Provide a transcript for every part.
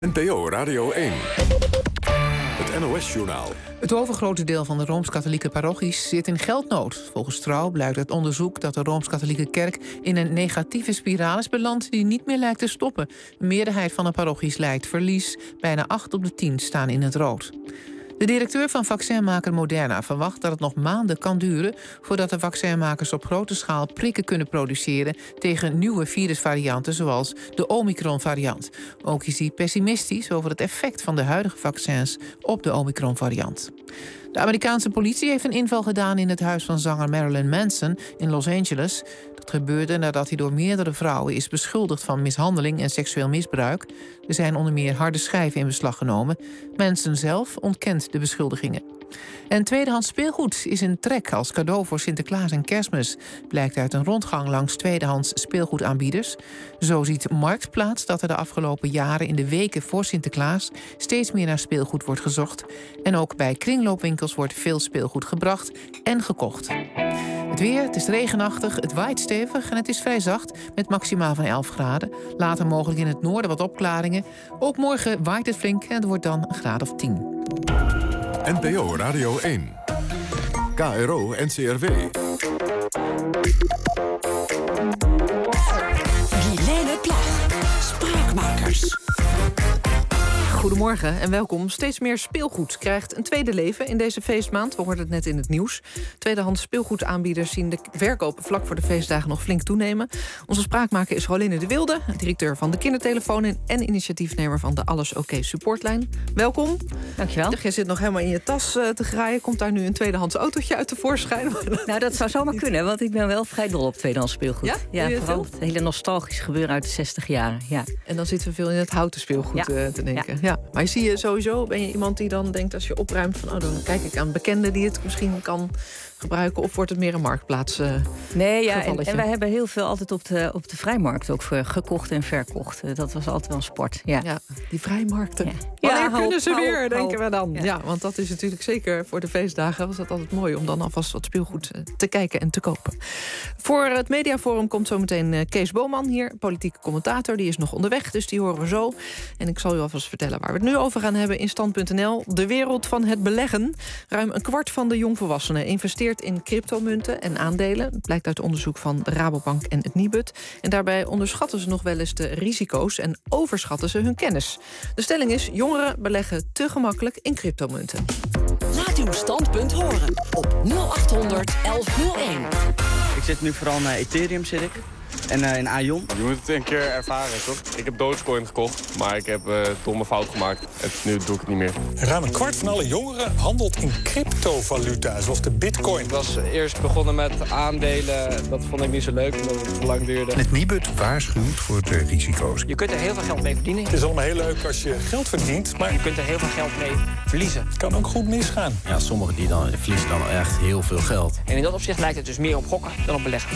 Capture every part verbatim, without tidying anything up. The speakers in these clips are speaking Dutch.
N P O Radio één. Het N O S-journaal. Het overgrote deel van de Rooms-Katholieke parochies zit in geldnood. Volgens Trouw blijkt uit onderzoek dat de Rooms-Katholieke Kerk in een negatieve spiraal is beland die niet meer lijkt te stoppen. Een meerderheid van de parochies lijdt verlies. Bijna acht op de tien staan in het rood. De directeur van vaccinmaker Moderna verwacht dat het nog maanden kan duren voordat de vaccinmakers op grote schaal prikken kunnen produceren tegen nieuwe virusvarianten zoals de Omicron-variant. Ook is hij pessimistisch over het effect van de huidige vaccins op de Omicron-variant. De Amerikaanse politie heeft een inval gedaan in het huis van zanger Marilyn Manson in Los Angeles. Dat gebeurde nadat hij door meerdere vrouwen is beschuldigd van mishandeling en seksueel misbruik. Er zijn onder meer harde schijven in beslag genomen. Manson zelf ontkent de beschuldigingen. En tweedehands speelgoed is een trek als cadeau voor Sinterklaas en Kerstmis. Blijkt uit een rondgang langs tweedehands speelgoedaanbieders. Zo ziet Marktplaats dat er de afgelopen jaren in de weken voor Sinterklaas steeds meer naar speelgoed wordt gezocht. En ook bij kringloopwinkels wordt veel speelgoed gebracht en gekocht. Het weer, het is regenachtig, het waait stevig en het is vrij zacht met maximaal van elf graden. Later mogelijk in het noorden wat opklaringen. Ook morgen waait het flink en het wordt dan een graad of tien. N P O Radio één. K R O N C R W. Guilaine Plag. Spraakmakers. Goedemorgen en welkom. Steeds meer speelgoed krijgt een tweede leven in deze feestmaand. We hoorden het net in het nieuws. Tweedehands speelgoedaanbieders zien de verkopen vlak voor de feestdagen nog flink toenemen. Onze spraakmaker is Roline de Wilde, directeur van de Kindertelefoon en initiatiefnemer van de Alles Oké supportlijn. Welkom. Dankjewel. Je zit nog helemaal in je tas uh, te graaien. Komt daar nu een tweedehands autootje uit tevoorschijn? Nou, dat zou zomaar kunnen, want ik ben wel vrij dol op tweedehands speelgoed. Ja? Ja, vooral het hele nostalgische gebeuren uit de zestig jaren. Ja. En dan zitten we veel in het houten speelgoed Ja. uh, te denken. Ja. Ja. Maar zie je sowieso, ben je iemand die dan denkt als je opruimt van, oh, dan kijk ik aan bekenden die het misschien kan gebruiken, of wordt het meer een marktplaats? Uh, nee, ja, en, gevalletje? en wij hebben heel veel altijd op de, op de vrijmarkt ook voor gekocht en verkocht. Uh, dat was altijd wel een sport. Ja, ja die vrijmarkten. Ja. Wanneer Ja, kunnen hou ze op, hou weer, op, denken hou we dan? op. Ja. Ja. ja, want dat is natuurlijk zeker voor de feestdagen was dat altijd mooi om dan alvast wat speelgoed te kijken en te kopen. Voor het Mediaforum komt zometeen Kees Boman hier, politieke commentator. Die is nog onderweg, dus die horen we zo. En ik zal u alvast vertellen waar we het nu over gaan hebben in stand punt n l. De wereld van het beleggen. Ruim een kwart van de jongvolwassenen investeert in cryptomunten en aandelen. Dat blijkt uit onderzoek van de Rabobank en het Nibud. En daarbij onderschatten ze nog wel eens de risico's en overschatten ze hun kennis. De stelling is, jongeren beleggen te gemakkelijk in cryptomunten. Laat uw standpunt horen op nul acht honderd elf nul één. Ik zit nu vooral in uh, Ethereum zit ik. En uh, in Aion. Je moet het een keer ervaren, toch? Ik heb Dogecoin gekocht, maar ik heb uh, domme fout gemaakt. En nu doe ik het niet meer. Ruim een kwart van alle jongeren handelt in cryptovaluta, zoals de bitcoin. Ik was eerst begonnen met aandelen. Dat vond ik niet zo leuk, omdat het te lang duurde. Het Nibud waarschuwt voor de risico's. Je kunt er heel veel geld mee verdienen. Het is allemaal heel leuk als je geld verdient, maar Je kunt er heel veel geld mee verliezen. het kan ook goed misgaan. Ja, sommigen die dan verliezen dan echt heel veel geld. En in dat opzicht lijkt het dus meer op gokken dan op beleggen.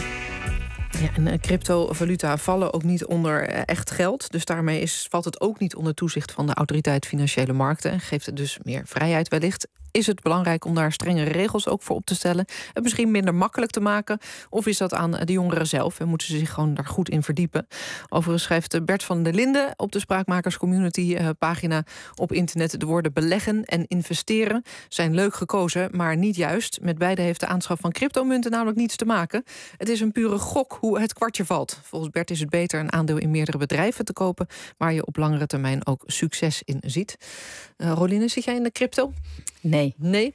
Ja, en uh, cryptovaluta vallen ook niet onder uh, echt geld. Dus daarmee is, valt het ook niet onder toezicht van de Autoriteit Financiële Markten. En geeft het dus meer vrijheid wellicht. Is het belangrijk om daar strengere regels ook voor op te stellen? Het misschien minder makkelijk te maken? Of is dat aan de jongeren zelf? En moeten ze zich gewoon daar goed in verdiepen? Overigens schrijft Bert van der Linden op de Spraakmakers Community uh, pagina op internet: de woorden beleggen en investeren zijn leuk gekozen, maar niet juist. Met beide heeft de aanschaf van cryptomunten namelijk niets te maken. Het is een pure gok hoe het kwartje valt. Volgens Bert is het beter een aandeel in meerdere bedrijven te kopen, waar je op langere termijn ook succes in ziet. Uh, Roline, zit jij in de crypto? Nee. Nee?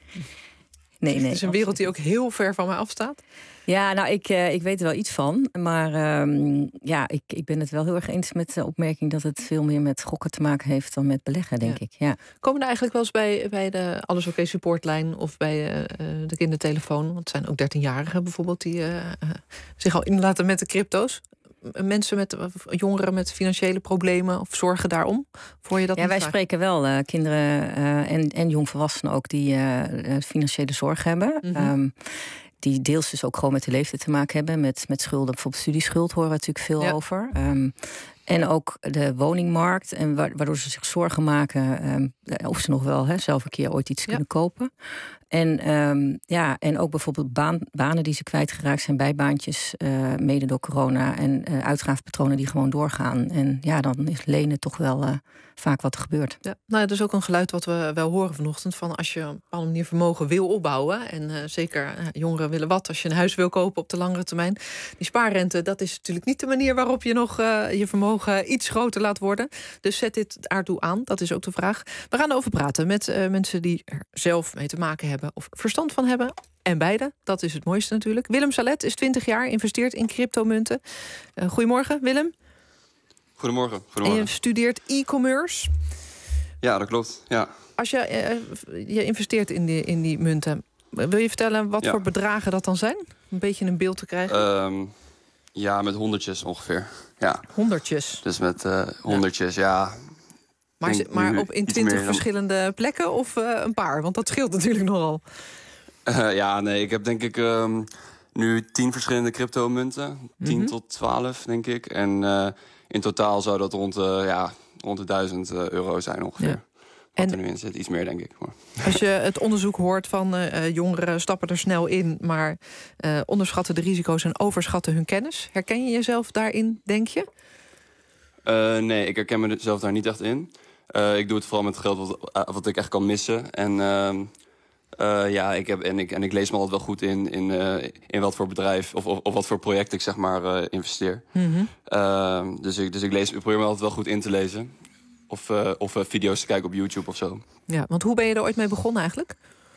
Nee, nee. Het is een wereld die ook heel ver van mij afstaat. Ja, nou, ik, uh, ik weet er wel iets van. Maar um, ja, ik, ik ben het wel heel erg eens met de opmerking dat het veel meer met gokken te maken heeft dan met beleggen, denk Ja. ik. Ja. Komen er eigenlijk wel eens bij, bij de Alles Oké supportlijn of bij uh, de kindertelefoon? Want het zijn ook dertienjarigen bijvoorbeeld die uh, uh, zich al inlaten met de crypto's. Mensen met jongeren met financiële problemen of zorgen daarom? Voor je dat Ja, wij vaak? spreken wel uh, kinderen uh, en, en jongvolwassenen ook die uh, financiële zorg hebben. Mm-hmm. Um, die deels dus ook gewoon met de leeftijd te maken hebben. Met, met schulden, bijvoorbeeld studieschuld horen we natuurlijk veel Ja. over. Um, En ook de woningmarkt. En waardoor ze zich zorgen maken um, of ze nog wel hè, zelf een keer ooit iets ja. kunnen kopen. En, um, ja, en ook bijvoorbeeld baan, banen die ze kwijtgeraakt zijn, bijbaantjes, uh, mede door corona. En uh, uitgavenpatronen die gewoon doorgaan. En ja, dan is lenen toch wel uh, vaak wat er gebeurt. Ja, nou, dat is ook een geluid wat we wel horen vanochtend. Van als je op een bepaalde manier vermogen wil opbouwen. En uh, zeker uh, jongeren willen wat als je een huis wil kopen op de langere termijn. Die spaarrente, dat is natuurlijk niet de manier waarop je nog uh, je vermogen iets groter laat worden. Dus zet dit daartoe aan, dat is ook de vraag. We gaan erover praten met uh, mensen die er zelf mee te maken hebben of verstand van hebben. En beide, dat is het mooiste natuurlijk. Willem Salet is twintig jaar, investeert in cryptomunten. Uh, goedemorgen, Willem. Goedemorgen. Goedemorgen. En je studeert e-commerce. Ja, dat klopt. Ja. Als je, uh, je investeert in die, in die munten, wil je vertellen wat ja. voor bedragen dat dan zijn? Een beetje een beeld te krijgen. Um, ja, met honderdjes ongeveer. Ja. Honderdjes? Dus met uh, honderdjes, ja. ja. Maar, maar op in twintig verschillende dan... plekken of uh, een paar? Want dat scheelt natuurlijk nogal. Uh, ja, nee, ik heb denk ik um, nu tien verschillende cryptomunten. tien mm-hmm. tot twaalf, denk ik. En uh, in totaal zou dat rond, uh, ja, rond de duizend euro zijn ongeveer. Ja. Wat en er nu in zit, iets meer denk ik. Maar. Als je het onderzoek hoort van uh, jongeren stappen er snel in, maar uh, onderschatten de risico's en overschatten hun kennis. Herken je jezelf daarin, denk je? Uh, nee, ik herken mezelf daar niet echt in. Uh, ik doe het vooral met geld wat, wat ik echt kan missen. En uh, uh, ja, ik heb en ik en ik lees me altijd wel goed in in, uh, in wat voor bedrijf of, of, of wat voor project ik zeg maar uh, investeer. Mm-hmm. Uh, dus ik dus ik lees, ik probeer me altijd wel goed in te lezen. Of, uh, of uh, video's te kijken op YouTube of zo. Ja, want hoe ben je er ooit mee begonnen eigenlijk?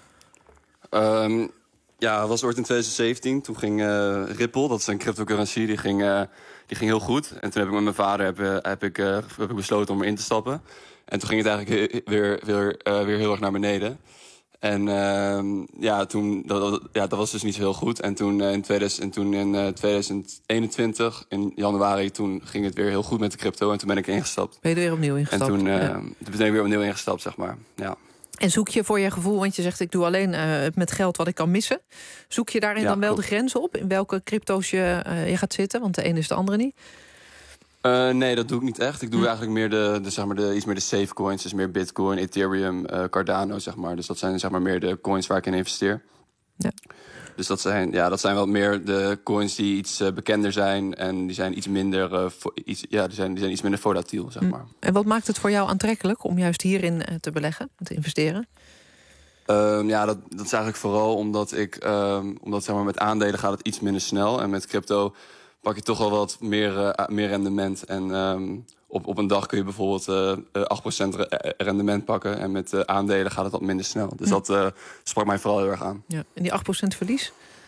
Um, ja, het was ooit in twintig zeventien. Toen ging uh, Ripple, dat is een cryptocurrency, die ging, uh, die ging heel goed. En toen heb ik met mijn vader heb, uh, heb ik, uh, heb ik besloten om erin te stappen. En toen ging het eigenlijk weer, weer, uh, weer heel erg naar beneden. En uh, ja, toen, dat, ja, dat was dus niet zo heel goed. En toen, uh, in, tweeduizend, en toen in uh, twintig eenentwintig, in januari, toen ging het weer heel goed met de crypto. En toen ben ik ingestapt. Ben je er weer opnieuw ingestapt? En toen, uh, ja. toen ben ik weer opnieuw ingestapt, zeg maar. Ja. En zoek je voor je gevoel, want je zegt ik doe alleen uh, met geld wat ik kan missen. Zoek je daarin ja, dan wel klopt. de grenzen op? In welke crypto's je, uh, je gaat zitten? Want de een is de andere niet. Uh, nee, dat doe ik niet echt. Ik doe hm. eigenlijk meer de, de, zeg maar de, iets meer de safe coins. Dus meer Bitcoin, Ethereum, uh, Cardano, zeg maar. Dus dat zijn zeg maar meer de coins waar ik in investeer. Ja. Dus dat zijn, ja, dat zijn wel meer de coins die iets uh, bekender zijn. En die zijn iets minder, uh, vo- iets, ja, die zijn, die zijn iets minder volatiel, zeg maar. En wat maakt het voor jou aantrekkelijk om juist hierin uh, te beleggen, te investeren? Um, ja, dat, dat is eigenlijk vooral omdat ik, um, omdat zeg maar met aandelen gaat het iets minder snel. En met crypto pak je toch wel wat meer, uh, meer rendement. En um, op, op een dag kun je bijvoorbeeld uh, acht procent rendement pakken. En met uh, aandelen gaat het wat minder snel. Dus ja. dat uh, sprak mij vooral heel erg aan. Ja. En die acht procent verlies?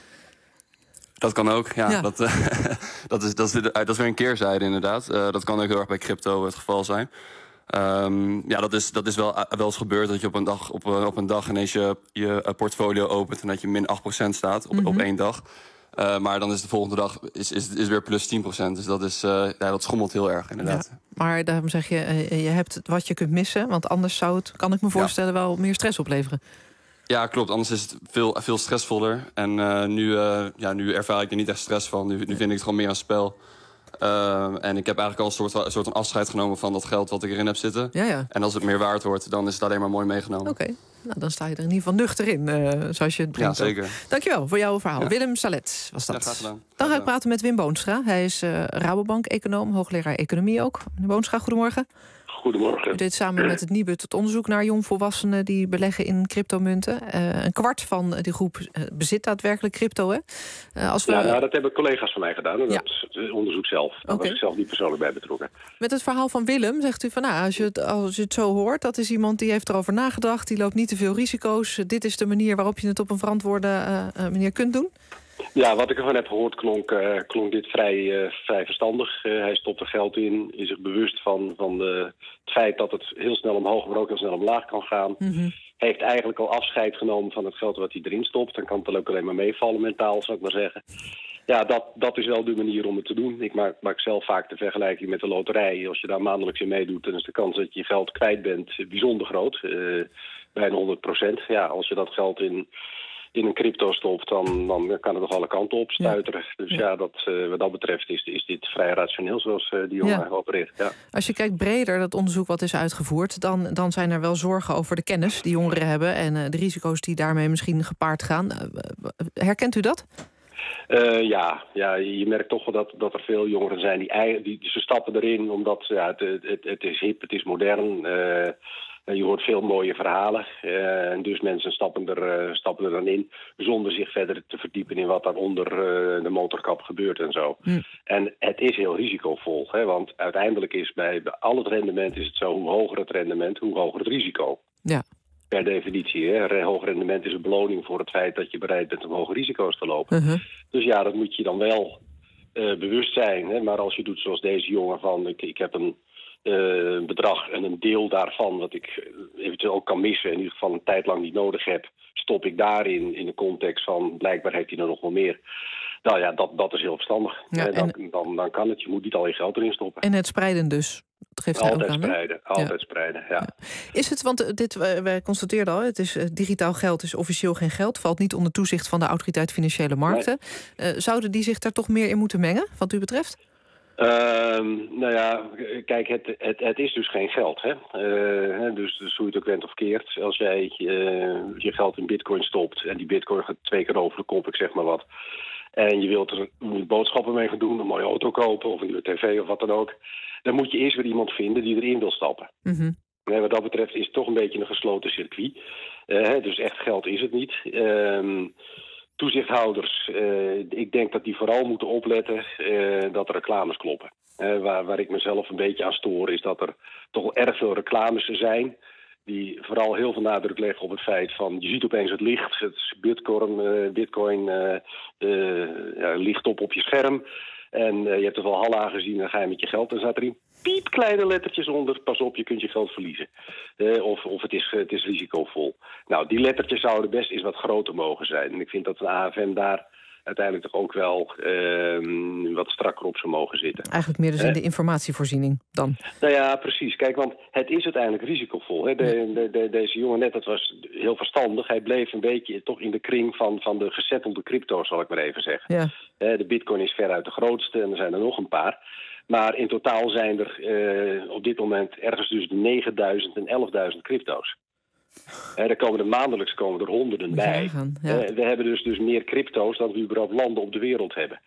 Dat kan ook, ja. ja. Dat, uh, dat, is, dat, is, dat is weer een keerzijde inderdaad. Uh, dat kan ook heel erg bij crypto het geval zijn. Um, ja, dat is, dat is wel, wel eens gebeurd dat je op een dag, op, op een dag ineens je, je portfolio opent en dat je min acht procent staat op, mm-hmm. op één dag. Uh, maar dan is de volgende dag is, is, is weer plus tien procent. Dus dat, is, uh, ja, dat schommelt heel erg, inderdaad. Ja, maar daarom zeg je, uh, je hebt wat je kunt missen. Want anders zou het, kan ik me voorstellen, ja. wel meer stress opleveren. Ja, klopt. Anders is het veel, veel stressvoller. En uh, nu, uh, ja, nu ervaar ik er niet echt stress van. Nu, nu vind ik het gewoon meer een spel. Uh, en ik heb eigenlijk al een soort, een soort van afscheid genomen van dat geld wat ik erin heb zitten. Ja, ja. En als het meer waard wordt, dan is het alleen maar mooi meegenomen. Oké, okay. Nou, dan sta je er in ieder geval nuchter in, uh, zoals je het brengt. Ja, zeker. Dankjewel voor jouw verhaal. Ja. Willem Salet was dat. Ja, graag gedaan. Dan ga ik praten met Wim Boonstra. Hij is uh, Rabobank-econoom, hoogleraar economie ook. Meneer Boonstra, goedemorgen. Goedemorgen. U deed samen met het Nibud het onderzoek naar jongvolwassenen die beleggen in cryptomunten. Uh, een kwart van die groep uh, bezit daadwerkelijk crypto, hè? Uh, als we... Ja, nou, dat hebben collega's van mij gedaan. En ja. Dat is het onderzoek zelf. Daar okay. was ik zelf niet persoonlijk bij betrokken. Met het verhaal van Willem zegt u van, nou, als je het, als je het zo hoort, dat is iemand die heeft erover nagedacht, die loopt niet te veel risico's. Dit is de manier waarop je het op een verantwoorde uh, uh, manier kunt doen. Ja, wat ik ervan heb gehoord klonk, uh, klonk dit vrij, uh, vrij verstandig. Uh, hij stopt er geld in, is zich bewust van, van de, het feit dat het heel snel omhoog, maar ook heel snel omlaag kan gaan. Mm-hmm. Heeft eigenlijk al afscheid genomen van het geld wat hij erin stopt. Dan kan het ook alleen maar meevallen mentaal, zou ik maar zeggen. Ja, dat, dat is wel de manier om het te doen. Ik maak, maak zelf vaak de vergelijking met de loterij. Als je daar maandelijks in meedoet, dan is de kans dat je je geld kwijt bent bijzonder groot. Uh, bijna honderd procent. Ja, als je dat geld in... in een crypto stopt, dan, dan kan het nog alle kanten op stuiteren. Ja. Dus ja, ja dat, uh, wat dat betreft is, is dit vrij rationeel zoals uh, die jongen ja. opereert. Ja. Als je kijkt breder, dat onderzoek wat is uitgevoerd, dan, dan zijn er wel zorgen over de kennis die jongeren hebben en uh, de risico's die daarmee misschien gepaard gaan. Uh, herkent u dat? Uh, ja, ja, je merkt toch wel dat, dat er veel jongeren zijn die, die, die ze stappen erin omdat ja, het, het, het is hip, het is modern. Uh, je hoort veel mooie verhalen. Uh, en dus mensen stappen er, uh, stappen er dan in zonder zich verder te verdiepen in wat daar onder uh, de motorkap gebeurt en zo. Hm. En het is heel risicovol, hè, want uiteindelijk is bij, bij al het rendement is het zo, hoe hoger het rendement, hoe hoger het risico. Ja. Per definitie. Hè. Hoog rendement is een beloning voor het feit dat je bereid bent om hoge risico's te lopen. Uh-huh. Dus ja, dat moet je dan wel uh, bewust zijn. Hè. Maar als je doet zoals deze jongen van, ik, ik heb een uh, bedrag en een deel daarvan dat ik eventueel ook kan missen, in ieder geval een tijd lang niet nodig heb, stop ik daarin in de context van blijkbaar heeft hij er nog wel meer. Nou ja, dat, dat is heel verstandig. Ja, dan, en... dan, dan kan het. Je moet niet al je geld erin stoppen. En het spreiden dus. Dat geeft hij altijd ook aan, spreiden, hè? altijd ja. spreiden, ja. ja. Is het, want dit, wij constateerden al, het is uh, digitaal geld is officieel geen geld, valt niet onder toezicht van de Autoriteit Financiële Markten. Nee. Uh, zouden die zich daar toch meer in moeten mengen, wat u betreft? Uh, nou ja, kijk, het, het, het is dus geen geld, hè. Uh, dus, dus hoe je het ook went of keert, als jij uh, je geld in bitcoin stopt en die bitcoin gaat twee keer over de kop, ik zeg maar wat, en je wilt er boodschappen mee gaan doen, een mooie auto kopen of een nieuwe tv of wat dan ook, dan moet je eerst weer iemand vinden die erin wil stappen. Mm-hmm. En wat dat betreft is het toch een beetje een gesloten circuit. Uh, dus echt geld is het niet. Uh, toezichthouders, uh, ik denk dat die vooral moeten opletten uh, dat er reclames kloppen. Uh, waar, waar ik mezelf een beetje aan stoor is dat er toch wel erg veel reclames zijn die vooral heel veel nadruk leggen op het feit van, je ziet opeens het licht, het bitcoin, uh, bitcoin uh, uh, ja, licht op op je scherm. En uh, je hebt er wel halla gezien, dan ga je met je geld, dan staat er in piepkleine lettertjes onder, pas op, je kunt je geld verliezen. Uh, of of het, is, het is risicovol. Nou, die lettertjes zouden best eens wat groter mogen zijn. En ik vind dat de A F M daar uiteindelijk toch ook wel uh, wat strakker op zou mogen zitten. Eigenlijk meer dus in uh, de informatievoorziening dan? Nou ja, precies. Kijk, want het is uiteindelijk risicovol. Hè? De, de, de, deze jongen net, dat was heel verstandig. Hij bleef een beetje toch in de kring van, van de gesettelde crypto's, zal ik maar even zeggen. Ja. Uh, de bitcoin is veruit de grootste en er zijn er nog een paar. Maar in totaal zijn er uh, op dit moment ergens tussen de negenduizend en elfduizend crypto's. Uh, er komen er maandelijks komen er honderden bij. Gaan, ja. uh, we hebben dus, dus meer crypto's dan we überhaupt landen op de wereld hebben.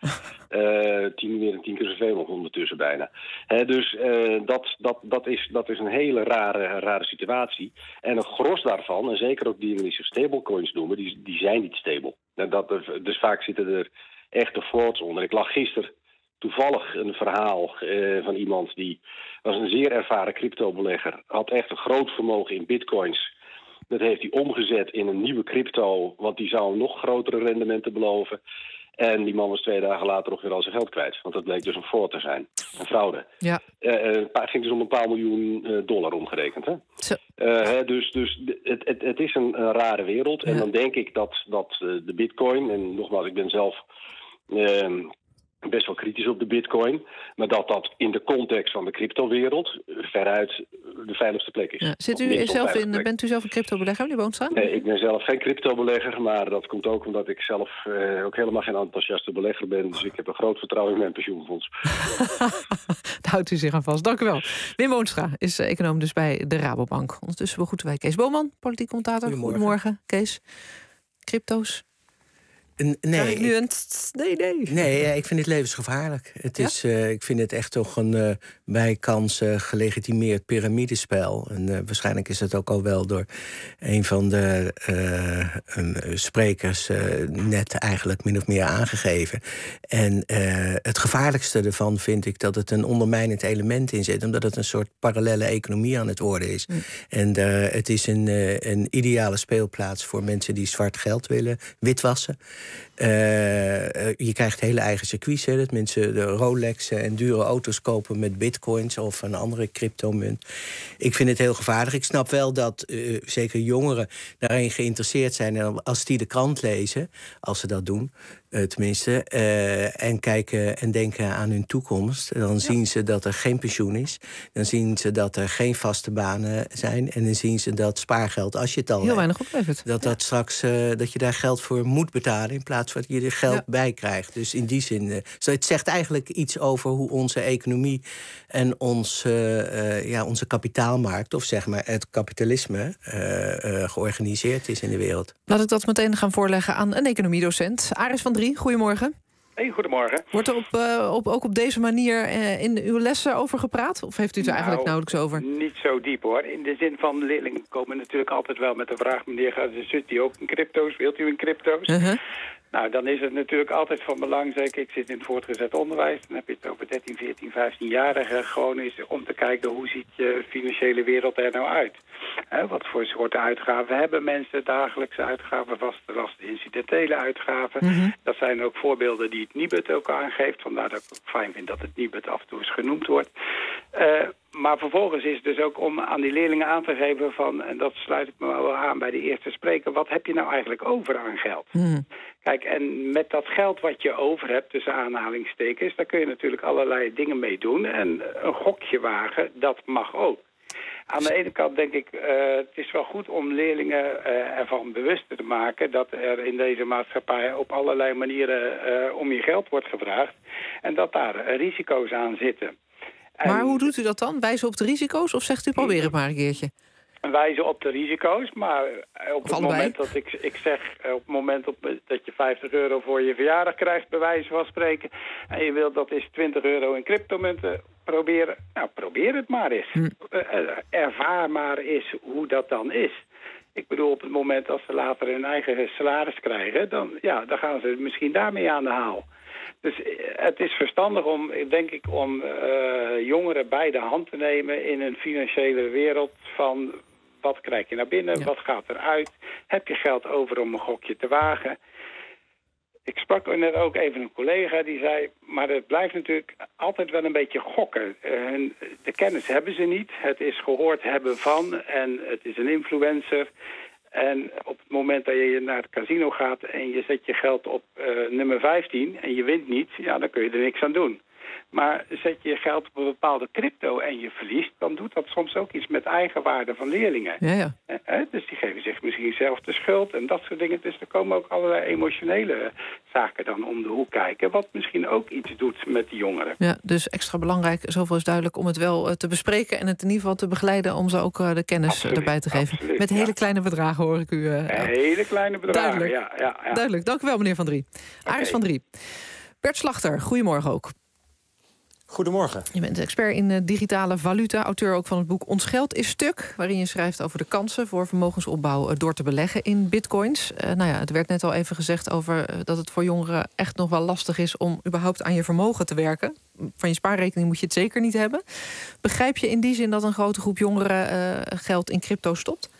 Uh, tien, meer dan tien keer zoveel nog ondertussen bijna. Uh, dus uh, dat, dat, dat, is, dat is een hele rare, rare situatie. En een gros daarvan, en zeker ook die die zich stablecoins noemen, die, die zijn niet stable. Uh, dat, dus vaak zitten er echte frauds onder. Ik lag gisteren toevallig een verhaal uh, van iemand die was een zeer ervaren cryptobelegger, had echt een groot vermogen in bitcoins. Dat heeft hij omgezet in een nieuwe crypto, want die zou nog grotere rendementen beloven. En die man was twee dagen later nog weer al zijn geld kwijt. Want dat bleek dus een fraud te zijn. Een fraude. Ja. Uh, het ging dus om een paar miljoen uh, dollar omgerekend. Hè? Zo. Uh, dus dus het, het, het is een, een rare wereld. Ja. En dan denk ik dat, dat uh, de bitcoin, en nogmaals, ik ben zelf Uh, best wel kritisch op de bitcoin, maar dat dat in de context van de cryptowereld veruit de veiligste plek is. Ja. Zit u zelf in, bent u zelf een cryptobelegger, meneer Boonstra? Nee, ik ben zelf geen cryptobelegger, maar dat komt ook omdat ik zelf uh, ook helemaal geen enthousiaste belegger ben, dus ik heb een groot vertrouwen in mijn pensioenfonds. Daar houdt u zich aan vast. Dank u wel. Wim Boonstra is econoom dus bij de Rabobank. Ondertussen begroeten wij Kees Boman, politiek commentator. Goedemorgen. Goedemorgen, Kees. Crypto's. Nee, ik nu een nee, nee. Nee, ik vind het levensgevaarlijk. Het ja? is, uh, ik vind het echt toch een uh, bijkans uh, gelegitimeerd piramidespel. En uh, waarschijnlijk is dat ook al wel door een van de uh, um, sprekers uh, net eigenlijk min of meer aangegeven. En uh, het gevaarlijkste ervan vind ik dat het een ondermijnend element in zit, omdat het een soort parallele economie aan het worden is. Mm. En uh, het is een, uh, een ideale speelplaats voor mensen die zwart geld willen witwassen. Uh, je krijgt hele eigen circuits, hè, dat mensen de Rolexen en dure auto's kopen met bitcoins of een andere cryptomunt. Ik vind het heel gevaarlijk. Ik snap wel dat uh, zeker jongeren daarin geïnteresseerd zijn. En als die de krant lezen, als ze dat doen, Uh, tenminste, uh, en kijken en denken aan hun toekomst. Dan ja. zien ze dat er geen pensioen is. Dan zien ze dat er geen vaste banen zijn. En dan zien ze dat spaargeld, als je het al heel hebt, weinig oplevert. Dat, dat, ja. straks, uh, dat je daar geld voor moet betalen in plaats van dat je er geld ja. bij krijgt. Dus in die zin, uh, so het zegt eigenlijk iets over hoe onze economie en ons, uh, uh, ja, onze kapitaalmarkt, of zeg maar het kapitalisme, uh, uh, georganiseerd is in de wereld. Laat ik dat meteen gaan voorleggen aan een economiedocent. Aris van Drie, goedemorgen. Hey, goedemorgen. Wordt er op, uh, op, ook op deze manier uh, in uw lessen over gepraat? Of heeft u het er nou, eigenlijk nauwelijks over? Niet zo diep hoor. In de zin van leerlingen komen natuurlijk altijd wel met de vraag: meneer, zit u ook in crypto's? Wilt u in crypto's? Uh-huh. Nou, dan is het natuurlijk altijd van belang, zeker ik zit in het voortgezet onderwijs, dan heb je het over dertien, veertien, vijftien-jarigen, gewoon is om te kijken hoe ziet je financiële wereld er nou uit. He, wat voor soorten uitgaven hebben mensen, dagelijkse uitgaven, vaste lasten, incidentele uitgaven. Mm-hmm. Dat zijn ook voorbeelden die het Nibud ook aangeeft, vandaar dat ik ook fijn vind dat het Nibud af en toe eens genoemd wordt. Uh, maar vervolgens is het dus ook om aan die leerlingen aan te geven van, en dat sluit ik me wel aan bij de eerste spreker, wat heb je nou eigenlijk over aan geld? Mm. Kijk, en met dat geld wat je over hebt, tussen aanhalingstekens, daar kun je natuurlijk allerlei dingen mee doen. En een gokje wagen, dat mag ook. Aan de ene kant denk ik, uh, het is wel goed om leerlingen uh, ervan bewust te maken dat er in deze maatschappij op allerlei manieren uh, om je geld wordt gevraagd. En dat daar uh, risico's aan zitten. Maar en, hoe doet u dat dan? Wijzen op de risico's of zegt u probeer het maar een keertje? Wijzen op de risico's, maar op het moment dat ik, ik zeg, op het moment op, dat je vijftig euro voor je verjaardag krijgt, bij wijze van spreken, en je wilt dat is twintig euro in cryptomunten proberen, nou probeer het maar eens. Hm. Uh, ervaar maar eens hoe dat dan is. Ik bedoel, op het moment dat ze later hun eigen salaris krijgen, dan, ja, dan gaan ze misschien daarmee aan de haal. Dus het is verstandig om, denk ik, om uh, jongeren bij de hand te nemen in een financiële wereld van wat krijg je naar binnen, ja. wat gaat eruit, heb je geld over om een gokje te wagen. Ik sprak net ook even een collega die zei, maar het blijft natuurlijk altijd wel een beetje gokken. Uh, de kennis hebben ze niet, het is gehoord hebben van en het is een influencer. En op het moment dat je naar het casino gaat en je zet je geld op uh, nummer vijftien en je wint niet, ja, dan kun je er niks aan doen. Maar zet je je geld op een bepaalde crypto en je verliest, dan doet dat soms ook iets met eigenwaarde van leerlingen. Ja, ja. Eh, dus die geven zich misschien zelf de schuld en dat soort dingen. Dus er komen ook allerlei emotionele zaken dan om de hoek kijken, wat misschien ook iets doet met die jongeren. Ja, dus extra belangrijk, zoveel is duidelijk, om het wel uh, te bespreken en het in ieder geval te begeleiden om ze ook uh, de kennis absoluut, erbij te geven. Absoluut, met hele ja. kleine bedragen hoor ik u. Uh, hele kleine bedragen, duidelijk. Ja, ja, ja. Duidelijk, dank u wel meneer Van Drie. Okay. Aris van Drie. Bert Slachter, goedemorgen ook. Goedemorgen. Je bent expert in uh, digitale valuta, auteur ook van het boek Ons Geld is Stuk, waarin je schrijft over de kansen voor vermogensopbouw uh, door te beleggen in bitcoins. Uh, nou ja, het werd net al even gezegd over uh, dat het voor jongeren echt nog wel lastig is om überhaupt aan je vermogen te werken. Van je spaarrekening moet je het zeker niet hebben. Begrijp je in die zin dat een grote groep jongeren uh, geld in crypto stopt?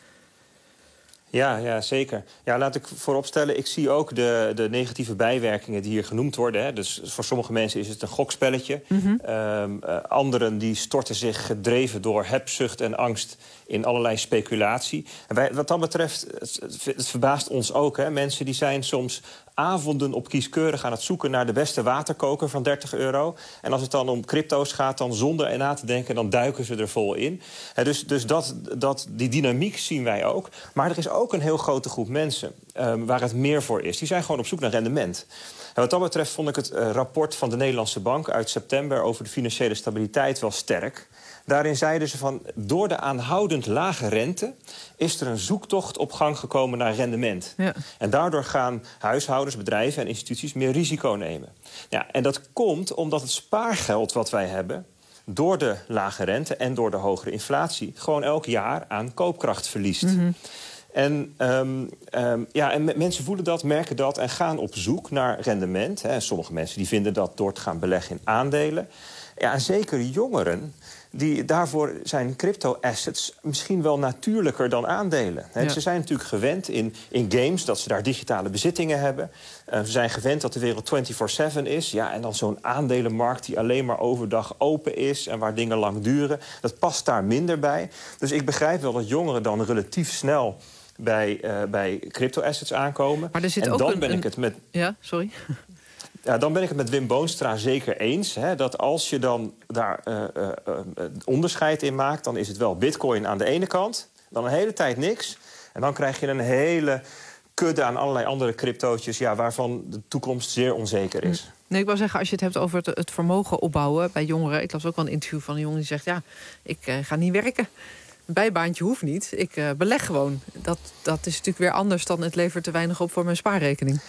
Ja, ja, zeker. Ja, laat ik vooropstellen, ik zie ook de, de negatieve bijwerkingen die hier genoemd worden. Hè. Dus voor sommige mensen is het een gokspelletje. Mm-hmm. Um, uh, anderen die storten zich gedreven door hebzucht en angst in allerlei speculatie. En wij, wat dat betreft, het, het verbaast ons ook. Hè. Mensen die zijn soms avonden op kieskeurig aan het zoeken naar de beste waterkoker van dertig euro. En als het dan om crypto's gaat, dan zonder er na te denken, dan duiken ze er vol in. He, dus dus dat, dat, die dynamiek zien wij ook. Maar er is ook een heel grote groep mensen um, waar het meer voor is. Die zijn gewoon op zoek naar rendement. En wat dat betreft vond ik het uh, rapport van de Nederlandse Bank uit september over de financiële stabiliteit wel sterk. Daarin zeiden ze van, door de aanhoudend lage rente is er een zoektocht op gang gekomen naar rendement. Ja. En daardoor gaan huishoudens, bedrijven en instituties meer risico nemen. Ja, en dat komt omdat het spaargeld wat wij hebben, door de lage rente en door de hogere inflatie, gewoon elk jaar aan koopkracht verliest. Mm-hmm. En, um, um, ja, en mensen voelen dat, merken dat en gaan op zoek naar rendement. Hè. Sommige mensen die vinden dat door te gaan beleggen in aandelen. Ja, en zeker jongeren, die, daarvoor zijn crypto-assets misschien wel natuurlijker dan aandelen. He, ja. Ze zijn natuurlijk gewend in, in games dat ze daar digitale bezittingen hebben. Uh, ze zijn gewend dat de wereld vierentwintig zeven is. Ja, en dan zo'n aandelenmarkt die alleen maar overdag open is en waar dingen lang duren. Dat past daar minder bij. Dus ik begrijp wel dat jongeren dan relatief snel bij, uh, bij crypto-assets aankomen. Maar er zit en ook dan een, ben een... ik het met... Ja, sorry. Ja, dan ben ik het met Wim Boonstra zeker eens. Hè, dat als je dan daar uh, uh, uh, onderscheid in maakt, dan is het wel bitcoin aan de ene kant, dan een hele tijd niks. En dan krijg je een hele kudde aan allerlei andere cryptootjes, ja, waarvan de toekomst zeer onzeker is. Nee, ik wil zeggen, als je het hebt over het, het vermogen opbouwen bij jongeren. Ik las ook wel een interview van een jongen die zegt, ja, ik uh, ga niet werken. Een bijbaantje hoeft niet. Ik uh, beleg gewoon. Dat, dat is natuurlijk weer anders dan het levert te weinig op voor mijn spaarrekening.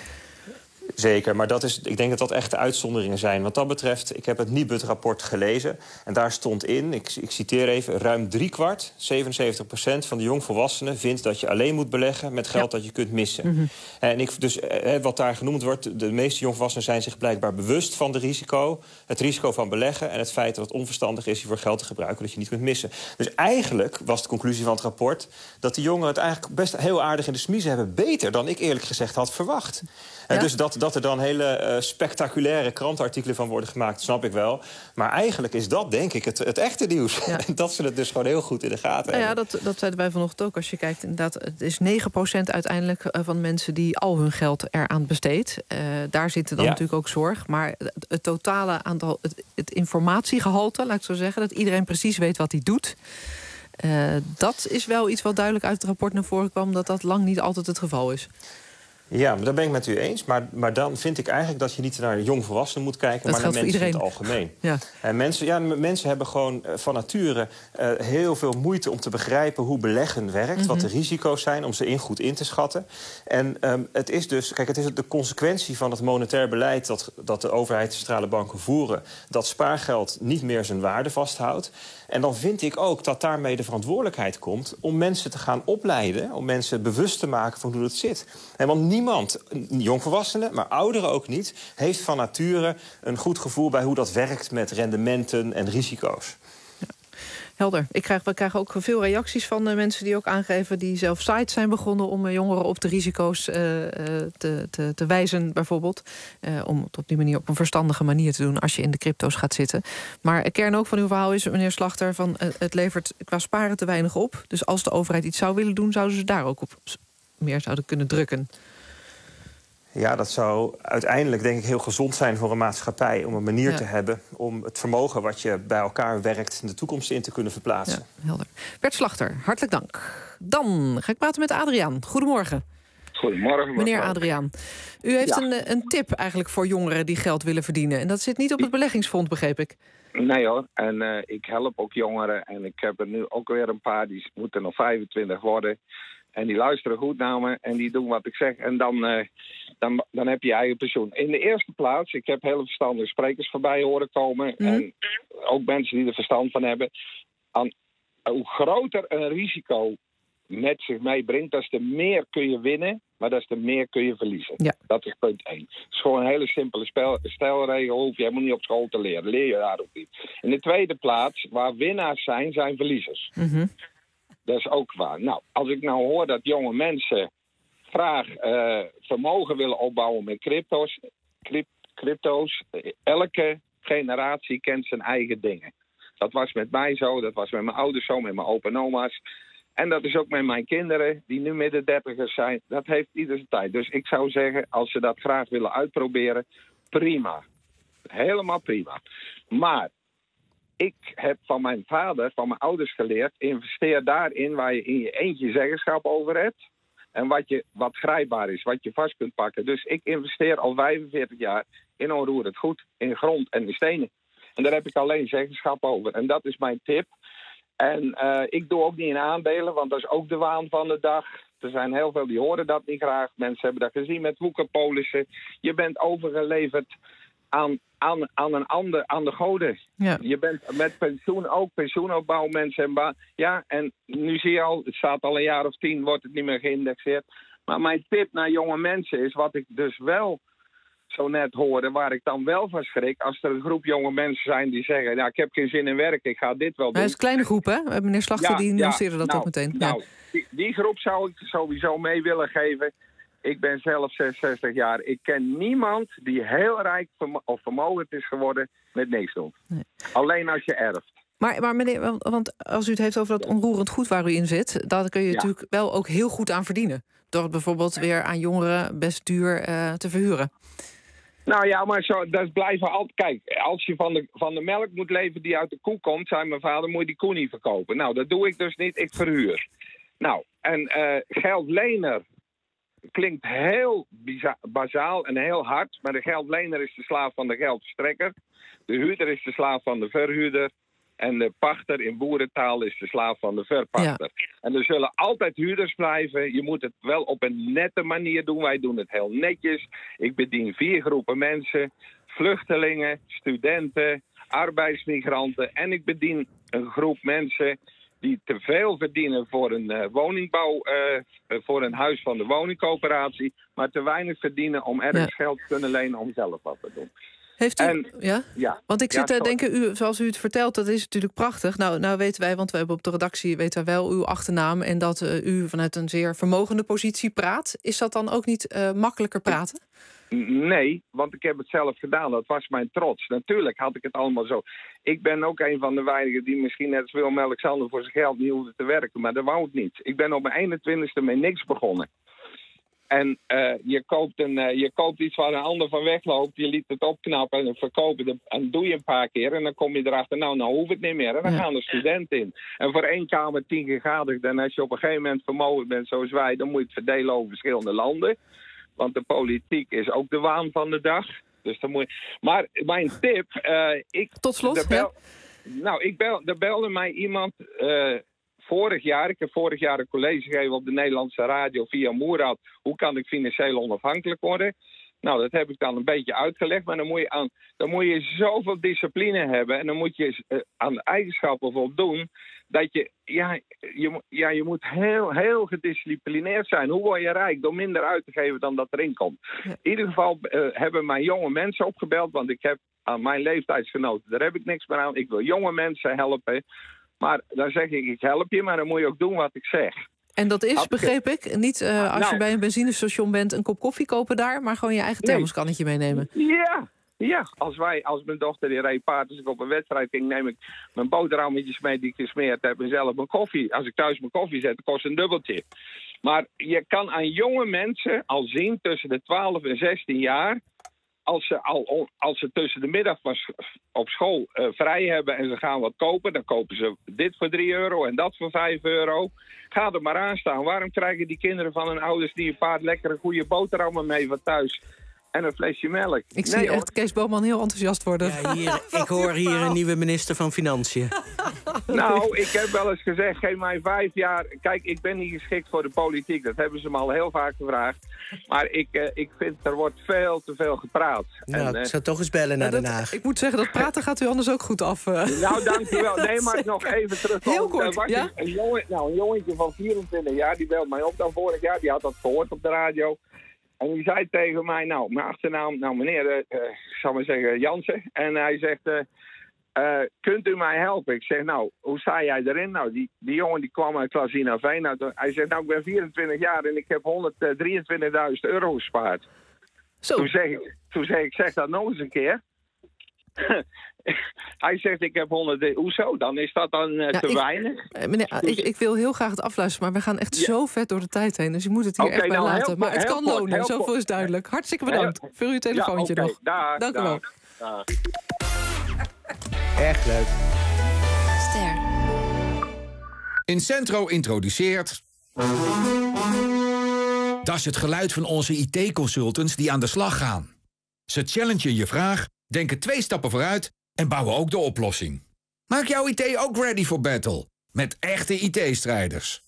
Zeker, maar dat is, ik denk dat dat echt de uitzonderingen zijn. Wat dat betreft, ik heb het Nibud-rapport gelezen. En daar stond in, ik, ik citeer even, ruim driekwart, zevenenzeventig procent van de jongvolwassenen vindt dat je alleen moet beleggen met geld ja. dat je kunt missen. Mm-hmm. En ik, dus wat daar genoemd wordt, de meeste jongvolwassenen zijn zich blijkbaar bewust van het risico. Het risico van beleggen en het feit dat het onverstandig is je voor geld te gebruiken dat je niet kunt missen. Dus eigenlijk was de conclusie van het rapport dat die jongeren het eigenlijk best heel aardig in de smiezen hebben. Beter dan ik eerlijk gezegd had verwacht. Ja. Dus dat, dat er dan hele uh, spectaculaire krantenartikelen van worden gemaakt, snap ik wel. Maar eigenlijk is dat, denk ik, het, het echte nieuws. Ja. Dat ze het dus gewoon heel goed in de gaten nou hebben. Ja, dat, dat zeiden wij vanochtend ook. Als je kijkt, inderdaad, het is negen procent uiteindelijk van mensen die al hun geld eraan besteedt. Uh, daar zitten dan ja. natuurlijk ook zorg. Maar het, het totale aantal, het, het informatiegehalte, laat ik zo zeggen, dat iedereen precies weet wat hij doet. Uh, dat is wel iets wat duidelijk uit het rapport naar voren kwam, dat dat lang niet altijd het geval is. Ja, dat ben ik met u eens. Maar, maar dan vind ik eigenlijk dat je niet naar jongvolwassenen moet kijken, dat maar naar mensen in het algemeen. Ja. En mensen, ja, mensen hebben gewoon van nature uh, heel veel moeite om te begrijpen hoe beleggen werkt, mm-hmm. wat de risico's zijn, om ze in goed in te schatten. En um, het is dus, kijk, het is de consequentie van het monetair beleid dat, dat de overheid, de centrale banken voeren, dat spaargeld niet meer zijn waarde vasthoudt. En dan vind ik ook dat daarmee de verantwoordelijkheid komt om mensen te gaan opleiden, om mensen bewust te maken van hoe het zit. En want niemand, jongvolwassenen, maar ouderen ook niet, heeft van nature een goed gevoel bij hoe dat werkt met rendementen en risico's. Helder. Ik krijg, we krijgen ook veel reacties van uh, mensen die ook aangeven die zelf sites zijn begonnen om uh, jongeren op de risico's uh, te, te, te wijzen, bijvoorbeeld. Uh, om het op die manier op een verstandige manier te doen als je in de crypto's gaat zitten. Maar de kern ook van uw verhaal is, meneer Slachter, van uh, het levert qua sparen te weinig op. Dus als de overheid iets zou willen doen, zouden ze daar ook op meer zouden kunnen drukken. Ja, dat zou uiteindelijk denk ik heel gezond zijn voor een maatschappij om een manier ja. te hebben om het vermogen wat je bij elkaar werkt in de toekomst in te kunnen verplaatsen. Ja, helder. Bert Slachter, hartelijk dank. Dan ga ik praten met Adriaan. Goedemorgen. Goedemorgen. Meneer Adriaan. U heeft ja. een, een tip eigenlijk voor jongeren die geld willen verdienen. En dat zit niet op het beleggingsfonds, begreep ik. Nee hoor, en uh, ik help ook jongeren. En ik heb er nu ook weer een paar, die moeten nog vijfentwintig worden. En die luisteren goed naar me en die doen wat ik zeg. En dan, uh, dan, dan heb je je eigen pensioen. In de eerste plaats, ik heb hele verstandige sprekers voorbij horen komen. Mm. En ook mensen die er verstand van hebben. Aan, hoe groter een risico met zich meebrengt, des te meer kun je winnen, maar des te meer kun je verliezen. Ja. Dat is punt één. Het is gewoon een hele simpele spel, stelregel. Hoef je helemaal niet op school te leren. Leer je daar ook niet. In de tweede plaats, waar winnaars zijn, zijn verliezers. Mm-hmm. Dat is ook waar. Nou, als ik nou hoor dat jonge mensen graag uh, vermogen willen opbouwen met crypto's, crypt, crypto's, elke generatie kent zijn eigen dingen. Dat was met mij zo, dat was met mijn ouders zo, met mijn opa en oma's. En dat is ook met mijn kinderen, die nu midden dertigers zijn. Dat heeft ieder zijn tijd. Dus ik zou zeggen, als ze dat graag willen uitproberen, prima. Helemaal prima. Maar ik heb van mijn vader, van mijn ouders geleerd, investeer daarin waar je in je eentje zeggenschap over hebt. En wat, je, wat grijpbaar is, wat je vast kunt pakken. Dus ik investeer al vijfenveertig jaar in onroerend goed, in grond en in stenen. En daar heb ik alleen zeggenschap over. En dat is mijn tip. En uh, ik doe ook niet in aandelen, want dat is ook de waan van de dag. Er zijn heel veel die horen dat niet graag. Mensen hebben dat gezien met woekerpolissen. Je bent overgeleverd aan, aan, aan een ander, aan de goden. Ja. Je bent met pensioen ook, pensioenopbouw, mensen en baan. Ja, en nu zie je al, het staat al een jaar of tien, wordt het niet meer geïndexeerd. Maar mijn tip naar jonge mensen is, wat ik dus wel zo net hoorde, waar ik dan wel van schrik, als er een groep jonge mensen zijn die zeggen, nou, ik heb geen zin in werken, ik ga dit wel doen. Dat is een kleine groep, hè? Meneer Slachter, ja, die nuanceerde ja, dat nou, ook meteen. Nou, ja. die, die groep zou ik sowieso mee willen geven. Ik ben zelf zesenzestig jaar. Ik ken niemand die heel rijk vermo- of vermogend is geworden met niks doen. Nee. Alleen als je erft. Maar, maar meneer, want als u het heeft over dat onroerend goed waar u in zit, daar kun je ja. natuurlijk wel ook heel goed aan verdienen. Door het bijvoorbeeld weer aan jongeren best duur uh, te verhuren. Nou ja, maar zo, dat blijven altijd. Kijk, als je van de, van de melk moet leven die uit de koe komt, zei mijn vader, moet je die koe niet verkopen. Nou, dat doe ik dus niet, ik verhuur. Nou, en uh, geldlener klinkt heel biza- bazaal en heel hard, maar de geldlener is de slaaf van de geldverstrekker. De huurder is de slaaf van de verhuurder. En de pachter in boerentaal is de slaaf van de verpachter. Ja. En er zullen altijd huurders blijven. Je moet het wel op een nette manier doen. Wij doen het heel netjes. Ik bedien vier groepen mensen. Vluchtelingen, studenten, arbeidsmigranten. En ik bedien een groep mensen die te veel verdienen voor een uh, woningbouw, uh, voor een huis van de woningcoöperatie. Maar te weinig verdienen om ergens ja. geld te kunnen lenen om zelf wat te doen. Heeft u, en, ja? ja? Want ik zit te ja, denken, u, zoals u het vertelt, dat is natuurlijk prachtig. Nou, nou weten wij, want we hebben op de redactie weten wij wel uw achternaam en dat uh, u vanuit een zeer vermogende positie praat. Is dat dan ook niet uh, makkelijker praten? Nee, want ik heb het zelf gedaan. Dat was mijn trots. Natuurlijk had ik het allemaal zo. Ik ben ook een van de weinigen die misschien net als Willem-Alexander voor zijn geld niet hoefde te werken. Maar dat wou ik niet. Ik ben op mijn eenentwintigste met niks begonnen. En uh, je, koopt een, uh, je koopt iets waar een ander van wegloopt. Je liet het opknappen en verkopen. De, en doe je een paar keer. En dan kom je erachter, nou, nou hoeft het niet meer. En dan ja. gaan er studenten in. En voor één kamer tien gegadigden. En als je op een gegeven moment vermogen bent zoals wij, dan moet je het verdelen over verschillende landen. Want de politiek is ook de waan van de dag. Dus dan moet je... Maar mijn tip... Uh, ik, Tot slot, bel... ja. Nou, ik bel, er belde mij iemand... Uh, Vorig jaar, ik heb vorig jaar een college gegeven op de Nederlandse radio via Moerad. Hoe kan ik financieel onafhankelijk worden? Nou, dat heb ik dan een beetje uitgelegd. Maar dan moet je, aan, dan moet je zoveel discipline hebben. En dan moet je uh, aan de eigenschappen voldoen. Dat je, ja, je, ja, je moet heel, heel gedisciplineerd zijn. Hoe word je rijk? Door minder uit te geven dan dat erin komt. Ja. In ieder geval uh, hebben mij jonge mensen opgebeld. Want ik heb aan mijn leeftijdsgenoten, daar heb ik niks meer aan. Ik wil jonge mensen helpen. Maar dan zeg ik, ik help je, maar dan moet je ook doen wat ik zeg. En dat is, begreep ik, niet uh, als nou, je bij een benzinestation bent een kop koffie kopen daar, maar gewoon je eigen thermoskannetje nee. meenemen. Ja, ja. Als wij, als mijn dochter die reed paard, als ik op een wedstrijd ging, neem ik mijn boterhammetjes mee die ik gesmeerd heb en zelf mijn koffie. Als ik thuis mijn koffie zet, kost een dubbeltje. Maar je kan aan jonge mensen al zien tussen de twaalf en zestien jaar... Als ze, al, als ze tussen de middag op school uh, vrij hebben en ze gaan wat kopen... dan kopen ze dit voor drie euro en dat voor vijf euro. Ga er maar aan staan. Waarom krijgen die kinderen van hun ouders... die een paar lekkere goede boterhammen mee van thuis... en een flesje melk? Ik nee, zie hoor. echt Kees Boman heel enthousiast worden. Ja, hier, ik hoor hier een nieuwe minister van Financiën. Nou, ik heb wel eens gezegd, geef mij vijf jaar... Kijk, ik ben niet geschikt voor de politiek. Dat hebben ze me al heel vaak gevraagd. Maar ik, uh, ik vind, er wordt veel te veel gepraat. Nou, en, uh, ik zou toch eens bellen naar dat, Den Haag. Ik moet zeggen, dat praten gaat u anders ook goed af. Uh. Nou, dankjewel. Nee, maar nog even terug. Heel kort, uh, ja? Een, jongen, nou, een jongetje van vierentwintig jaar, die belt mij op dan vorig jaar. Die had dat gehoord op de radio. En die zei tegen mij, nou, mijn achternaam, nou meneer, uh, ik zal maar zeggen, Jansen. En hij zegt, uh, uh, kunt u mij helpen? Ik zeg, nou, hoe sta jij erin? Nou, die, die jongen die kwam uit Klasina Veen. Nou, hij zegt, nou, ik ben vierentwintig jaar en ik heb honderddrieëntwintigduizend euro gespaard. Zo. Toen zeg ik, toen zeg ik, zeg dat nog eens een keer. Hij zegt, ik heb honderd... Hoezo? Dan is dat dan uh, ja, te ik, weinig? Meneer, ik, ik wil heel graag het afluisteren, maar we gaan echt ja. zo vet door de tijd heen. Dus je moet het hier okay, echt bij nou, laten. Maar het kan kort, lonen, zoveel kort. Is duidelijk. Hartstikke bedankt heel, voor uw telefoontje ja, okay. nog. Dag, Dank u wel. Dag. Echt leuk. Ster. Incentro introduceert... Dat is het geluid van onze I T-consultants die aan de slag gaan. Ze challengen je vraag, denken twee stappen vooruit en bouwen ook de oplossing. Maak jouw I T ook ready for battle. Met echte I T-strijders.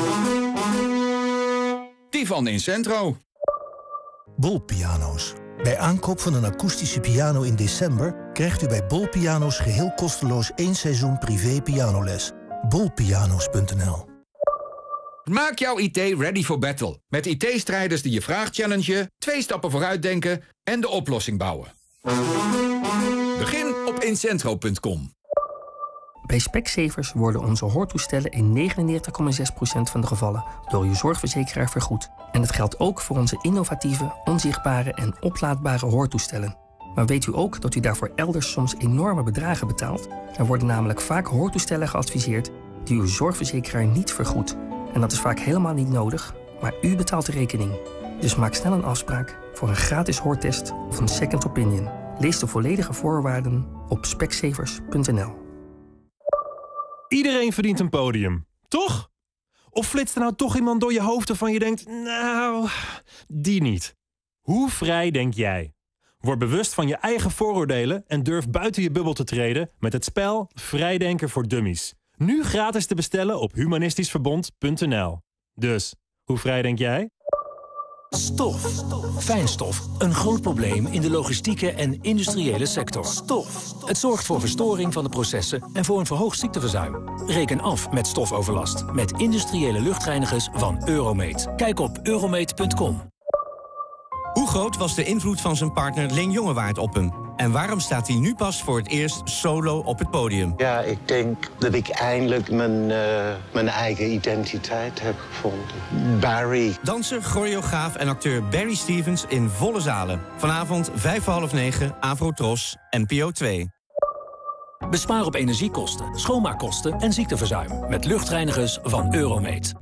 Die van Incentro. Bol Piano's. Bij aankoop van een akoestische piano in december... krijgt u bij Bol Piano's geheel kosteloos één seizoen privé pianoles. bol piano's punt n l. Maak jouw I T ready for battle. Met I T-strijders die je vraag challengen, twee stappen vooruit denken en de oplossing bouwen. Begin op incentro punt com. Bij Specsavers worden onze hoortoestellen in negenennegentig komma zes procent van de gevallen door uw zorgverzekeraar vergoed. En dat geldt ook voor onze innovatieve, onzichtbare en oplaadbare hoortoestellen. Maar weet u ook dat u daarvoor elders soms enorme bedragen betaalt? Er worden namelijk vaak hoortoestellen geadviseerd die uw zorgverzekeraar niet vergoedt. En dat is vaak helemaal niet nodig, maar u betaalt de rekening. Dus maak snel een afspraak voor een gratis hoortest of een second opinion. Lees de volledige voorwaarden op specsavers punt n l. Iedereen verdient een podium, toch? Of flitst er nou toch iemand door je hoofd waarvan je denkt, nou, die niet. Hoe vrij denk jij? Word bewust van je eigen vooroordelen en durf buiten je bubbel te treden met het spel Vrijdenker voor Dummies. Nu gratis te bestellen op humanistischverbond punt n l. Dus, hoe vrij denk jij? Stof. Fijnstof. Een groot probleem in de logistieke en industriële sector. Stof. Het zorgt voor verstoring van de processen en voor een verhoogd ziekteverzuim. Reken af met stofoverlast met industriële luchtreinigers van Euromate. Kijk op euromate punt com. Hoe groot was de invloed van zijn partner Leen Jongewaard op hem? En waarom staat hij nu pas voor het eerst solo op het podium? Ja, ik denk dat ik eindelijk mijn, uh, mijn eigen identiteit heb gevonden. Barry. Danser, choreograaf en acteur Barry Stevens in volle zalen. Vanavond vijf voor half negen, Avrotros, N P O twee. Bespaar op energiekosten, schoonmaakkosten en ziekteverzuim met luchtreinigers van Euromate.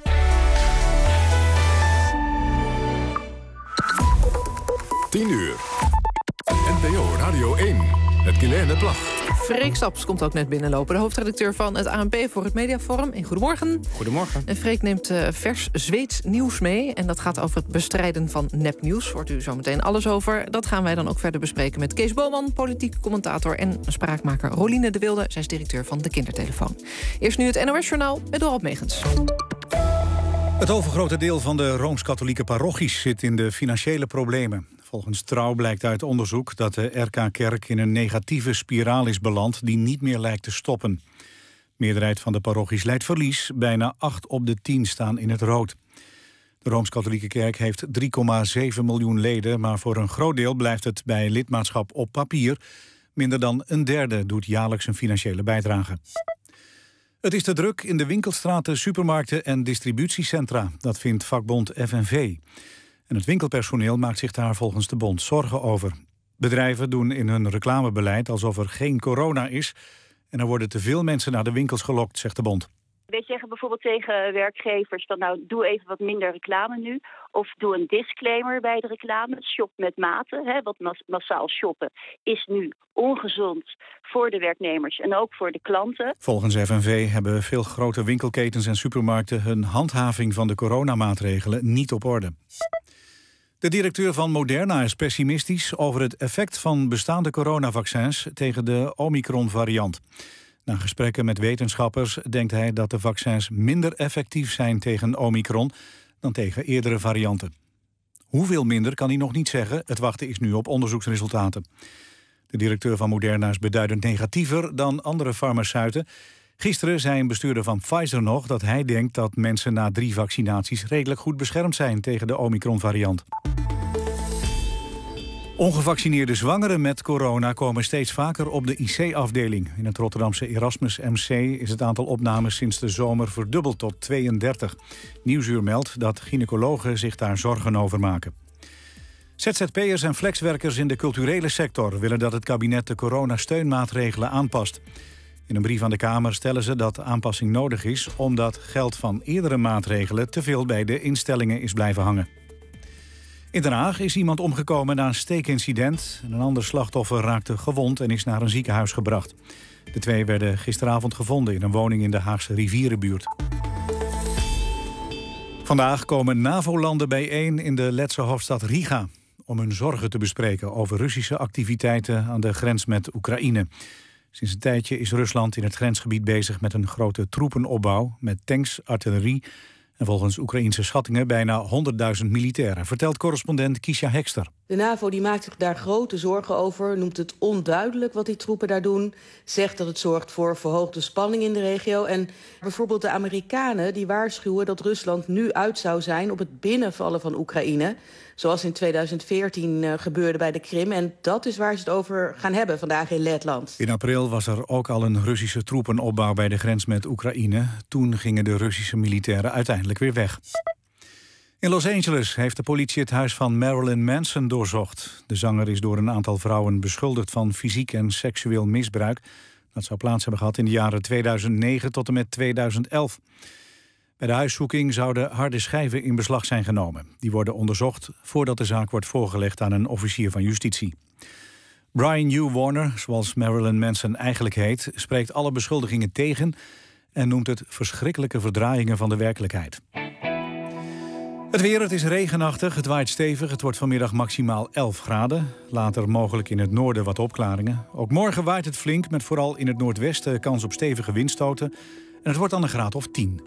tien uur. N P O Radio één. Met Guilaine Plag. Freek Staps komt ook net binnenlopen. De hoofdredacteur van het A N P voor het Mediaforum. En goedemorgen. Goedemorgen. En Freek neemt uh, vers Zweeds nieuws mee. En dat gaat over het bestrijden van nepnieuws. Hoort u zo meteen alles over. Dat gaan wij dan ook verder bespreken met Kees Boman, politiek commentator en spraakmaker Roline de Wilde. Zij is directeur van de Kindertelefoon. Eerst nu het N O S-journaal met Dorald Megens. Het overgrote deel van de Rooms-Katholieke parochies zit in de financiële problemen. Volgens Trouw blijkt uit onderzoek dat de R K-kerk in een negatieve spiraal is beland die niet meer lijkt te stoppen. De meerderheid van de parochies leidt verlies, bijna acht op de tien staan in het rood. De Rooms-Katholieke kerk heeft drie komma zeven miljoen leden, maar voor een groot deel blijft het bij lidmaatschap op papier. Minder dan een derde doet jaarlijks een financiële bijdrage. Het is te druk in de winkelstraten, supermarkten en distributiecentra. Dat vindt vakbond F N V. En het winkelpersoneel maakt zich daar volgens de bond zorgen over. Bedrijven doen in hun reclamebeleid alsof er geen corona is. En er worden te veel mensen naar de winkels gelokt, zegt de bond. Wij zeggen bijvoorbeeld tegen werkgevers van nou doe even wat minder reclame nu. Of doe een disclaimer bij de reclame. Shop met mate. Hè, want mas- massaal shoppen is nu ongezond voor de werknemers en ook voor de klanten. Volgens F N V hebben veel grote winkelketens en supermarkten hun handhaving van de coronamaatregelen niet op orde. De directeur van Moderna is pessimistisch over het effect van bestaande coronavaccins tegen de Omicron-variant. Na gesprekken met wetenschappers denkt hij dat de vaccins minder effectief zijn tegen Omicron dan tegen eerdere varianten. Hoeveel minder kan hij nog niet zeggen. Het wachten is nu op onderzoeksresultaten. De directeur van Moderna is beduidend negatiever dan andere farmaceuten. Gisteren zei een bestuurder van Pfizer nog dat hij denkt dat mensen na drie vaccinaties redelijk goed beschermd zijn tegen de Omicron-variant. Ongevaccineerde zwangeren met corona komen steeds vaker op de I C-afdeling. In het Rotterdamse Erasmus M C is het aantal opnames sinds de zomer verdubbeld tot tweeëndertig. Nieuwsuur meldt dat gynaecologen zich daar zorgen over maken. Z Z P'ers en flexwerkers in de culturele sector willen dat het kabinet de coronasteunmaatregelen aanpast. In een brief aan de Kamer stellen ze dat aanpassing nodig is omdat geld van eerdere maatregelen te veel bij de instellingen is blijven hangen. In Den Haag is iemand omgekomen na een steekincident. Een ander slachtoffer raakte gewond en is naar een ziekenhuis gebracht. De twee werden gisteravond gevonden in een woning in de Haagse rivierenbuurt. Vandaag komen NAVO-landen bijeen in de Letse hoofdstad Riga om hun zorgen te bespreken over Russische activiteiten aan de grens met Oekraïne. Sinds een tijdje is Rusland in het grensgebied bezig met een grote troepenopbouw met tanks, artillerie en volgens Oekraïnse schattingen bijna honderdduizend militairen, vertelt correspondent Kisha Hekster. De NAVO die maakt zich daar grote zorgen over, noemt het onduidelijk wat die troepen daar doen, zegt dat het zorgt voor verhoogde spanning in de regio. En bijvoorbeeld de Amerikanen die waarschuwen dat Rusland nu uit zou zijn op het binnenvallen van Oekraïne, zoals in tweeduizend veertien uh, gebeurde bij de Krim. En dat is waar ze het over gaan hebben vandaag in Letland. In april was er ook al een Russische troepenopbouw bij de grens met Oekraïne. Toen gingen de Russische militairen uiteindelijk weer weg. In Los Angeles heeft de politie het huis van Marilyn Manson doorzocht. De zanger is door een aantal vrouwen beschuldigd van fysiek en seksueel misbruik. Dat zou plaats hebben gehad in de jaren tweeduizend negen tot en met tweeduizend elf. Bij de huiszoeking zouden harde schijven in beslag zijn genomen. Die worden onderzocht voordat de zaak wordt voorgelegd aan een officier van justitie. Brian Hugh Warner, zoals Marilyn Manson eigenlijk heet, spreekt alle beschuldigingen tegen en noemt het verschrikkelijke verdraaiingen van de werkelijkheid. Het weer, het is regenachtig, het waait stevig. Het wordt vanmiddag maximaal elf graden. Later mogelijk in het noorden wat opklaringen. Ook morgen waait het flink, met vooral in het noordwesten kans op stevige windstoten. En het wordt dan een graad of tien.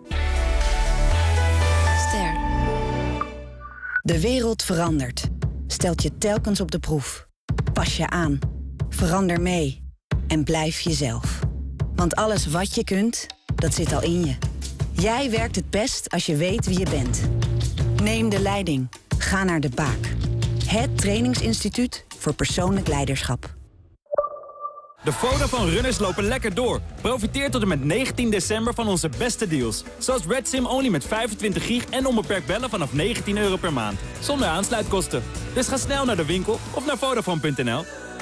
Ster. De wereld verandert. Stelt je telkens op de proef. Pas je aan. Verander mee. En blijf jezelf. Want alles wat je kunt, dat zit al in je. Jij werkt het best als je weet wie je bent. Neem de leiding. Ga naar de Baak. Het trainingsinstituut voor persoonlijk leiderschap. De Vodafone runners lopen lekker door. Profiteer tot en met negentien december van onze beste deals. Zoals Red Sim Only met vijfentwintig gig en onbeperkt bellen vanaf negentien euro per maand. Zonder aansluitkosten. Dus ga snel naar de winkel of naar Vodafone punt n l.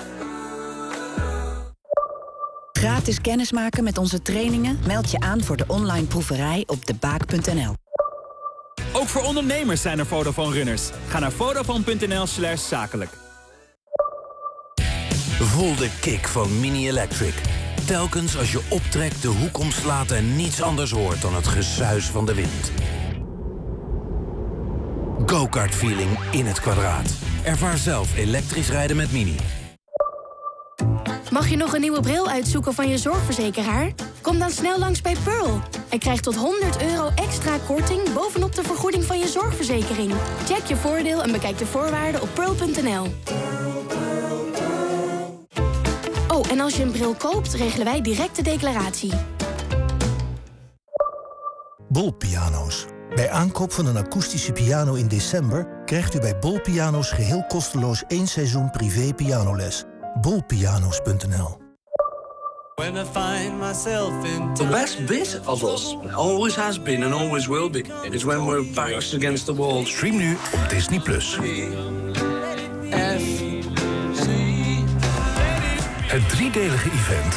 Gratis kennismaken met onze trainingen? Meld je aan voor de online proeverij op de baak punt n l. Ook voor ondernemers zijn er Vodafone runners. Ga naar vodafone punt n l slash zakelijk. Voel de kick van Mini Electric. Telkens als je optrekt, de hoek omslaat en niets anders hoort dan het gesuis van de wind. Go-kart feeling in het kwadraat. Ervaar zelf elektrisch rijden met Mini. Mag je nog een nieuwe bril uitzoeken van je zorgverzekeraar? Kom dan snel langs bij Pearl en krijg tot honderd euro extra korting bovenop de vergoeding van je zorgverzekering. Check je voordeel en bekijk de voorwaarden op pearl punt n l. Oh, en als je een bril koopt, regelen wij direct de declaratie. Bol Piano's. Bij aankoop van een akoestische piano in december krijgt u bij Bol Piano's geheel kosteloos één seizoen privé pianoles. bol piano's punt n l. The best bit of us, always has been and always will be, is when we're backs against the wall. Stream nu op Disney plus. Het driedelige event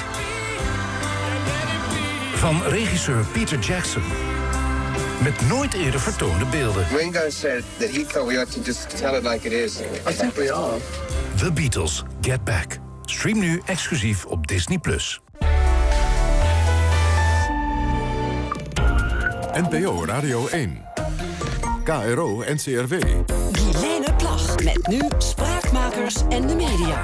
van regisseur Peter Jackson. Met nooit eerder vertoonde beelden. Ringo said that he thought we ought to just tell it like it is. I think we are. The Beatles, Get Back. Stream nu exclusief op Disney plus. N P O Radio één. K R O N C R W. Guilaine Plag met nu Spraakmakers en de media.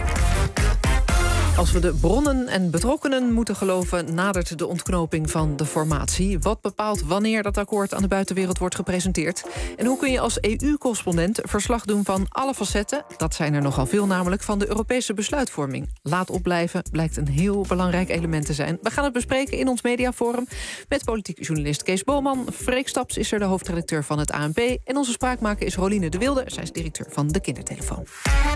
Als we de bronnen en betrokkenen moeten geloven, nadert de ontknoping van de formatie. Wat bepaalt wanneer dat akkoord aan de buitenwereld wordt gepresenteerd? En hoe kun je als E U-correspondent verslag doen van alle facetten, dat zijn er nogal veel namelijk, van de Europese besluitvorming? Laat opblijven blijkt een heel belangrijk element te zijn. We gaan het bespreken in ons mediaforum met politiek journalist Kees Boman. Freek Staps is er, de hoofdredacteur van het A N P. En onze spraakmaker is Roline de Wilde. Zij is directeur van de Kindertelefoon.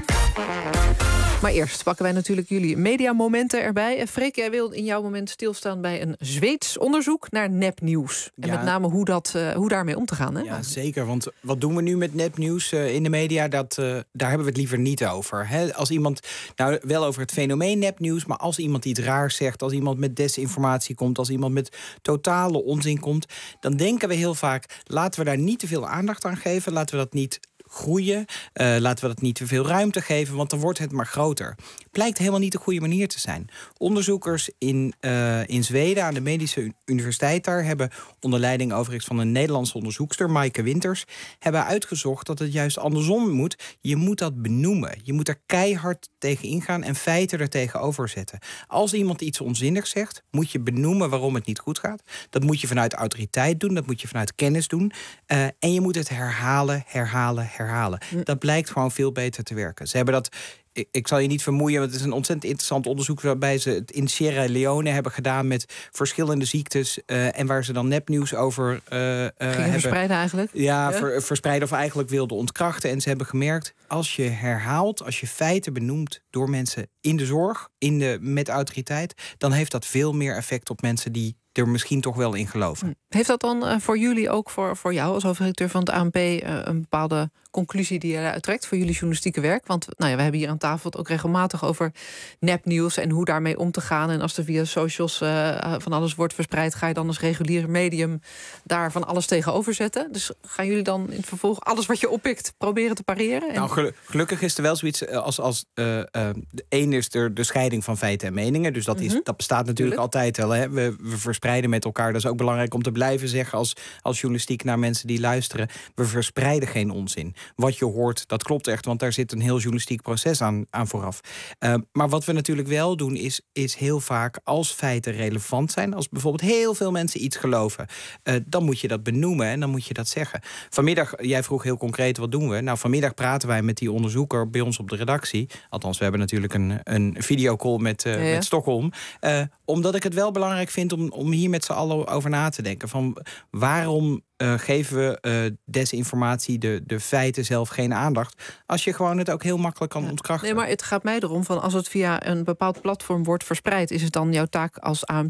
Maar eerst pakken wij natuurlijk jullie mediamomenten erbij. Freek, jij wil in jouw moment stilstaan bij een Zweeds onderzoek naar nepnieuws. En ja, met name hoe, dat, uh, hoe daarmee om te gaan. Hè? Ja, zeker. Want wat doen we nu met nepnieuws uh, in de media? Dat, uh, daar hebben we het liever niet over. Hè? Als iemand, nou wel over het fenomeen nepnieuws, maar als iemand iets raars zegt, als iemand met desinformatie komt, als iemand met totale onzin komt, dan denken we heel vaak, laten we daar niet te veel aandacht aan geven. Laten we dat niet groeien. Uh, laten we dat niet te veel ruimte geven, want dan wordt het maar groter. Blijkt helemaal niet de goede manier te zijn. Onderzoekers in, uh, in Zweden aan de Medische Universiteit daar hebben onder leiding overigens van een Nederlandse onderzoekster, Maaike Winters, hebben uitgezocht dat het juist andersom moet. Je moet dat benoemen. Je moet er keihard tegen ingaan en feiten er tegenover zetten. Als iemand iets onzinnigs zegt, moet je benoemen waarom het niet goed gaat. Dat moet je vanuit autoriteit doen, dat moet je vanuit kennis doen. Uh, en je moet het herhalen, herhalen, herhalen. Dat blijkt gewoon veel beter te werken. Ze hebben dat, ik, ik zal je niet vermoeien, want het is een ontzettend interessant onderzoek waarbij ze het in Sierra Leone hebben gedaan met verschillende ziektes uh, en waar ze dan nepnieuws over uh, uh, hebben verspreiden eigenlijk. Ja, ja. Ver, verspreiden of eigenlijk wilden ontkrachten. En ze hebben gemerkt, als je herhaalt, als je feiten benoemt door mensen in de zorg, in de, met autoriteit, dan heeft dat veel meer effect op mensen die er misschien toch wel in geloven. Heeft dat dan uh, voor jullie ook, voor, voor jou als hoofdredacteur van het A N P... Uh, een bepaalde conclusie die je eruit trekt voor jullie journalistieke werk? Want nou ja, we hebben hier aan tafel het ook regelmatig over nepnieuws en hoe daarmee om te gaan. En als er via socials uh, van alles wordt verspreid, ga je dan als regulier medium daar van alles tegenover zetten. Dus gaan jullie dan in het vervolg alles wat je oppikt proberen te pareren? En... Nou, gelukkig is er wel zoiets als... als uh, uh, de een is er de scheiding van feiten en meningen. Dus dat, is, mm-hmm. dat bestaat natuurlijk Tuurlijk. altijd wel. Hè. We, we verspreiden met elkaar. Dat is ook belangrijk om te blijven zeggen als, als journalistiek naar mensen die luisteren. We verspreiden geen onzin. Wat je hoort, dat klopt echt, want daar zit een heel journalistiek proces aan, aan vooraf. Uh, maar wat we natuurlijk wel doen, is, is heel vaak als feiten relevant zijn, als bijvoorbeeld heel veel mensen iets geloven, uh, dan moet je dat benoemen en dan moet je dat zeggen. Vanmiddag, jij vroeg heel concreet, wat doen we? Nou, vanmiddag praten wij met die onderzoeker bij ons op de redactie. Althans, we hebben natuurlijk een, een videocall met, uh, ja, ja. met Stockholm. Uh, omdat ik het wel belangrijk vind om, om hier met z'n allen over na te denken. Van waarom Uh, geven we uh, desinformatie, de, de feiten zelf geen aandacht, als je gewoon het ook heel makkelijk kan ja. ontkrachten. Nee, maar het gaat mij erom van als het via een bepaald platform wordt verspreid, is het dan jouw taak als A N P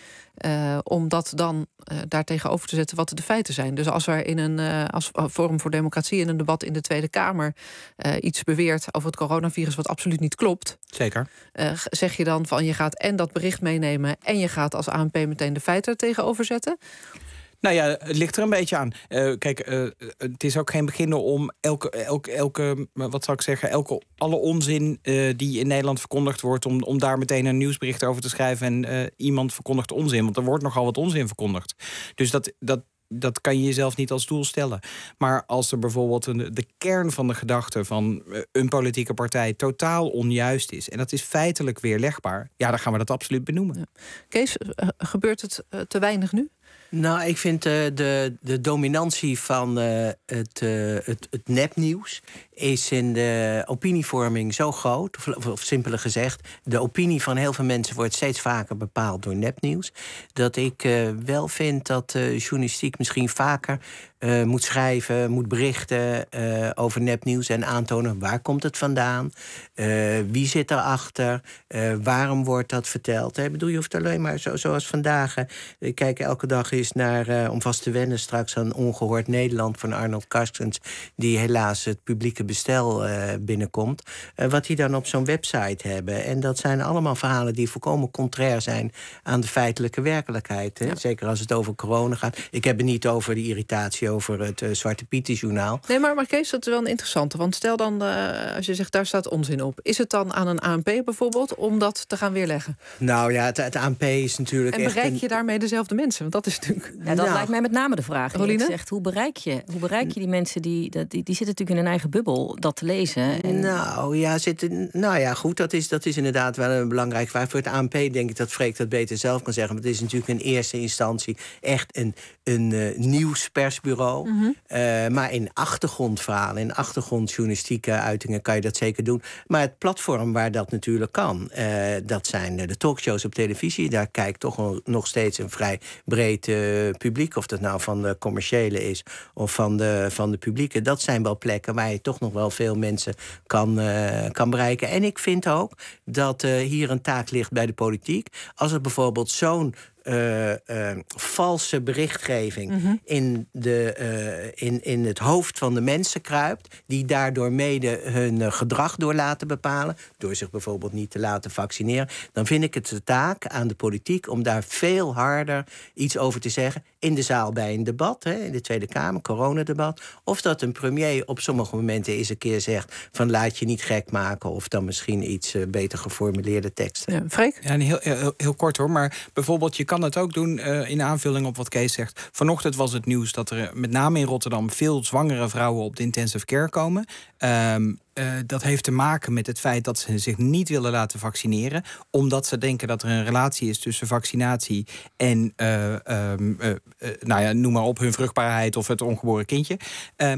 uh, om dat dan uh, daartegenover te zetten wat de feiten zijn. Dus als er in een uh, als Forum voor Democratie in een debat in de Tweede Kamer uh, iets beweert over het coronavirus wat absoluut niet klopt, zeker, uh, zeg je dan van je gaat en dat bericht meenemen en je gaat als A N P meteen de feiten er tegenover zetten? Nou ja, het ligt er een beetje aan. Uh, kijk, uh, het is ook geen beginnen om elke, elke, elke wat zou ik zeggen, elke, alle onzin uh, die in Nederland verkondigd wordt, om, om daar meteen een nieuwsbericht over te schrijven en uh, iemand verkondigt onzin. Want er wordt nogal wat onzin verkondigd. Dus dat, dat, dat kan je jezelf niet als doel stellen. Maar als er bijvoorbeeld een, de kern van de gedachte van een politieke partij totaal onjuist is, en dat is feitelijk weerlegbaar, ja, dan gaan we dat absoluut benoemen. Ja. Kees, uh, gebeurt het uh, te weinig nu? Nou, ik vind uh, de, de dominantie van uh, het, uh, het, het nepnieuws is in de opinievorming zo groot, of, of simpeler gezegd, de opinie van heel veel mensen wordt steeds vaker bepaald door nepnieuws, dat ik uh, wel vind dat uh, journalistiek misschien vaker uh, moet schrijven, moet berichten uh, over nepnieuws en aantonen waar komt het vandaan, uh, wie zit erachter, uh, waarom wordt dat verteld. Hè? Ik bedoel, je hoeft alleen maar, zo, zoals vandaag, uh, ik kijk elke dag eens naar, uh, om vast te wennen straks aan Ongehoord Nederland van Arnold Karskens, die helaas het publieke bestel uh, binnenkomt, uh, wat die dan op zo'n website hebben. En dat zijn allemaal verhalen die volkomen contrair zijn aan de feitelijke werkelijkheid. Hè? Ja. Zeker als het over corona gaat. Ik heb het niet over de irritatie over het uh, Zwarte Pieten-journaal. Nee, maar, maar Kees, dat is wel een interessante. Want stel dan, uh, als je zegt, daar staat onzin op. Is het dan aan een A N P bijvoorbeeld om dat te gaan weerleggen? Nou ja, het, het A N P is natuurlijk en echt... En bereik je een... daarmee dezelfde mensen? Want dat is natuurlijk... Ja, dat nou, lijkt mij met name de vraag. Zegt, hoe bereik je, hoe bereik je die mensen die, die, die zitten natuurlijk in hun eigen bubbel dat te lezen? En... Nou ja, zitten, nou ja, goed, dat is, dat is inderdaad wel een belangrijke vraag. Voor het A N P denk ik dat Freek dat beter zelf kan zeggen. Maar het is natuurlijk in eerste instantie echt een, een uh, nieuwspersbureau. Mm-hmm. Uh, maar in achtergrondverhalen, in achtergrondjournalistieke uitingen kan je dat zeker doen. Maar het platform waar dat natuurlijk kan, uh, dat zijn de talkshows op televisie. Daar kijkt toch een, nog steeds een vrij breed uh, publiek. Of dat nou van de commerciële is of van de, van de publieke. Dat zijn wel plekken waar je toch nog wel veel mensen kan, uh, kan bereiken. En ik vind ook dat uh, hier een taak ligt bij de politiek. Als er bijvoorbeeld zo'n Uh, uh, valse berichtgeving mm-hmm. in, de, uh, in, in het hoofd van de mensen kruipt, die daardoor mede hun uh, gedrag door laten bepalen, door zich bijvoorbeeld niet te laten vaccineren, dan vind ik het de taak aan de politiek om daar veel harder iets over te zeggen. In de zaal bij een debat, hè, in de Tweede Kamer, coronadebat. Of dat een premier op sommige momenten eens een keer zegt van laat je niet gek maken, of dan misschien iets uh, beter geformuleerde teksten. Ja, Freek? Ja, heel, heel, heel kort hoor, maar bijvoorbeeld je kan het ook doen uh, in aanvulling op wat Kees zegt. Vanochtend was het nieuws dat er met name in Rotterdam veel zwangere vrouwen op de intensive care komen. Um, Uh, dat heeft te maken met het feit dat ze zich niet willen laten vaccineren, omdat ze denken dat er een relatie is tussen vaccinatie en uh, um, uh, uh, nou ja, noem maar op, hun vruchtbaarheid of het ongeboren kindje. Uh,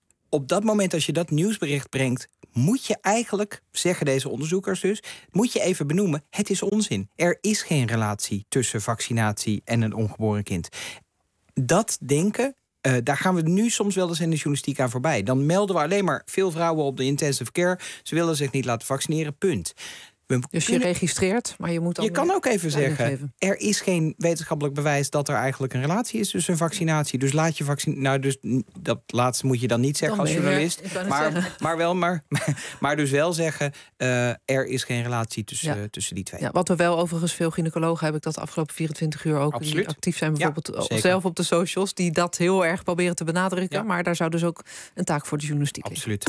op dat moment, als je dat nieuwsbericht brengt, moet je eigenlijk, zeggen deze onderzoekers dus, moet je even benoemen, het is onzin. Er is geen relatie tussen vaccinatie en een ongeboren kind. Dat denken, Uh, daar gaan we nu soms wel eens in de journalistiek aan voorbij. Dan melden we alleen maar veel vrouwen op de intensive care. Ze willen zich niet laten vaccineren, punt. We Dus je kunnen... registreert, maar je moet dan... Je kan ook even zeggen, geven. er is geen wetenschappelijk bewijs dat er eigenlijk een relatie is tussen een vaccinatie. Dus laat je vaccin... Nou, dus dat laatste moet je dan niet zeggen Dan als ben je journalist. weer- ik wou net Maar, zeggen. maar wel, maar, maar dus wel zeggen, uh, er is geen relatie tussen, Ja. uh, tussen die twee. Ja, wat we wel overigens, veel gynaecologen heb ik dat de afgelopen vierentwintig uur ook Absoluut. die actief zijn, bijvoorbeeld Ja, zeker. zelf op de socials, die dat heel erg proberen te benadrukken. Ja. Maar daar zou dus ook een taak voor de journalistiek Absoluut.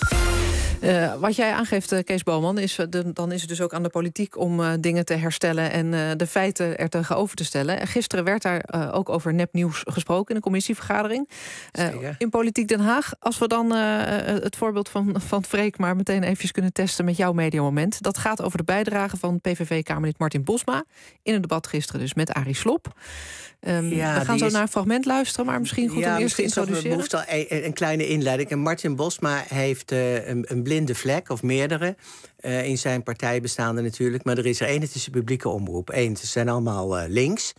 Uh, wat jij aangeeft, uh, Kees Boman, is uh, de, dan is het dus ook aan de politiek om uh, dingen te herstellen en uh, de feiten er tegenover te stellen. En gisteren werd daar uh, ook over nepnieuws gesproken in een commissievergadering. Uh, in Politiek Den Haag. Als we dan uh, het voorbeeld van, van Freek maar meteen eventjes kunnen testen met jouw mediamoment. Dat gaat over de bijdrage van P V V-Kamerlid Martin Bosma in een debat gisteren dus met Arie Slob. Um, Ja, we gaan die zo is- naar een fragment luisteren, maar misschien goed ja, om eerst te misschien toch, introduceren. behoeft al een, een kleine inleiding. En Martin Bosma heeft uh, een, een blinde vlek, of meerdere, uh, in zijn partij bestaande natuurlijk. Maar er is er één, het is de publieke omroep. Eén, ze zijn allemaal uh, links.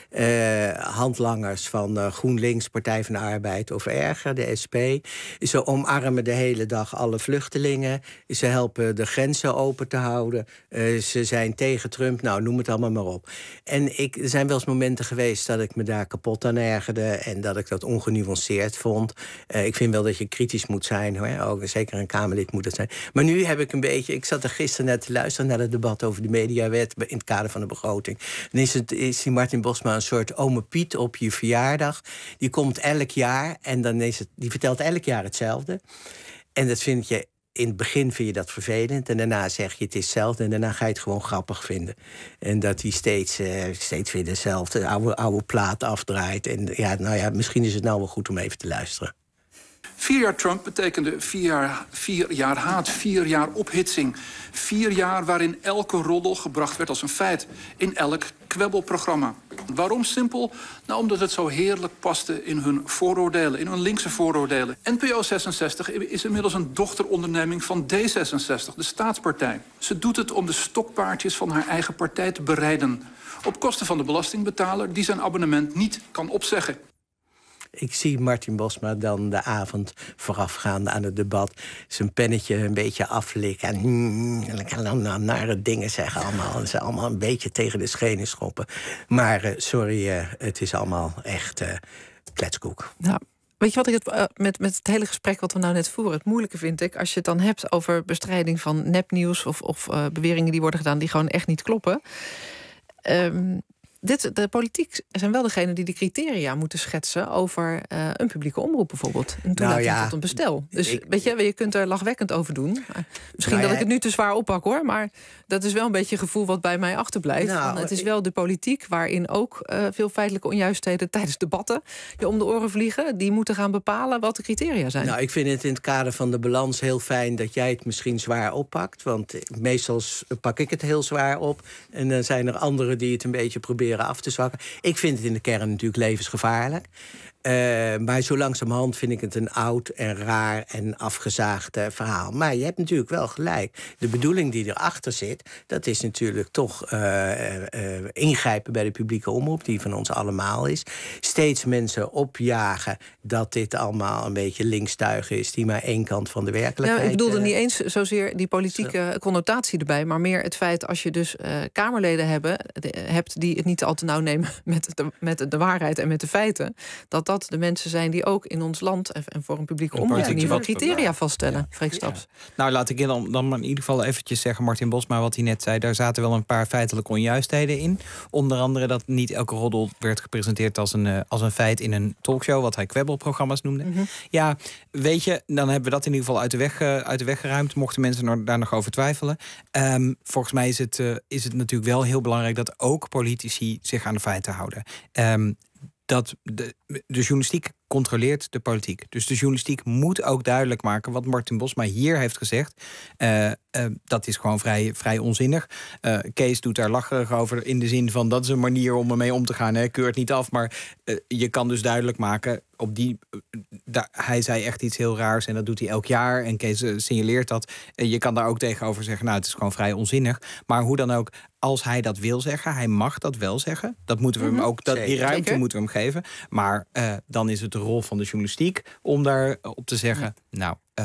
Uh, handlangers van uh, GroenLinks, Partij van de Arbeid of erger, de S P. Ze omarmen de hele dag alle vluchtelingen. Ze helpen de grenzen open te houden. Uh, ze zijn tegen Trump, nou, noem het allemaal maar op. En ik, er zijn wel eens momenten geweest dat ik me daar kapot aan ergerde en dat ik dat ongenuanceerd vond. Uh, ik vind wel dat je kritisch moet zijn, hoor. Ook zeker een Kamerlid moet dat zijn. Maar nu heb ik een beetje... Ik zat er gisteren net te luisteren naar het debat over de mediawet in het kader van de begroting. Dan is, het, is die Martin Bosma een soort ome Piet op je verjaardag. Die komt elk jaar en dan is het, die vertelt elk jaar hetzelfde. En dat vind je... In het begin vind je dat vervelend en daarna zeg je het is hetzelfde en daarna ga je het gewoon grappig vinden. En dat hij steeds, uh, steeds weer dezelfde oude, oude plaat afdraait. En ja, nou ja, misschien is het nou wel goed om even te luisteren. Vier jaar Trump betekende vier jaar, vier jaar haat, vier jaar ophitsing. Vier jaar waarin elke roddel gebracht werd als een feit. In elk kwebbelprogramma. Waarom simpel? Nou, omdat het zo heerlijk paste in hun vooroordelen, in hun linkse vooroordelen. N P O zesenzestig is inmiddels een dochteronderneming van D zesenzestig, de staatspartij. Ze doet het om de stokpaardjes van haar eigen partij te bereiden. Op kosten van de belastingbetaler die zijn abonnement niet kan opzeggen. Ik zie Martin Bosma dan de avond voorafgaande aan het debat zijn pennetje een beetje aflikken. En, hmm, en dan kan dan nou nare dingen zeggen allemaal. En ze allemaal een beetje tegen de schenen schoppen. Maar uh, sorry, uh, het is allemaal echt uh, kletskoek. Ja. Weet je wat ik het uh, met, met het hele gesprek wat we nou net voeren, het moeilijke vind ik, als je het dan hebt over bestrijding van nepnieuws of, of uh, beweringen die worden gedaan die gewoon echt niet kloppen. Um, Dit, de politiek zijn wel degene die de criteria moeten schetsen over uh, een publieke omroep bijvoorbeeld. Een toelating nou ja, tot een bestel. Dus ik, weet je, je kunt er lachwekkend over doen. Misschien nou dat ja, ik het nu te zwaar oppak hoor, maar dat is wel een beetje een gevoel wat bij mij achterblijft. Nou, Van, het is ik, wel de politiek waarin ook uh, veel feitelijke onjuistheden tijdens debatten je om de oren vliegen. Die moeten gaan bepalen wat de criteria zijn. Nou, ik vind het in het kader van de balans heel fijn dat jij het misschien zwaar oppakt. Want meestal pak ik het heel zwaar op. En dan zijn er anderen die het een beetje proberen af te zwakken. Ik vind het in de kern natuurlijk levensgevaarlijk. Uh, maar zo langzamerhand vind ik het een oud en raar en afgezaagd uh, verhaal. Maar je hebt natuurlijk wel gelijk. De bedoeling die erachter zit, dat is natuurlijk toch uh, uh, ingrijpen bij de publieke omroep, die van ons allemaal is. Steeds mensen opjagen dat dit allemaal een beetje linkstuig is, die maar één kant van de werkelijkheid... Ja, ik bedoelde uh, niet eens zozeer die politieke zo. connotatie erbij, maar meer het feit als je dus uh, Kamerleden hebben, de, hebt die het niet al te nauw nemen met de, met de waarheid en met de feiten, dat dat de mensen zijn die ook in ons land en voor een publieke omroep in ieder geval criteria vaststellen. Ja. Freek Staps. Ja. Nou, laat ik dan, dan maar in ieder geval eventjes zeggen, Martin Bosma, wat hij net zei, daar zaten wel een paar feitelijke onjuistheden in. Onder andere dat niet elke roddel werd gepresenteerd als een, uh, als een feit in een talkshow, wat hij kwebbelprogramma's noemde. Mm-hmm. Ja, weet je, dan hebben we dat in ieder geval uit de weg, uh, uit de weg geruimd, mochten mensen er, daar nog over twijfelen. Um, volgens mij is het, uh, is het natuurlijk wel heel belangrijk dat ook politici zich aan de feiten houden. Um, dat de, de journalistiek controleert de politiek. Dus de journalistiek moet ook duidelijk maken wat Martin Bosma hier heeft gezegd. Uh, uh, dat is gewoon vrij, vrij onzinnig. Uh, Kees doet daar lacherig over in de zin van dat is een manier om ermee om te gaan. Hè. Keur het niet af, maar uh, je kan dus duidelijk maken op die. Uh, da, hij zei echt iets heel raars en dat doet hij elk jaar. En Kees uh, signaleert dat. Uh, je kan daar ook tegenover zeggen, nou, het is gewoon vrij onzinnig. Maar hoe dan ook, als hij dat wil zeggen, hij mag dat wel zeggen. Dat moeten we mm-hmm. hem ook, dat, die ruimte Zeker. moeten we hem geven. Maar uh, dan is het de rol van de journalistiek om daar op te zeggen, nou, um,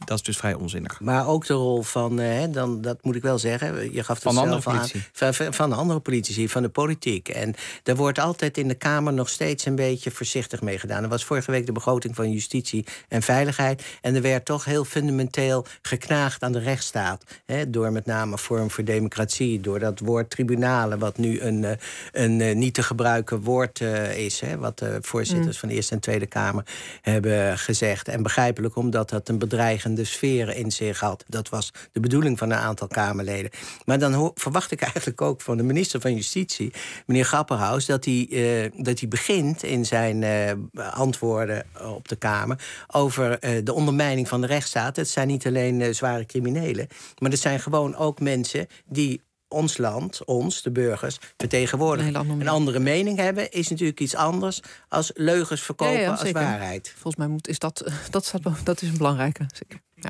dat is dus vrij onzinnig. Maar ook de rol van, uh, dan, dat moet ik wel zeggen, je gaf het van zelf andere aan, politici. van, van andere politici, van de politiek. En daar wordt altijd in de Kamer nog steeds een beetje voorzichtig mee gedaan. Er was vorige week de begroting van Justitie en Veiligheid. En er werd toch heel fundamenteel geknaagd aan de rechtsstaat. Hè, door met name Forum voor Democratie, door dat woord tribunalen, wat nu een, een, een niet te gebruiken woord uh, is. Hè, wat de voorzitters mm. van de Eerste en Tweede Kamer hebben gezegd. En begrijpelijk, omdat dat een bedreigende sfeer in zich had. Dat was de bedoeling van een aantal Kamerleden. Maar dan ho- verwacht ik eigenlijk ook van de minister van Justitie, meneer Grapperhaus, dat hij, uh, dat hij begint in zijn uh, antwoorden op de Kamer over uh, de ondermijning van de rechtsstaat. Het zijn niet alleen uh, zware criminelen, maar het zijn gewoon ook mensen die ons land, ons, de burgers, vertegenwoordigen. Een, een andere mening hebben is natuurlijk iets anders als leugens verkopen ja, ja, als zeker. waarheid. Volgens mij moet, is dat, dat, staat, dat is een belangrijke. Zeker. Ja.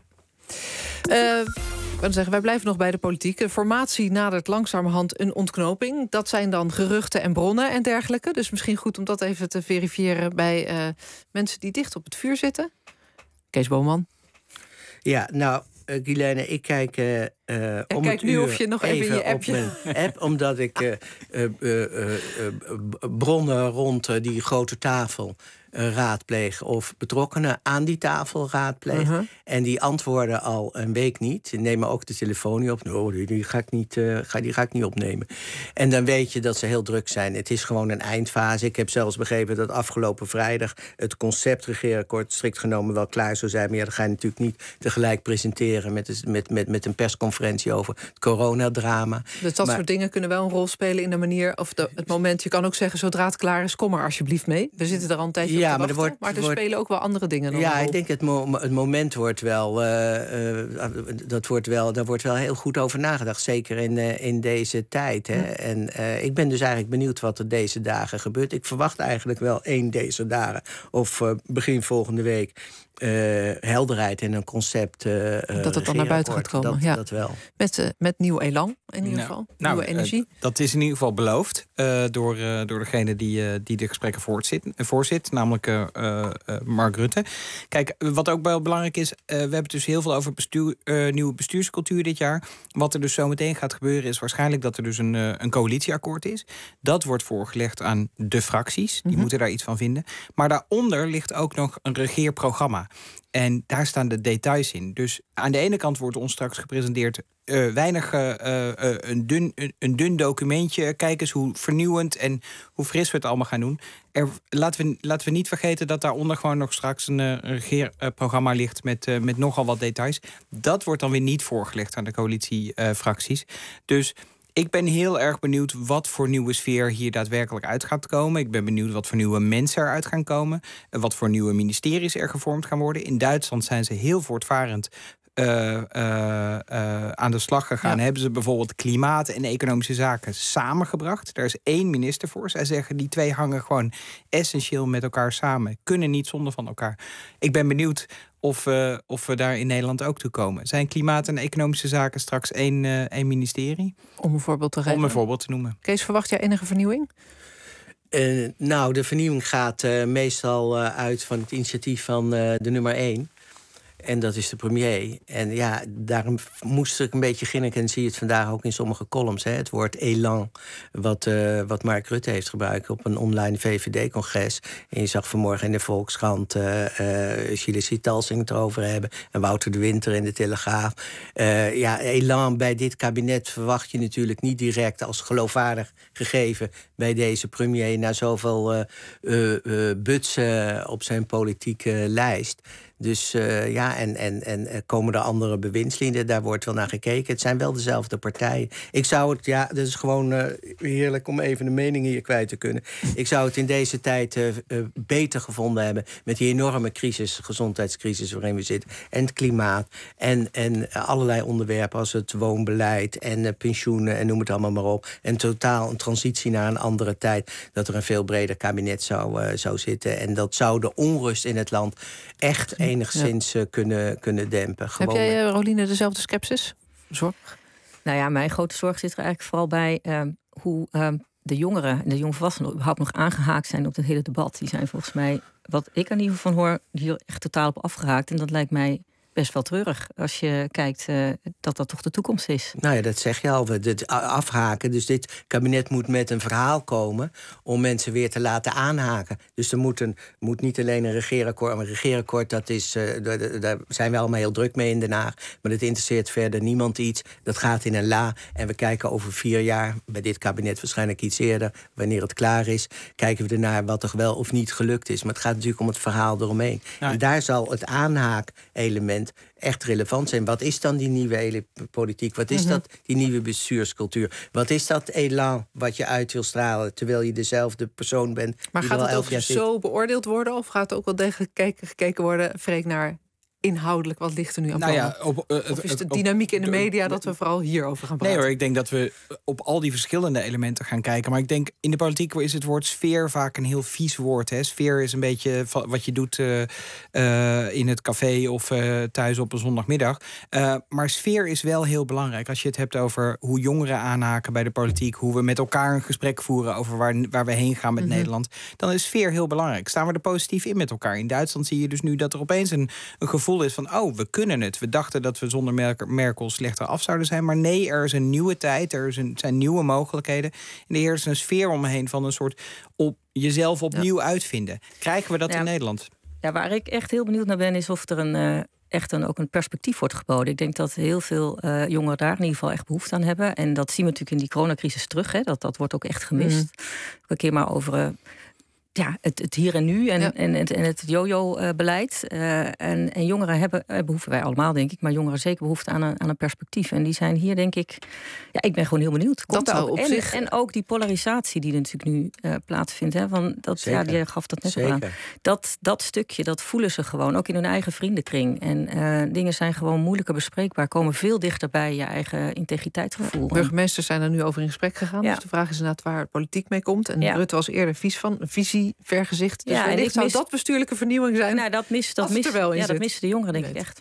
Uh, ik wil zeggen, wij blijven nog bij de politiek. De formatie nadert langzamerhand een ontknoping. Dat zijn dan geruchten en bronnen en dergelijke. Dus misschien goed om dat even te verifiëren bij uh, mensen die dicht op het vuur zitten. Kees Boman. Ja, nou, uh, Guilaine, ik kijk uh, uh, om kijk nu of je nog even, even in je appje... op mijn app, omdat ik uh, uh, uh, uh, uh, bronnen rond uh, die grote tafel Uh, raadpleeg of betrokkenen aan die tafel raadpleeg. Uh-huh. En die antwoorden al een week niet. Nemen ook de telefoon niet op. No, die, die, ga ik niet, uh, ga, die ga ik niet opnemen. En dan weet je dat ze heel druk zijn. Het is gewoon een eindfase. Ik heb zelfs begrepen dat afgelopen vrijdag het concept regeerakkoord strikt genomen wel klaar zou zijn. Maar ja, dat ga je natuurlijk niet tegelijk presenteren met, met, met, met een persconferentie over het coronadrama. Dus dat maar, soort dingen kunnen wel een rol spelen in de manier of de, het moment. Je kan ook zeggen, zodra het klaar is, kom er alsjeblieft mee. We zitten er al een tijdje ja, op te maar er, wordt, maar er wordt, spelen ook wel andere dingen dan. Ja, ik denk het, mo- het moment wordt wel, uh, uh, dat wordt wel, daar wordt wel heel goed over nagedacht. Zeker in, uh, in deze tijd. Hè. Ja. En uh, ik ben dus eigenlijk benieuwd wat er deze dagen gebeurt. Ik verwacht eigenlijk wel één deze dagen of uh, begin volgende week Uh, helderheid in een concept. Uh, dat het dan naar buiten gaat komen. Dat, ja. dat wel. Met, uh, met nieuw elan, in ieder nou, geval. Nou, Nieuwe energie. Uh, dat is in ieder geval beloofd uh, door, uh, door degene die, uh, die de gesprekken voortzit, uh, voorzit, namelijk uh, uh, Mark Rutte. Kijk, wat ook wel belangrijk is, uh, we hebben het dus heel veel over bestuur, uh, nieuwe bestuurscultuur dit jaar. Wat er dus zo meteen gaat gebeuren is waarschijnlijk dat er dus een, uh, een coalitieakkoord is. Dat wordt voorgelegd aan de fracties. Die mm-hmm. moeten daar iets van vinden. Maar daaronder ligt ook nog een regeerprogramma. En daar staan de details in. Dus aan de ene kant wordt ons straks gepresenteerd uh, weinig uh, uh, een, dun, een, een dun documentje. Kijk eens hoe vernieuwend en hoe fris we het allemaal gaan doen. Er, laten, we, laten we niet vergeten dat daaronder gewoon nog straks een uh, regeerprogramma uh, ligt met, uh, met nogal wat details. Dat wordt dan weer niet voorgelegd aan de coalitiefracties. Uh, dus ik ben heel erg benieuwd wat voor nieuwe sfeer hier daadwerkelijk uit gaat komen. Ik ben benieuwd wat voor nieuwe mensen eruit gaan komen. Wat voor nieuwe ministeries er gevormd gaan worden. In Duitsland zijn ze heel voortvarend Uh, uh, uh, aan de slag gegaan. Ja. Hebben ze bijvoorbeeld klimaat en economische zaken samengebracht. Daar is één minister voor. Zij zeggen die twee hangen gewoon essentieel met elkaar samen. Kunnen niet zonder van elkaar. Ik ben benieuwd of, uh, of we daar in Nederland ook toe komen. Zijn klimaat en economische zaken straks één, uh, één ministerie? Om een voorbeeld te geven. Om een voorbeeld te noemen. Kees, verwacht jij enige vernieuwing? Uh, nou, de vernieuwing gaat uh, meestal uh, uit van het initiatief van uh, de nummer één. En dat is de premier. En ja, daarom moest ik een beetje ginniken. En zie je het vandaag ook in sommige columns. Hè, het woord elan, wat, uh, wat Mark Rutte heeft gebruikt op een online V V D-congres. En je zag vanmorgen in de Volkskrant uh, uh, Gilles Talsing het erover hebben. En Wouter de Winter in de Telegraaf. Uh, ja, elan bij dit kabinet verwacht je natuurlijk niet direct als geloofwaardig gegeven bij deze premier na zoveel uh, uh, uh, butsen op zijn politieke lijst. Dus uh, ja, en, en, en komen er andere bewindslieden, daar wordt wel naar gekeken. Het zijn wel dezelfde partijen. Ik zou het, ja, dat is gewoon uh, heerlijk om even de mening hier kwijt te kunnen. Ik zou het in deze tijd uh, uh, beter gevonden hebben met die enorme crisis, gezondheidscrisis waarin we zitten. En het klimaat. En, en allerlei onderwerpen als het woonbeleid en uh, pensioenen en noem het allemaal maar op. En totaal een transitie naar een andere tijd. Dat er een veel breder kabinet zou, uh, zou zitten. En dat zou de onrust in het land echt enigszins ja. kunnen, kunnen dempen. Gewoon heb jij, uh, Roline, dezelfde scepsis? Zorg? Nou ja, mijn grote zorg zit er eigenlijk vooral bij uh, hoe uh, de jongeren en de jongvolwassenen überhaupt nog aangehaakt zijn op het hele debat. Die zijn volgens mij, wat ik aan ieder geval van hoor, hier echt totaal op afgehaakt. En dat lijkt mij best wel treurig als je kijkt uh, dat dat toch de toekomst is. Nou ja, dat zeg je al. Het afhaken. Dus dit kabinet moet met een verhaal komen om mensen weer te laten aanhaken. Dus er moet, een, moet niet alleen een regeerakkoord. Een regeerakkoord, dat is, uh, daar zijn we allemaal heel druk mee in Den Haag. Maar dat interesseert verder niemand iets. Dat gaat in een la. En we kijken over vier jaar, bij dit kabinet waarschijnlijk iets eerder, wanneer het klaar is, kijken we ernaar wat er wel of niet gelukt is. Maar het gaat natuurlijk om het verhaal eromheen. Ja. En daar zal het aanhaakelement echt relevant zijn. Wat is dan die nieuwe politiek? Wat is mm-hmm. dat, die nieuwe bestuurscultuur? Wat is dat elan wat je uit wil stralen, terwijl je dezelfde persoon bent? Maar gaat het ook zo beoordeeld worden? Of gaat het ook wel degelijk gekeken, gekeken worden, Freek, naar inhoudelijk, wat ligt er nu aan nou plannen? Ja, op, uh, of is de dynamiek in de media dat we vooral hierover gaan praten? Nee hoor, ik denk dat we op al die verschillende elementen gaan kijken. Maar ik denk, in de politiek is het woord sfeer vaak een heel vies woord. Hè. Sfeer is een beetje wat je doet uh, uh, in het café of uh, thuis op een zondagmiddag. Uh, maar sfeer is wel heel belangrijk. Als je het hebt over hoe jongeren aanhaken bij de politiek, hoe we met elkaar een gesprek voeren over waar, waar we heen gaan met mm-hmm. Nederland, dan is sfeer heel belangrijk. Staan we er positief in met elkaar? In Duitsland zie je dus nu dat er opeens een, een gevoel is van, oh, we kunnen het. We dachten dat we zonder Merkel, Merkel slechter af zouden zijn. Maar nee, er is een nieuwe tijd. Er is een, zijn nieuwe mogelijkheden. En er heerst een sfeer omheen van een soort op jezelf opnieuw ja. uitvinden. Krijgen we dat ja. in Nederland? Ja, waar ik echt heel benieuwd naar ben, is of er een, uh, echt een, ook een perspectief wordt geboden. Ik denk dat heel veel uh, jongeren daar in ieder geval echt behoefte aan hebben. En dat zien we natuurlijk in die coronacrisis terug. Hè. Dat, dat wordt ook echt gemist. Mm. Een keer maar over Uh, Ja, het, het hier en nu en, ja. en, en, en het jojo-beleid. Uh, en, en jongeren hebben, uh, behoeven wij allemaal, denk ik, maar jongeren zeker behoefte aan een, aan een perspectief. En die zijn hier, denk ik, ja, ik ben gewoon heel benieuwd. Komt dat ook. Op en, zich... en ook die polarisatie die er natuurlijk nu uh, plaatsvindt. Hè, van dat, ja, die gaf dat net al aan. Dat, dat stukje, dat voelen ze gewoon, ook in hun eigen vriendenkring. En uh, dingen zijn gewoon moeilijker bespreekbaar, komen veel dichter bij je eigen integriteitsgevoel. Ja, burgemeesters zijn er nu over in gesprek gegaan. Ja. Dus de vraag is inderdaad waar politiek mee komt. En ja. Rutte was eerder vies van, visie vergezicht. Dus ja, wellicht zou mis... dat bestuurlijke vernieuwing zijn. Nou, dat mist, dat mist, ja, dat missen de jongeren, denk ik echt.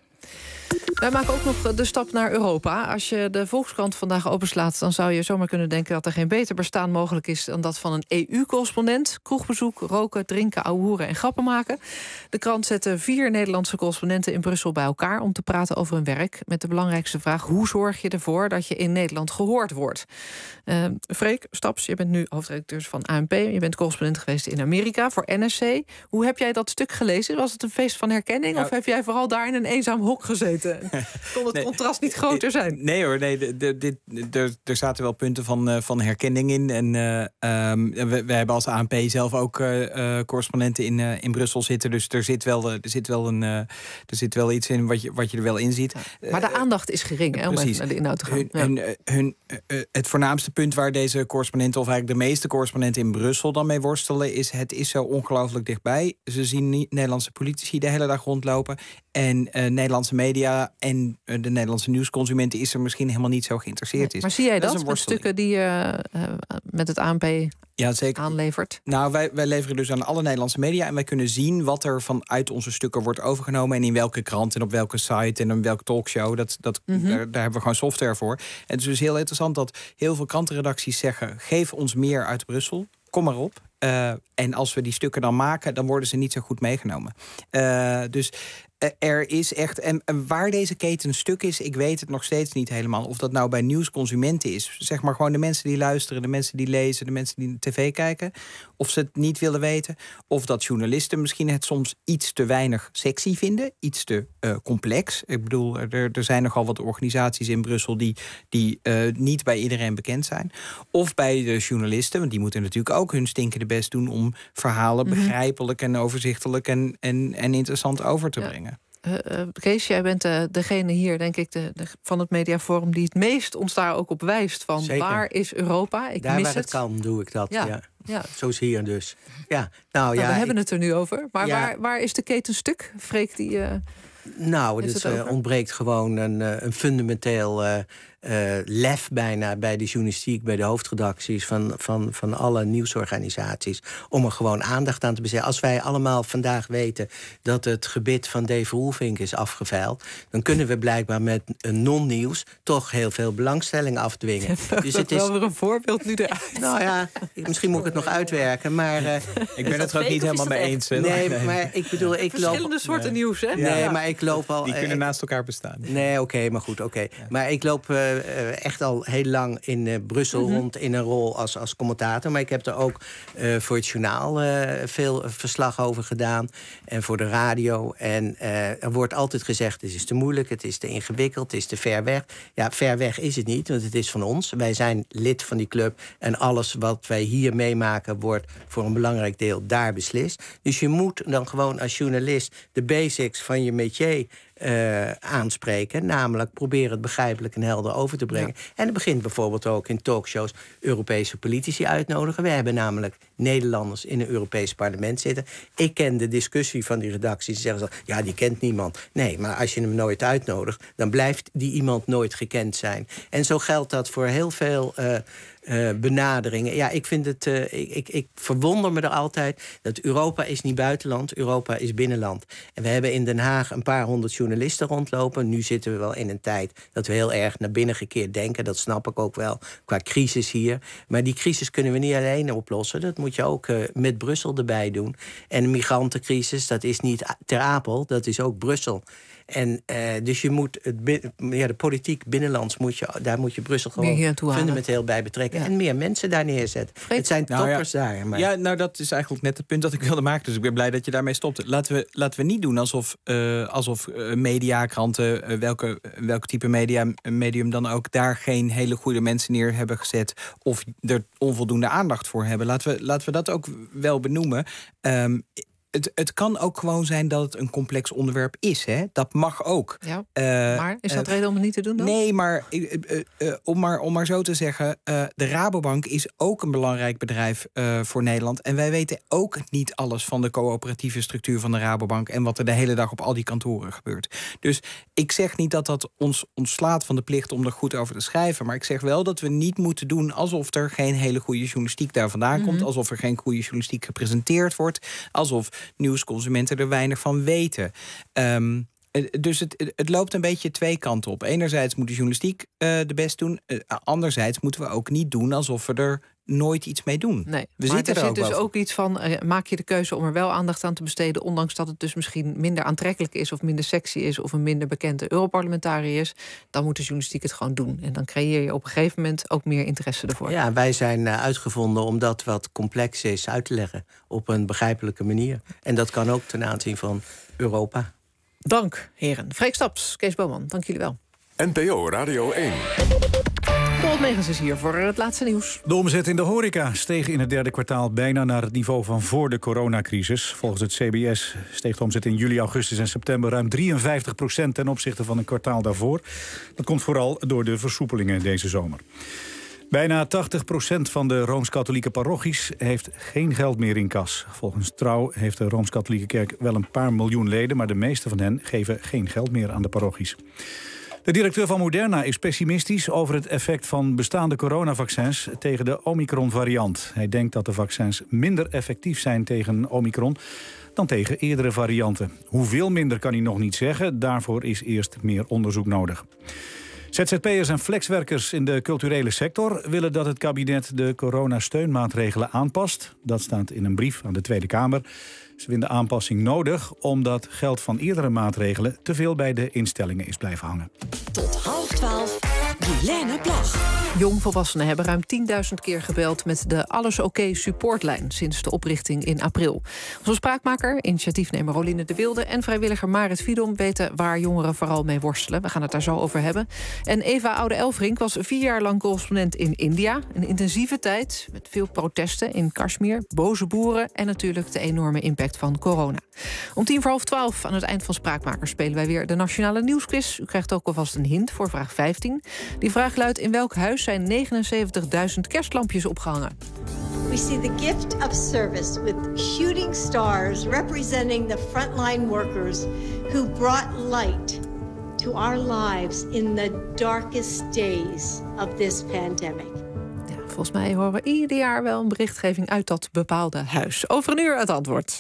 Wij maken ook nog de stap naar Europa. Als je de Volkskrant vandaag openslaat, dan zou je zomaar kunnen denken dat er geen beter bestaan mogelijk is dan dat van een E U-correspondent. Kroegbezoek, roken, drinken, ouwehoeren en grappen maken. De krant zette vier Nederlandse correspondenten in Brussel bij elkaar om te praten over hun werk. Met de belangrijkste vraag: hoe zorg je ervoor dat je in Nederland gehoord wordt? Uh, Freek Staps, je bent nu hoofdredacteur van A N P. Je bent correspondent geweest in Amerika voor N S C. Hoe heb jij dat stuk gelezen? Was het een feest van herkenning? Nou, of heb jij vooral daar in een eenzaam hok gezeten? Kon het nee, contrast niet groter zijn? Nee hoor, nee, de, de, de, de, er zaten wel punten van, uh, van herkenning in. En uh, um, we, we hebben als A N P zelf ook uh, uh, correspondenten in, uh, in Brussel zitten. Dus er zit wel, er zit wel, een, uh, er zit wel iets in wat je, wat je er wel in ziet. Ja, maar de aandacht is gering, hè, om even naar de inhoud te gaan. Hun, ja. hun, hun, uh, het voornaamste punt waar deze correspondenten, of eigenlijk de meeste correspondenten in Brussel dan mee worstelen, is: het is zo ongelooflijk dichtbij. Ze zien niet Nederlandse politici de hele dag rondlopen. En uh, Nederlandse media en uh, de Nederlandse nieuwsconsumenten is er misschien helemaal niet zo geïnteresseerd nee, is. Maar zie jij dat, dat met stukken die je uh, uh, met het A N P ja, zeker. aanlevert? Nou, wij, wij leveren dus aan alle Nederlandse media en wij kunnen zien wat er vanuit onze stukken wordt overgenomen en in welke krant en op welke site en in welke talkshow. Dat, dat, mm-hmm. daar, daar hebben we gewoon software voor. En het is dus heel interessant dat heel veel krantenredacties zeggen: geef ons meer uit Brussel. Kom maar op. Uh, en als we die stukken dan maken, dan worden ze niet zo goed meegenomen. Uh, dus uh, er is echt... En, en waar deze keten een stuk is, ik weet het nog steeds niet helemaal. Of dat nou bij nieuwsconsumenten is. Zeg maar gewoon de mensen die luisteren, de mensen die lezen, de mensen die tv kijken. Of ze het niet willen weten. Of dat journalisten misschien het soms iets te weinig sexy vinden. Iets te uh, complex. Ik bedoel, er, er zijn nogal wat organisaties in Brussel die, die uh, niet bij iedereen bekend zijn. Of bij de journalisten, want die moeten natuurlijk ook hun stinkende best doen om verhalen mm-hmm. begrijpelijk en overzichtelijk en, en, en interessant over te ja. brengen. Uh, uh, Kees, jij bent uh, degene hier, denk ik, de, de, van het Mediaforum die het meest ons daar ook op wijst van Zeker. Waar is Europa? Ik daar mis waar het. het kan, doe ik dat. Ja. Ja. Ja. Zo is hier dus. Ja, nou, nou, ja, we hebben ik, het er nu over. Maar ja. waar, waar is de keten stuk? Freek die... Uh, nou, het uh, ontbreekt gewoon een, uh, een fundamenteel uh, uh, lef bijna bij de journalistiek, bij de hoofdredacties van, van, van alle nieuwsorganisaties, om er gewoon aandacht aan te besteden. Als wij allemaal vandaag weten dat het gebit van Dave Roelvink is afgeveild, dan kunnen we blijkbaar met een non-nieuws toch heel veel belangstelling afdwingen. Ja, dus het is wel weer een voorbeeld nu eruit. Nou ja, misschien moet ik het nog uitwerken, maar uh, ik ben het er ook niet helemaal mee eens. Nee, nee, maar ik bedoel, ik loop verschillende soorten nee. nieuws, hè? Nee, ja. maar ik loop al. Die kunnen uh, naast elkaar bestaan. Nee, oké, okay, maar goed, oké. Okay. Ja. Maar ik loop uh, echt al heel lang in uh, Brussel mm-hmm. rond in een rol als, als commentator. Maar ik heb er ook uh, voor het journaal uh, veel verslag over gedaan. En voor de radio. En uh, er wordt altijd gezegd, het is te moeilijk, het is te ingewikkeld, het is te ver weg. Ja, ver weg is het niet, want het is van ons. Wij zijn lid van die club. En alles wat wij hier meemaken wordt voor een belangrijk deel daar beslist. Dus je moet dan gewoon als journalist de basics van je métier Uh, aanspreken. Namelijk proberen het begrijpelijk en helder over te brengen. Ja. En dat begint bijvoorbeeld ook in talkshows Europese politici uitnodigen. We hebben namelijk Nederlanders in een Europees parlement zitten. Ik ken de discussie van die redacties. Die zeggen zo, ja, die kent niemand. Nee, maar als je hem nooit uitnodigt, dan blijft die iemand nooit gekend zijn. En zo geldt dat voor heel veel Uh, Uh, benaderingen. Ja, ik vind het. Uh, ik, ik, ik verwonder me er altijd dat Europa is niet buitenland, Europa is binnenland. En we hebben in Den Haag een paar honderd journalisten rondlopen. Nu zitten we wel in een tijd dat we heel erg naar binnen gekeerd denken. Dat snap ik ook wel qua crisis hier. Maar die crisis kunnen we niet alleen oplossen. Dat moet je ook uh, met Brussel erbij doen. En de migrantencrisis, dat is niet Ter Apel, dat is ook Brussel. En uh, dus je moet het ja, de politiek binnenlands moet je, daar moet je Brussel gewoon fundamenteel bij betrekken. Ja. En meer mensen daar neerzetten. Vreemd. Het zijn toppers nou, ja. daar. Maar. Ja, nou dat is eigenlijk net het punt dat ik wilde maken. Dus ik ben blij dat je daarmee stopt. Laten we, laten we niet doen alsof, uh, alsof uh, media, kranten, uh, welke, welk type media, medium dan ook, daar geen hele goede mensen neer hebben gezet. Of er onvoldoende aandacht voor hebben. Laten we, laten we dat ook wel benoemen. Um, Het, het kan ook gewoon zijn dat het een complex onderwerp is. Hè? Dat mag ook. Ja, uh, maar is dat uh, reden om het niet te doen dan? Nee, maar uh, uh, uh, om, maar, om maar zo te zeggen, Uh, de Rabobank is ook een belangrijk bedrijf uh, voor Nederland. En wij weten ook niet alles van de coöperatieve structuur van de Rabobank en wat er de hele dag op al die kantoren gebeurt. Dus ik zeg niet dat dat ons ontslaat van de plicht om er goed over te schrijven. Maar ik zeg wel dat we niet moeten doen alsof er geen hele goede journalistiek daar vandaan mm-hmm. komt. Alsof er geen goede journalistiek gepresenteerd wordt. Alsof nieuwsconsumenten er weinig van weten. Um, dus het, het loopt een beetje twee kanten op. Enerzijds moet de journalistiek uh, de best doen. Uh, anderzijds moeten we ook niet doen alsof we er nooit iets mee doen. Nee, we maar zitten er er zit ook dus wel. ook iets van, uh, maak je de keuze om er wel aandacht aan te besteden, ondanks dat het dus misschien minder aantrekkelijk is of minder sexy is of een minder bekende Europarlementariër is, dan moet de journalistiek het gewoon doen. En dan creëer je op een gegeven moment ook meer interesse ervoor. Ja, wij zijn uh, uitgevonden om dat wat complex is uit te leggen op een begrijpelijke manier. En dat kan ook ten aanzien van Europa. Dank, heren. Freek Staps, Kees Boman, dank jullie wel. N P O Radio één. Paul Megens is hier voor het laatste nieuws. De omzet in de horeca steeg in het derde kwartaal bijna naar het niveau van voor de coronacrisis. Volgens het C B S steeg de omzet in juli, augustus en september ruim drieënvijftig procent ten opzichte van een kwartaal daarvoor. Dat komt vooral door de versoepelingen deze zomer. Bijna tachtig procent van de Rooms-Katholieke parochies heeft geen geld meer in kas. Volgens Trouw heeft de Rooms-Katholieke Kerk wel een paar miljoen leden, maar de meeste van hen geven geen geld meer aan de parochies. De directeur van Moderna is pessimistisch over het effect van bestaande coronavaccins tegen de Omicron-variant. Hij denkt dat de vaccins minder effectief zijn tegen Omicron dan tegen eerdere varianten. Hoeveel minder kan hij nog niet zeggen, daarvoor is eerst meer onderzoek nodig. Z Z P'ers en flexwerkers in de culturele sector willen dat het kabinet de coronasteunmaatregelen aanpast. Dat staat in een brief aan de Tweede Kamer. Ze vinden aanpassing nodig omdat geld van eerdere maatregelen te veel bij de instellingen is blijven hangen. Tot half twaalf, Guilaine Plag. Jongvolwassenen hebben ruim tienduizend keer gebeld met de Alles Oké supportlijn sinds de oprichting in april. Onze spraakmaker, initiatiefnemer Roline de Wilde en vrijwilliger Marit Fiedom weten waar jongeren vooral mee worstelen. We gaan het daar zo over hebben. En Eva Oude-Elfrink was vier jaar lang correspondent in India. Een intensieve tijd met veel protesten in Kashmir, boze boeren en natuurlijk de enorme impact van corona. Om tien voor half twaalf aan het eind van Spraakmakers spelen wij weer de Nationale Nieuwsquiz. U krijgt ook alvast een hint voor vraag vijftien. Die vraag luidt: in welk huis zijn negenenzeventigduizend kerstlampjes opgehangen? We see the gift of service with shooting stars representing the frontline workers who brought light to into our lives in the darkest days of this pandemic. Ja, volgens mij horen we ieder jaar wel een berichtgeving uit dat bepaalde huis. Over een uur het antwoord.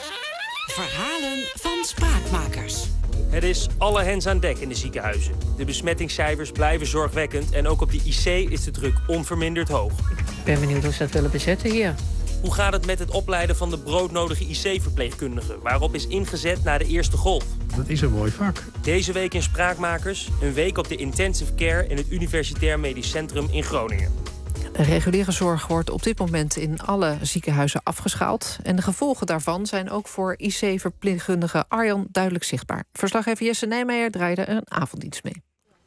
Verhalen van spraakmakers. Het is alle hens aan dek in de ziekenhuizen. De besmettingscijfers blijven zorgwekkend en ook op de I C is de druk onverminderd hoog. Ik ben benieuwd of ze dat willen bezetten hier. Hoe gaat het met het opleiden van de broodnodige I C-verpleegkundigen? Waarop is ingezet na de eerste golf? Dat is een mooi vak. Deze week in Spraakmakers, een week op de intensive care in het Universitair Medisch Centrum in Groningen. De reguliere zorg wordt op dit moment in alle ziekenhuizen afgeschaald. En de gevolgen daarvan zijn ook voor I C-verpleegkundige Arjan duidelijk zichtbaar. Verslaggever Jesse Nijmeijer draaide een avonddienst mee.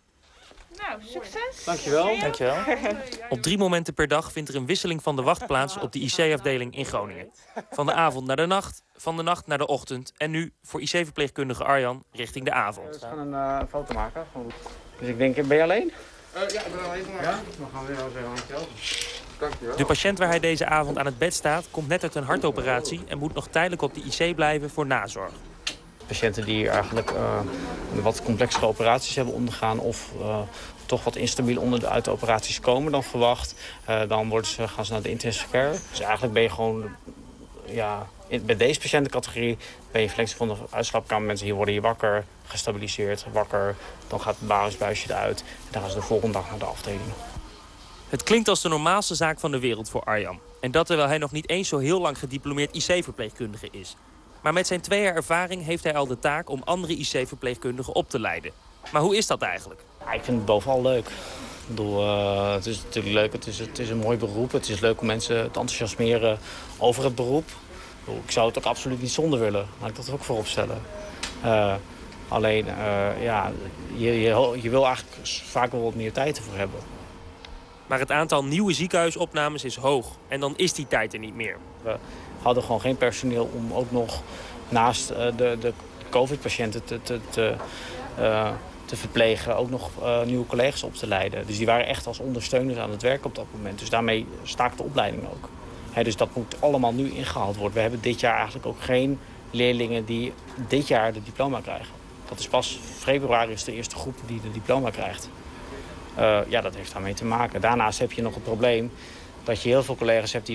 Nou, succes. Dankjewel. Dankjewel. Op drie momenten per dag vindt er een wisseling van de wachtplaats op de I C-afdeling in Groningen. Van de avond naar de nacht, van de nacht naar de ochtend. En nu voor I C-verpleegkundige Arjan richting de avond. We gaan een uh, foto maken. Dus ik denk, ben je alleen? Uh, ja, ik ben alleen maar. Ja, dan gaan we weer even aan het helpen. Dankjewel. De patiënt waar hij deze avond aan het bed staat komt net uit een hartoperatie en moet nog tijdelijk op de I C blijven voor nazorg. Patiënten die eigenlijk uh, wat complexere operaties hebben ondergaan of uh, toch wat instabiel onder de, uit de operaties komen dan verwacht, uh, dan worden ze, gaan ze naar de intensive care. Dus eigenlijk ben je gewoon, ja, in, bij deze patiëntencategorie ben je verlengd van de uitslaapkamer. Mensen hier worden hier wakker, gestabiliseerd, wakker. Dan gaat het basisbuisje eruit en dan gaan ze de volgende dag naar de afdeling. Het klinkt als de normaalste zaak van de wereld voor Arjan. En dat terwijl hij nog niet eens zo heel lang gediplomeerd I C-verpleegkundige is. Maar met zijn twee jaar ervaring heeft hij al de taak om andere I C-verpleegkundigen op te leiden. Maar hoe is dat eigenlijk? Ja, ik vind het bovenal leuk. Ik bedoel, uh, het is natuurlijk leuk, het is, het is een mooi beroep. Het is leuk om mensen te enthousiasmeren over het beroep. Ik, bedoel, ik zou het ook absoluut niet zonder willen. Laat ik dat ook voorop stellen. Uh, alleen, uh, ja, je, je, je wil eigenlijk vaak wel wat meer tijd ervoor hebben. Maar het aantal nieuwe ziekenhuisopnames is hoog. En dan is die tijd er niet meer. We hadden gewoon geen personeel om ook nog naast uh, de, de covid-patiënten te, te, te, uh, te verplegen... ook nog uh, nieuwe collega's op te leiden. Dus die waren echt als ondersteuners aan het werk op dat moment. Dus daarmee staakt de opleiding ook. He, dus dat moet allemaal nu ingehaald worden. We hebben dit jaar eigenlijk ook geen leerlingen die dit jaar de diploma krijgen. Dat is pas februari is de eerste groep die de diploma krijgt. Uh, ja, dat heeft daarmee te maken. Daarnaast heb je nog het probleem dat je heel veel collega's hebt die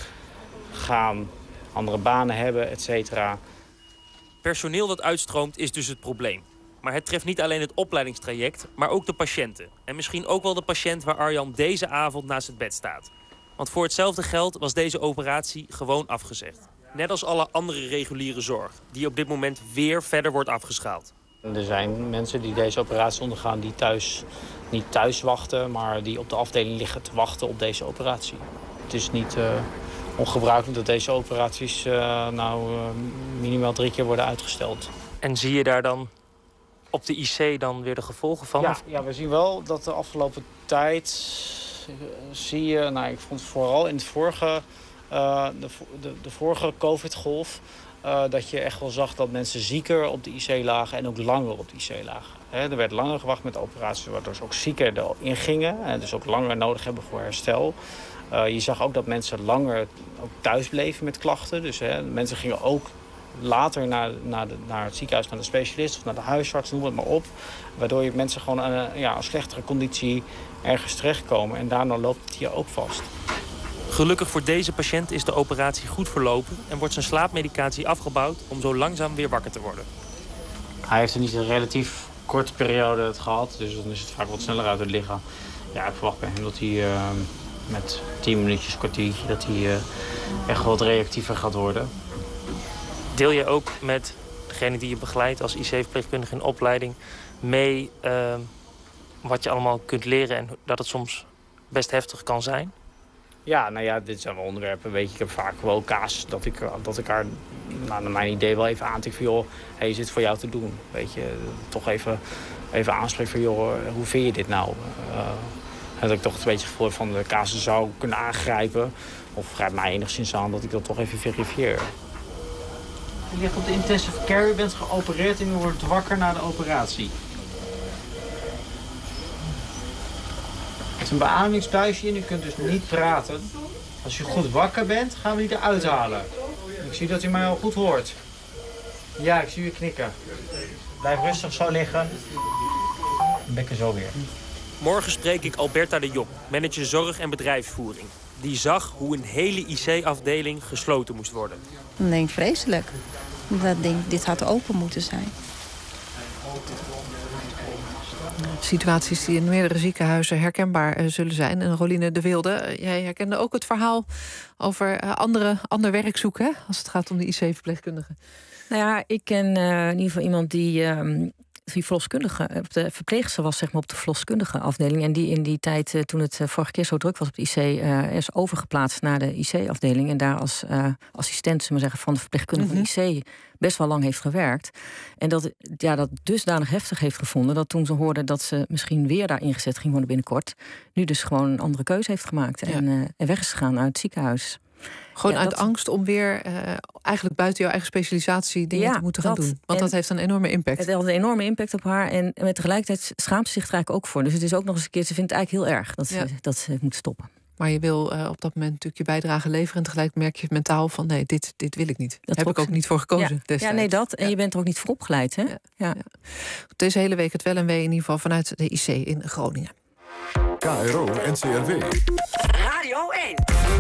weggaan, andere banen hebben, et cetera. Personeel dat uitstroomt is dus het probleem. Maar het treft niet alleen het opleidingstraject, maar ook de patiënten. En misschien ook wel de patiënt waar Arjan deze avond naast het bed staat. Want voor hetzelfde geld was deze operatie gewoon afgezegd. Net als alle andere reguliere zorg, die op dit moment weer verder wordt afgeschaald. Er zijn mensen die deze operatie ondergaan die thuis, niet thuis wachten, maar die op de afdeling liggen te wachten op deze operatie. Het is niet uh, ongebruikelijk dat deze operaties uh, nou uh, minimaal drie keer worden uitgesteld. En zie je daar dan op de I C dan weer de gevolgen van? Ja, ja, we zien wel dat de afgelopen tijd uh, zie je, nou ik vond vooral in het vorige, uh, de, de, de vorige COVID-golf, Uh, dat je echt wel zag dat mensen zieker op de I C lagen en ook langer op de I C lagen. He, er werd langer gewacht met de operaties, waardoor ze ook zieker erin gingen en dus ook langer nodig hebben voor herstel. Uh, je zag ook dat mensen langer ook thuis bleven met klachten. Dus he, mensen gingen ook later naar, naar, de, naar het ziekenhuis, naar de specialist of naar de huisarts, noem het maar op. Waardoor je mensen gewoon aan een, ja, een slechtere conditie ergens terechtkomen en daarna loopt het hier ook vast. Gelukkig voor deze patiënt is de operatie goed verlopen en wordt zijn slaapmedicatie afgebouwd om zo langzaam weer wakker te worden. Hij heeft er niet een relatief korte periode het gehad, dus dan is het vaak wat sneller uit het lichaam. Ja, ik verwacht bij hem dat hij uh, met tien minuutjes, kwartiertje, dat hij uh, echt wat reactiever gaat worden. Deel je ook met degene die je begeleidt als I C-verpleegkundige in opleiding mee uh, wat je allemaal kunt leren en dat het soms best heftig kan zijn? Ja, nou ja, dit zijn wel onderwerpen. Weet je, ik heb vaak wel casus dat ik, dat ik haar, nou, naar mijn idee wel even aantik van, joh, hey, is dit voor jou te doen? Weet je, toch even, even aanspreken van, joh, hoe vind je dit nou? Uh, en dat ik toch een beetje het gevoel van de casus zou kunnen aangrijpen. Of grijpt mij enigszins aan dat ik dat toch even verifieer. Je ligt op de intensive care, je bent geopereerd en je wordt wakker na de operatie. Het is een beademingsbuisje en u kunt dus niet praten. Als je goed wakker bent, gaan we die eruit halen. Ik zie dat u mij al goed hoort. Ja, ik zie je knikken. Blijf rustig zo liggen. Bekken zo weer. Morgen spreek ik Alberta de Jong, manager zorg en bedrijfsvoering. Die zag hoe een hele I C-afdeling gesloten moest worden. Dan denk ik vreselijk. Ik denk, dit had open moeten zijn. Situaties die in meerdere ziekenhuizen herkenbaar uh, zullen zijn. En Roline de Wilde, uh, jij herkende ook het verhaal over uh, andere, ander werk zoeken, hè? Als het gaat om de I C-verpleegkundigen. Nou ja, ik ken uh, in ieder geval iemand die... Um, die verloskundige, de verpleegster was zeg maar op de verloskundige afdeling. En die in die tijd, uh, toen het uh, vorige keer zo druk was op de I C, uh, is overgeplaatst naar de I C-afdeling. En daar als uh, assistent, zullen we zeggen, van de verpleegkundige mm-hmm. van de I C best wel lang heeft gewerkt. En dat, ja, dat dusdanig heftig heeft gevonden dat toen ze hoorde dat ze misschien weer daar ingezet ging worden binnenkort, nu dus gewoon een andere keuze heeft gemaakt. Ja. En, uh, en weg is gegaan uit het ziekenhuis. Gewoon ja, uit dat... angst om weer uh, eigenlijk buiten jouw eigen specialisatie dingen ja, te moeten gaan dat, doen. Want dat heeft een enorme impact. Het had een enorme impact op haar. En met tegelijkertijd schaamt ze zich er eigenlijk ook voor. Dus het is ook nog eens een keer, ze vindt het eigenlijk heel erg dat ze, ja. dat ze moet stoppen. Maar je wil uh, op dat moment natuurlijk je bijdrage leveren. En tegelijk merk je mentaal van nee, dit, dit wil ik niet. Daar heb ik ook niet voor gekozen. Ja, ja nee, dat. En ja. je bent er ook niet voor opgeleid. Hè? Ja. Ja. Ja. Deze hele week het wel en wee in ieder geval vanuit de I C in Groningen. K R O N C R W. Radio één.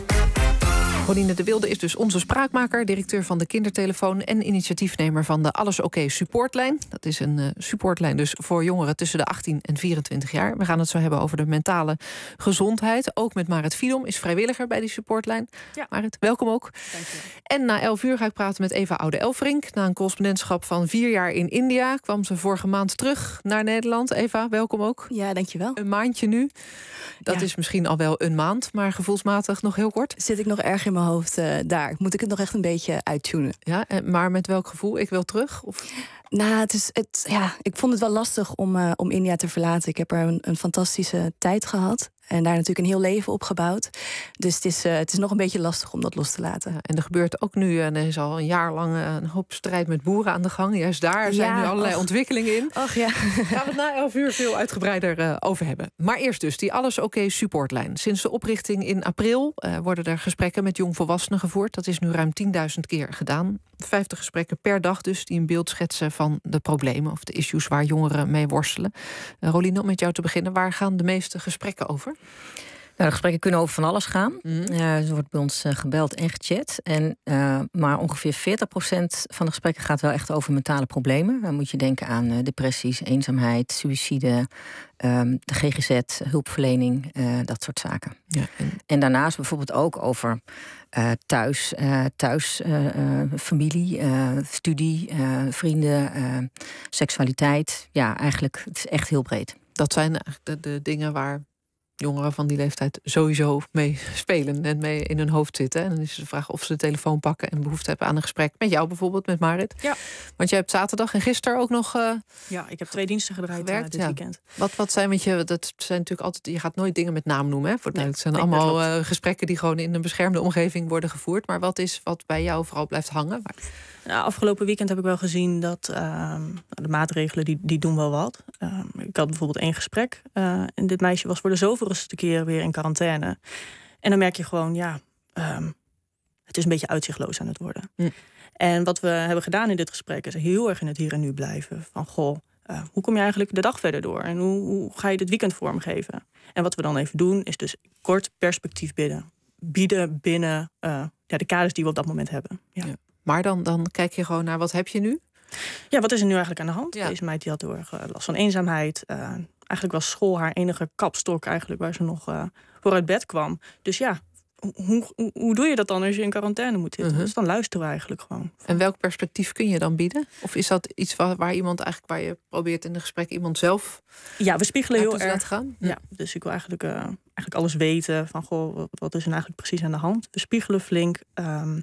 Roline de Wilde is dus onze spraakmaker, directeur van de Kindertelefoon en initiatiefnemer van de Alles Oké supportlijn. Dat is een uh, supportlijn dus voor jongeren tussen de achttien en vierentwintig jaar. We gaan het zo hebben over de mentale gezondheid. Ook met Marit Fiedom, is vrijwilliger bij die supportlijn. Ja. Marit, welkom ook. Dank je. En na elf uur ga ik praten met Eva Oude-Elfrink. Na een correspondentschap van vier jaar in India kwam ze vorige maand terug naar Nederland. Eva, welkom ook. Ja, dankjewel. Een maandje nu. Dat ja. is misschien al wel een maand, maar gevoelsmatig nog heel kort. Zit ik nog erg in mijn hoofd uh, daar. Moet ik het nog echt een beetje uittunen. Ja, maar met welk gevoel? Ik wil terug? Of? Nou, het is, het, ja, ik vond het wel lastig om, uh, om India te verlaten. Ik heb er een, een fantastische tijd gehad. En daar natuurlijk een heel leven op gebouwd. Dus het is, uh, het is nog een beetje lastig om dat los te laten. Ja, en er gebeurt ook nu, en er is al een jaar lang een hoop strijd met boeren aan de gang. Juist daar zijn ja, nu allerlei och. ontwikkelingen in. Och, ja. Gaan we het na elf uur veel uitgebreider uh, over hebben. Maar eerst dus die Alles Oké supportlijn. Sinds de oprichting in april uh, worden er gesprekken met jongvolwassenen gevoerd. Dat is nu ruim tienduizend keer gedaan. vijftig gesprekken per dag dus, die een beeld schetsen van de problemen of de issues waar jongeren mee worstelen. Uh, Roline, om met jou te beginnen, waar gaan de meeste gesprekken over? Nou, de gesprekken kunnen over van alles gaan. Mm. Uh, er wordt bij ons uh, gebeld en gechat. En, uh, maar ongeveer veertig procent van de gesprekken gaat wel echt over mentale problemen. Dan moet je denken aan uh, depressies, eenzaamheid, suïcide, um, de G G Z, hulpverlening, uh, dat soort zaken. Ja, en... en daarnaast bijvoorbeeld ook over uh, thuis, uh, thuis uh, uh, familie, uh, studie, uh, vrienden, uh, seksualiteit. Ja, eigenlijk, het is echt heel breed. Dat zijn eigenlijk de, de dingen waar jongeren van die leeftijd sowieso mee spelen en mee in hun hoofd zitten. En dan is de vraag of ze de telefoon pakken en behoefte hebben aan een gesprek met jou bijvoorbeeld, met Marit. Ja. Want jij hebt zaterdag en gisteren ook nog uh, ja, ik heb twee diensten gedraaid gewerkt, uh, dit ja. weekend. Wat, wat zijn, want je, dat zijn natuurlijk altijd, je gaat nooit dingen met naam noemen, hè? Voor nee, het zijn nee, allemaal uh, gesprekken die gewoon in een beschermde omgeving worden gevoerd. Maar wat is wat bij jou vooral blijft hangen? Maar... Nou, afgelopen weekend heb ik wel gezien dat uh, de maatregelen die, die doen wel wat. Uh, ik had bijvoorbeeld één gesprek. Uh, en dit meisje was voor de zoveelste keer weer in quarantaine. En dan merk je gewoon, ja, um, het is een beetje uitzichtloos aan het worden. Hm. En wat we hebben gedaan in dit gesprek is heel erg in het hier en nu blijven. Van, goh, uh, hoe kom je eigenlijk de dag verder door? En hoe, hoe ga je dit weekend vormgeven? En wat we dan even doen, is dus kort perspectief bieden. Bieden binnen uh, ja, de kaders die we op dat moment hebben. Ja. Ja. Maar dan, dan kijk je gewoon naar wat heb je nu? Ja, wat is er nu eigenlijk aan de hand? Ja. Deze meid die had heel erg uh, last van eenzaamheid. Uh, eigenlijk was school haar enige kapstok eigenlijk waar ze nog uh, voor uit bed kwam. Dus ja, hoe, hoe, hoe doe je dat dan als je in quarantaine moet zitten? Uh-huh. Dus dan luisteren we eigenlijk gewoon. En welk perspectief kun je dan bieden? Of is dat iets waar, waar iemand eigenlijk waar je probeert in een gesprek iemand zelf? Ja, we spiegelen heel erg. Gaan? Ja, dus ik wil eigenlijk, uh, eigenlijk alles weten van goh, wat, wat is er eigenlijk precies aan de hand? We spiegelen flink. Um,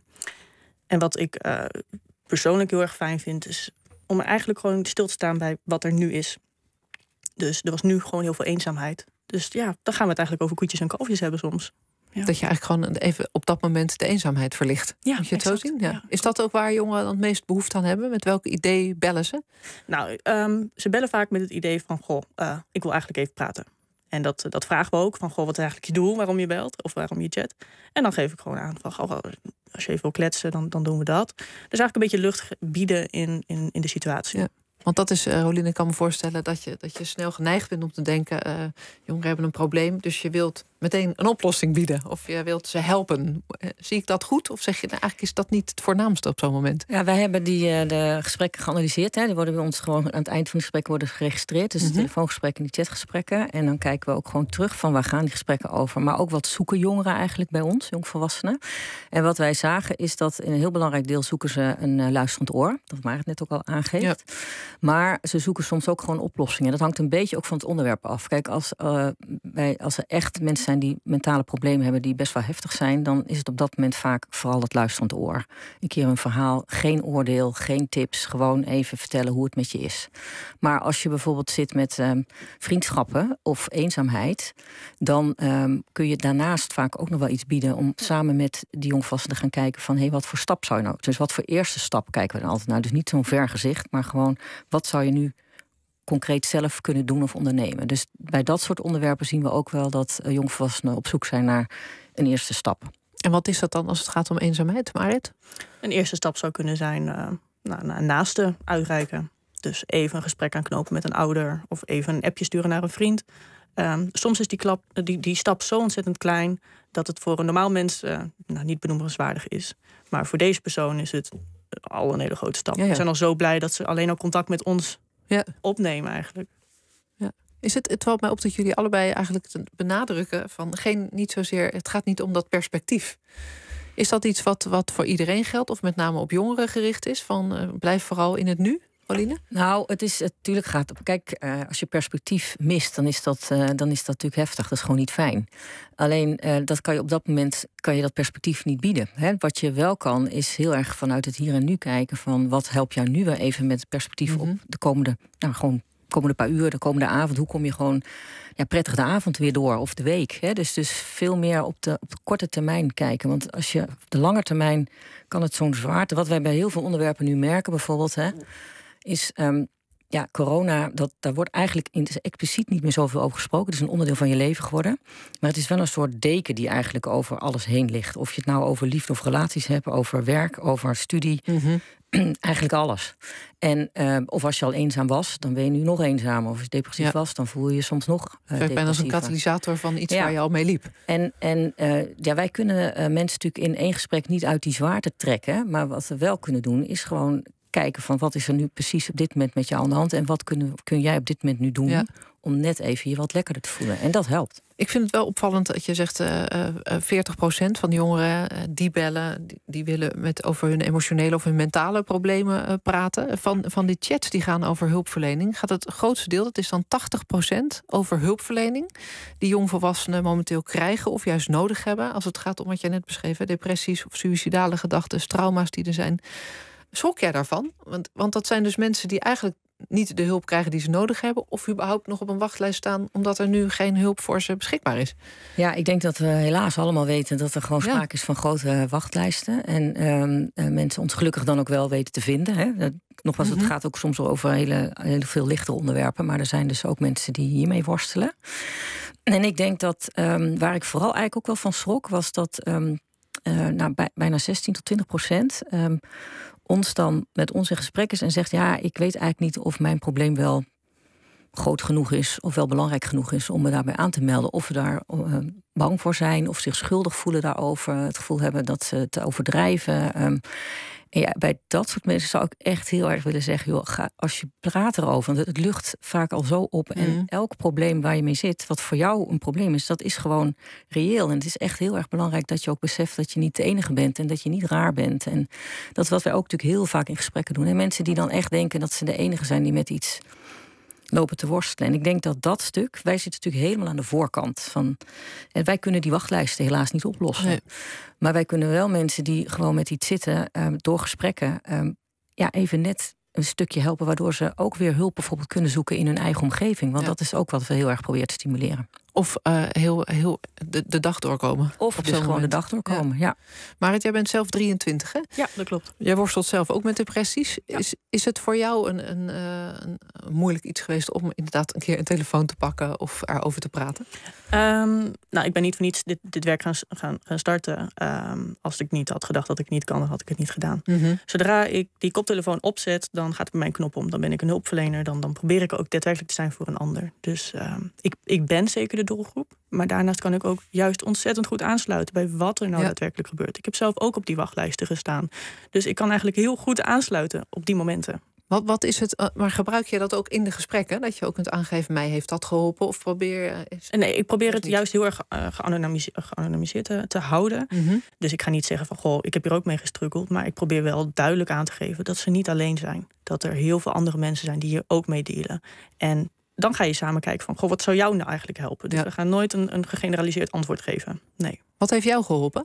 En wat ik uh, persoonlijk heel erg fijn vind, is om eigenlijk gewoon stil te staan bij wat er nu is. Dus er was nu gewoon heel veel eenzaamheid. Dus ja, dan gaan we het eigenlijk over koetjes en kalfjes hebben soms. Ja. Dat je eigenlijk gewoon even op dat moment de eenzaamheid verlicht. Ja, moet je het exact. zo zien? Ja. Ja. Is dat ook waar jongeren dan het meest behoefte aan hebben? Met welk idee bellen ze? Nou, um, ze bellen vaak met het idee van, goh, uh, ik wil eigenlijk even praten. En dat, dat vragen we ook, van goh, wat is eigenlijk je doel, waarom je belt of waarom je chat. En dan geef ik gewoon aan van, goh, als je even wil kletsen, dan, dan doen we dat. Dus eigenlijk een beetje lucht bieden in, in, in de situatie. Ja. Want dat is, uh, Roline, ik kan me voorstellen dat je, dat je snel geneigd bent om te denken, uh, jongeren hebben een probleem, dus je wilt meteen een oplossing bieden. Of je wilt ze helpen. Uh, zie ik dat goed? Of zeg je, nou, eigenlijk is dat niet het voornaamste op zo'n moment? Ja, wij hebben die, uh, de gesprekken geanalyseerd. Hè. Die worden bij ons gewoon aan het eind van de gesprekken worden geregistreerd. Dus mm-hmm. de telefoongesprekken en die chatgesprekken. En dan kijken we ook gewoon terug van waar gaan die gesprekken over. Maar ook wat zoeken jongeren eigenlijk bij ons, jongvolwassenen. En wat wij zagen is dat in een heel belangrijk deel zoeken ze een uh, luisterend oor. Dat Marit net ook al aangeeft. Ja. Maar ze zoeken soms ook gewoon oplossingen. Dat hangt een beetje ook van het onderwerp af. Kijk, als, uh, wij, als er echt mensen zijn die mentale problemen hebben die best wel heftig zijn, dan is het op dat moment vaak vooral het luisterend oor. Een keer een verhaal, geen oordeel, geen tips, gewoon even vertellen hoe het met je is. Maar als je bijvoorbeeld zit met um, vriendschappen of eenzaamheid, dan um, kun je daarnaast vaak ook nog wel iets bieden om samen met die jongvolwassenen te gaan kijken van hé, hey, wat voor stap zou je nou? Dus wat voor eerste stap kijken we dan altijd naar? Dus niet zo'n ver gezicht, maar gewoon wat zou je nu concreet zelf kunnen doen of ondernemen. Dus bij dat soort onderwerpen zien we ook wel dat uh, jongvolwassenen op zoek zijn naar een eerste stap. En wat is dat dan als het gaat om eenzaamheid, Marit? Een eerste stap zou kunnen zijn uh, nou, naar een naaste uitreiken. Dus even een gesprek aanknopen met een ouder of even een appje sturen naar een vriend. Um, soms is die, klap, die, die stap zo ontzettend klein dat het voor een normaal mens uh, nou, niet benoemenswaardig is. Maar voor deze persoon is het al een hele grote stap. Ja, ja. We zijn al zo blij dat ze alleen al contact met ons ja. opnemen eigenlijk. Ja. Is het, het valt mij op dat jullie allebei eigenlijk benadrukken van geen, niet zozeer, het gaat niet om dat perspectief. Is dat iets wat, wat voor iedereen geldt of met name op jongeren gericht is? Van uh, blijf vooral in het nu? Pauline? Nou, het is natuurlijk gaat op. Kijk, uh, als je perspectief mist, dan is dat, uh, dan is dat natuurlijk heftig. Dat is gewoon niet fijn. Alleen uh, dat kan je op dat moment kan je dat perspectief niet bieden. Hè? Wat je wel kan, is heel erg vanuit het hier en nu kijken van wat helpt jou nu weer even met het perspectief mm-hmm. op de komende, nou gewoon komende paar uur, de komende avond. Hoe kom je gewoon ja, prettig de avond weer door of de week? Hè? Dus, dus veel meer op de, op de korte termijn kijken. Want als je op de lange termijn kan het zo'n zwaarte. Wat wij bij heel veel onderwerpen nu merken, bijvoorbeeld, hè, is um, ja, corona, dat, daar wordt eigenlijk in, expliciet niet meer zoveel over gesproken. Het is een onderdeel van je leven geworden. Maar het is wel een soort deken die eigenlijk over alles heen ligt. Of je het nou over liefde of relaties hebt, over werk, over studie. Mm-hmm. Eigenlijk alles. En uh, of als je al eenzaam was, dan ben je nu nog eenzamer. Of als je depressief ja. was, dan voel je je soms nog uh, Ik ben als een katalysator van iets ja. waar je al mee liep. En, en uh, ja, wij kunnen uh, mensen natuurlijk in één gesprek niet uit die zwaarte trekken. Maar wat we wel kunnen doen, is gewoon kijken van wat is er nu precies op dit moment met jou aan de hand en wat kun, kun jij op dit moment nu doen ja. om net even je wat lekkerder te voelen. En dat helpt. Ik vind het wel opvallend dat je zegt uh, uh, veertig procent van de jongeren uh, die bellen, die, die willen met over hun emotionele of hun mentale problemen uh, praten. Van, van die chats die gaan over hulpverlening, gaat het grootste deel, dat is dan tachtig procent over hulpverlening die jongvolwassenen momenteel krijgen of juist nodig hebben. Als het gaat om wat jij net beschreef, depressies of suïcidale gedachten, trauma's die er zijn. Schrok jij daarvan? Want, want dat zijn dus mensen die eigenlijk niet de hulp krijgen die ze nodig hebben, of überhaupt nog op een wachtlijst staan omdat er nu geen hulp voor ze beschikbaar is. Ja, ik denk dat we helaas allemaal weten dat er gewoon sprake ja. is van grote wachtlijsten. En um, uh, mensen ons gelukkig dan ook wel weten te vinden. Hè. Dat, nogmaals, mm-hmm. het gaat ook soms over hele, hele veel lichte onderwerpen, maar er zijn dus ook mensen die hiermee worstelen. En ik denk dat um, waar ik vooral eigenlijk ook wel van schrok, was dat um, uh, nou, bij, bijna zestien tot twintig procent Um, ons dan met ons in gesprek is en zegt, ja, ik weet eigenlijk niet of mijn probleem wel groot genoeg is of wel belangrijk genoeg is om me daarbij aan te melden. Of we daar uh, bang voor zijn of zich schuldig voelen daarover. Het gevoel hebben dat ze het overdrijven. Um, en ja, bij dat soort mensen zou ik echt heel erg willen zeggen, joh, ga, als je praat erover, want het lucht vaak al zo op. En mm. elk probleem waar je mee zit, wat voor jou een probleem is, dat is gewoon reëel. En het is echt heel erg belangrijk dat je ook beseft dat je niet de enige bent en dat je niet raar bent. En dat is wat wij ook natuurlijk heel vaak in gesprekken doen. En mensen die dan echt denken dat ze de enige zijn die met iets lopen te worstelen. En ik denk dat dat stuk, wij zitten natuurlijk helemaal aan de voorkant van. En wij kunnen die wachtlijsten helaas niet oplossen. Nee. Maar wij kunnen wel mensen die gewoon met iets zitten, um, door gesprekken, um, ja, even net een stukje helpen, waardoor ze ook weer hulp bijvoorbeeld kunnen zoeken in hun eigen omgeving. Want ja. dat is ook wat we heel erg proberen te stimuleren. Of uh, heel, heel de, de dag doorkomen. Of dus gewoon moment. de dag doorkomen, ja. ja. Marit, jij bent zelf drieëntwintig, hè? Ja, dat klopt. Jij worstelt zelf ook met depressies. Ja. Is, is het voor jou een, een, een, een moeilijk iets geweest om inderdaad een keer een telefoon te pakken of erover te praten? Um, nou, ik ben niet voor niets dit, dit werk gaan, gaan, gaan starten. Um, als ik niet had gedacht dat ik niet kan, dan had ik het niet gedaan. Mm-hmm. Zodra ik die koptelefoon opzet, dan gaat er bij mij een knop om. Dan ben ik een hulpverlener. Dan, dan probeer ik ook daadwerkelijk te zijn voor een ander. Dus um, ik, ik ben zeker de doelgroep. Maar daarnaast kan ik ook juist ontzettend goed aansluiten bij wat er nou ja. daadwerkelijk gebeurt. Ik heb zelf ook op die wachtlijsten gestaan. Dus ik kan eigenlijk heel goed aansluiten op die momenten. Wat, wat is het? Maar gebruik je dat ook in de gesprekken? Dat je ook kunt aangeven, mij heeft dat geholpen? Of probeer is... Nee, ik probeer het juist heel erg uh, geanonimiseerd, geanonimiseerd te, te houden. Mm-hmm. Dus ik ga niet zeggen van, goh, ik heb hier ook mee gestruggeld. Maar ik probeer wel duidelijk aan te geven dat ze niet alleen zijn. Dat er heel veel andere mensen zijn die hier ook mee dealen. En dan ga je samen kijken van, goh, wat zou jou nou eigenlijk helpen? Dus ja. we gaan nooit een, een gegeneraliseerd antwoord geven. Nee. Wat heeft jou geholpen?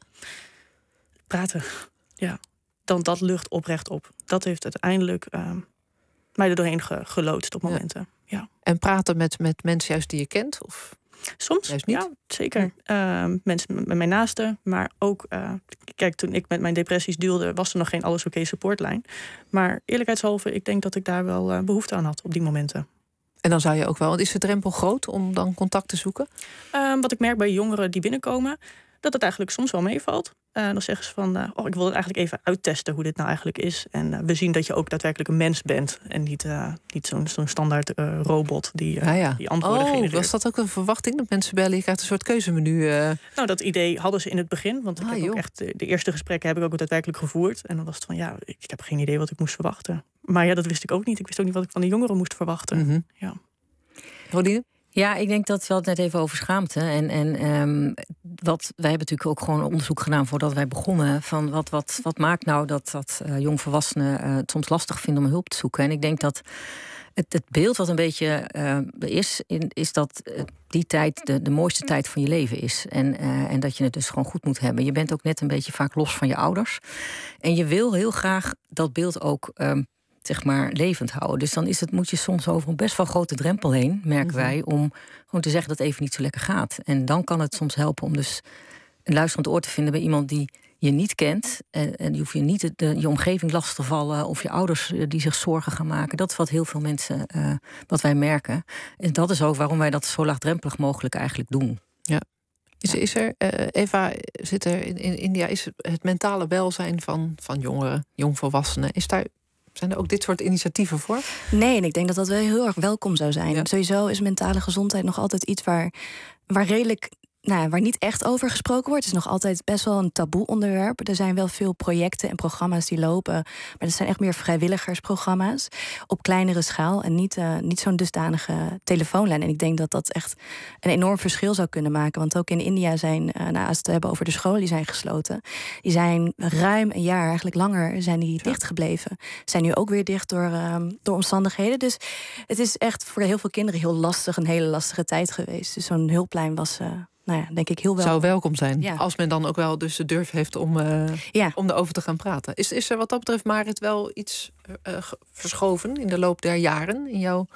Praten. Ja. Dan dat lucht oprecht op. Dat heeft uiteindelijk uh, mij er doorheen ge, geloodst op momenten. Ja. Ja. En praten met, met mensen juist die je kent? Of soms, juist niet? Ja, zeker. Uh, mensen met mijn naasten, maar ook... Uh, kijk, toen ik met mijn depressies duelde, was er nog geen Alles Oké supportlijn. Maar eerlijkheidshalve, ik denk dat ik daar wel uh, behoefte aan had op die momenten. En dan zou je ook wel... Want is de drempel groot om dan contact te zoeken? Uh, wat ik merk bij jongeren die binnenkomen, dat het eigenlijk soms wel meevalt. Uh, dan zeggen ze van, uh, oh, ik wil het eigenlijk even uittesten hoe dit nou eigenlijk is. En uh, we zien dat je ook daadwerkelijk een mens bent. En niet, uh, niet zo'n, zo'n standaard uh, robot die, uh, ah, ja. die antwoorden oh, genereert. Was dat ook een verwachting dat mensen bellen? Je krijgt een soort keuzemenu. Uh... Nou, dat idee hadden ze in het begin. Want ik ah, heb ook echt, de eerste gesprekken heb ik ook daadwerkelijk gevoerd. En dan was het van, ja, ik heb geen idee wat ik moest verwachten. Maar ja, dat wist ik ook niet. Ik wist ook niet wat ik van de jongeren moest verwachten. Mm-hmm. Ja. Rodine? Ja, ik denk dat we het net even over schaamte. En, en um, wat, wij hebben natuurlijk ook gewoon onderzoek gedaan voordat wij begonnen. Van wat, wat, wat maakt nou dat, dat uh, jongvolwassenen uh, het soms lastig vinden om hulp te zoeken. En ik denk dat het, het beeld wat een beetje uh, is, in, is dat uh, die tijd de, de mooiste tijd van je leven is. En, uh, en dat je het dus gewoon goed moet hebben. Je bent ook net een beetje vaak los van je ouders. En je wil heel graag dat beeld ook... Um, zeg maar, levend houden. Dus dan is het, moet je soms over een best wel grote drempel heen, merken mm-hmm. wij, om gewoon te zeggen dat het even niet zo lekker gaat. En dan kan het soms helpen om dus een luisterend oor te vinden bij iemand die je niet kent. En, en die hoef je niet de, je omgeving lastig te vallen of je ouders die zich zorgen gaan maken. Dat is wat heel veel mensen, uh, wat wij merken. En dat is ook waarom wij dat zo laagdrempelig mogelijk eigenlijk doen. Ja. Is, is er, uh, Eva, zit er in, in India, is het mentale welzijn van, van jongeren, jongvolwassenen, is daar... Zijn er ook dit soort initiatieven voor? Nee, en ik denk dat dat wel heel erg welkom zou zijn. Ja. Sowieso is mentale gezondheid nog altijd iets waar, waar redelijk... Nou, waar niet echt over gesproken wordt. Het is nog altijd best wel een taboe onderwerp. Er zijn wel veel projecten en programma's die lopen. Maar dat zijn echt meer vrijwilligersprogramma's. Op kleinere schaal en niet, uh, niet zo'n dusdanige telefoonlijn. En ik denk dat dat echt een enorm verschil zou kunnen maken. Want ook in India zijn, uh, nou, als we het hebben over de scholen die zijn gesloten. Die zijn ruim een jaar, eigenlijk langer, zijn die ja. dicht gebleven. Zijn nu ook weer dicht door, uh, door omstandigheden. Dus het is echt voor heel veel kinderen heel lastig. Een hele lastige tijd geweest. Dus zo'n hulplijn was... Uh, Nou ja, denk ik heel welkom. Zou welkom zijn. Ja. Als men dan ook wel dus de durf heeft om, uh, ja. om erover te gaan praten. Is, is er wat dat betreft, Marit, wel iets uh, verschoven in de loop der jaren? In jouw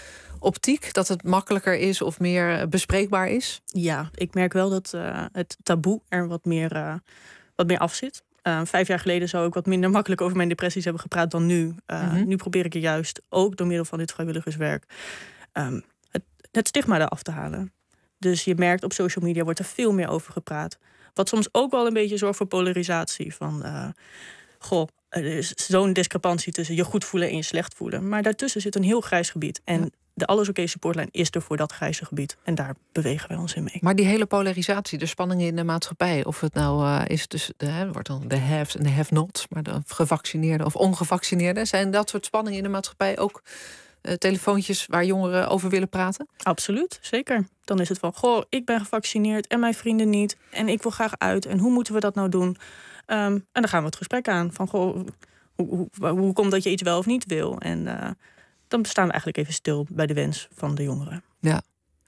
optiek? Dat het makkelijker is of meer bespreekbaar is? Ja, ik merk wel dat uh, het taboe er wat meer, uh, wat meer af zit. Uh, vijf jaar geleden zou ik wat minder makkelijk over mijn depressies hebben gepraat dan nu. Uh, mm-hmm. Nu probeer ik er juist, ook door middel van dit vrijwilligerswerk... Um, het, het stigma eraf te halen. Dus je merkt op social media wordt er veel meer over gepraat. Wat soms ook wel een beetje zorgt voor polarisatie. Van, uh, goh, er is zo'n discrepantie tussen je goed voelen en je slecht voelen. Maar daartussen zit een heel grijs gebied. En ja. de Alles Oké supportlijn is er voor dat grijze gebied. En daar bewegen wij ons in mee. Maar die hele polarisatie, de spanningen in de maatschappij... of het nou uh, is tussen de, hè, wordt dan de haves en de have-nots... maar de gevaccineerden of ongevaccineerden... zijn dat soort spanningen in de maatschappij ook... Uh, telefoontjes waar jongeren over willen praten? Absoluut, zeker. Dan is het van, goh, ik ben gevaccineerd en mijn vrienden niet. En ik wil graag uit. En hoe moeten we dat nou doen? Um, en dan gaan we het gesprek aan. Van, goh, hoe, hoe, hoe komt dat je iets wel of niet wil? En uh, dan staan we eigenlijk even stil bij de wens van de jongeren. Ja.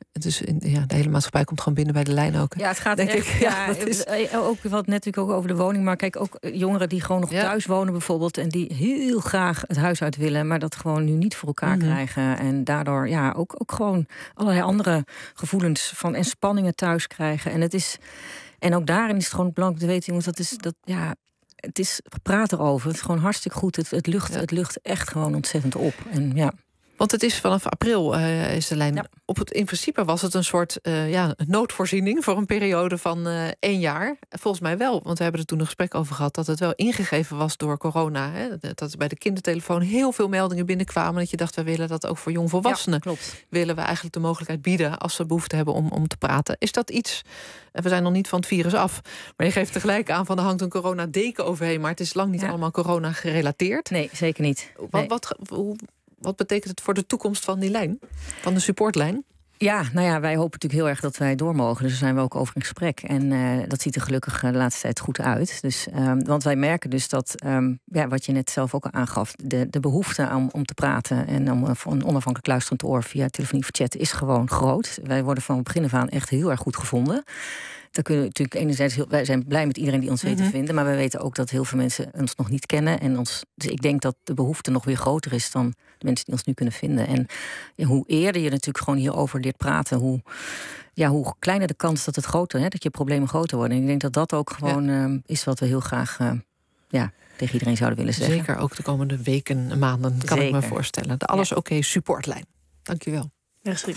Dus in, ja, de hele maatschappij komt gewoon binnen bij de lijn ook. Hè? Ja, het gaat denk echt. ik. Ja, Ja, dat is... Ook wat natuurlijk ook over de woning. Maar kijk, ook jongeren die gewoon nog ja. thuis wonen bijvoorbeeld. En die heel graag het huis uit willen. Maar dat gewoon nu niet voor elkaar mm-hmm. krijgen. En daardoor ja, ook, ook gewoon allerlei andere gevoelens van en spanningen thuis krijgen. En het is. En ook daarin is het gewoon belangrijk te weten, jongens, dat is dat ja. Het is praat erover. Het is gewoon hartstikke goed. Het, het, lucht, ja. het lucht echt gewoon ontzettend op. En ja. Want het is vanaf april, uh, is de lijn. Ja. Op het, in principe was het een soort uh, ja, noodvoorziening voor een periode van uh, één jaar. Volgens mij wel, want we hebben er toen een gesprek over gehad dat het wel ingegeven was door corona. Hè? Dat er bij de kindertelefoon heel veel meldingen binnenkwamen. Dat je dacht, we willen dat ook voor jongvolwassenen. Ja, klopt. Willen we eigenlijk de mogelijkheid bieden als ze behoefte hebben om, om te praten. Is dat iets? We zijn nog niet van het virus af. Maar je geeft tegelijk aan van er hangt een coronadeken overheen. Maar het is lang niet ja. allemaal corona gerelateerd. Nee, zeker niet. Nee. Wat, wat, hoe, Wat betekent het voor de toekomst van die lijn? Van de supportlijn? Ja, nou ja, wij hopen natuurlijk heel erg dat wij door mogen. Dus daar zijn we ook over in gesprek. En uh, dat ziet er gelukkig uh, de laatste tijd goed uit. Dus, um, want wij merken dus dat, um, ja, wat je net zelf ook al aangaf, de, de behoefte om, om te praten en om uh, voor een onafhankelijk luisterend oor via telefonie of chat is gewoon groot. Wij worden van het begin af aan echt heel erg goed gevonden. Dan kunnen we natuurlijk enerzijds heel, wij zijn blij met iedereen die ons weet te vinden, maar we weten ook dat heel veel mensen ons nog niet kennen. En ons, dus ik denk dat de behoefte nog weer groter is dan de mensen die ons nu kunnen vinden. En ja, hoe eerder je natuurlijk gewoon hierover leert praten, hoe, ja, hoe kleiner de kans dat het groter, hè, dat je problemen groter worden. En ik denk dat dat ook gewoon ja. uh, is wat we heel graag uh, ja, tegen iedereen zouden willen zeggen. Zeker ook de komende weken en maanden, kan Zeker. ik me voorstellen. De Alles ja. Oké okay supportlijn. Dank je wel. Merci.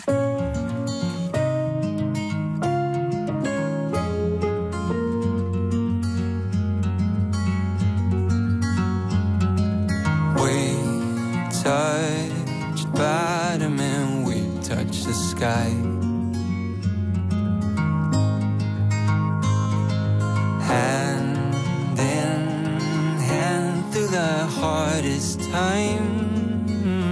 Touched bottom and we touched the sky. Hand in hand through the hardest times.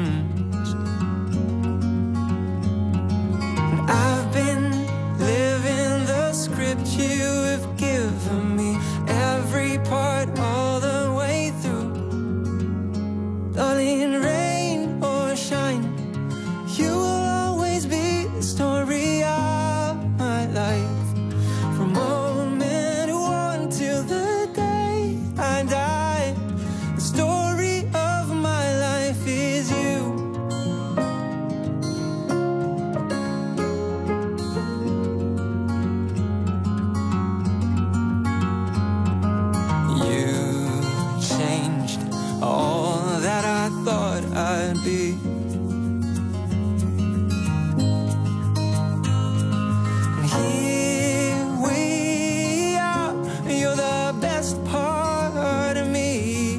And I've been living the script you have given me, every part all the way through. Darling, rain or shine, you will always be the story of my life. From moment one till the day I die, the story of my life is you. You changed all that I thought I'd be. And here we are, you're the best part of me.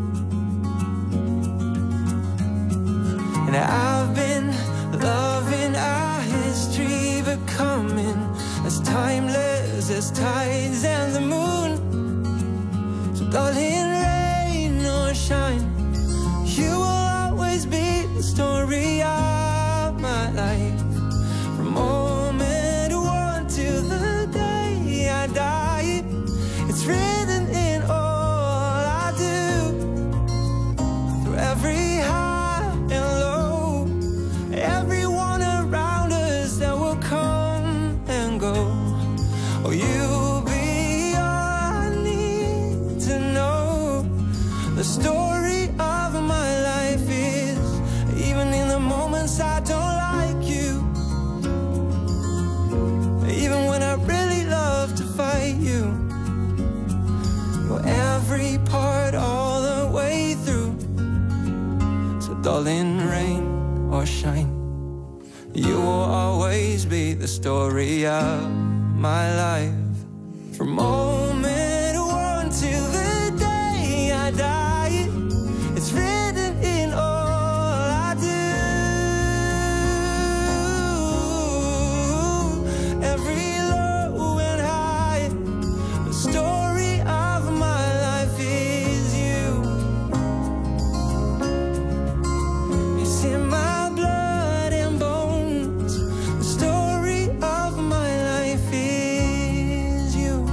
And I've been loving our history, becoming as timeless as tides and the moon. So darling, rain or shine, you will always be the story of my life. From moment one till the day I die, it's written in all I do. Through every high and low, everyone around us that will come and go. Oh, you'll be all I need to know. The story of my life is, even in the moments I don't like you, even when I really love to fight you, you're every part all the way through. So darling, rain or shine, you will always be the story of my life. From moment one till the day I die, it's written in all I do. Every low and high, the story of my life is you. It's in my blood and bones. The story of my life is you.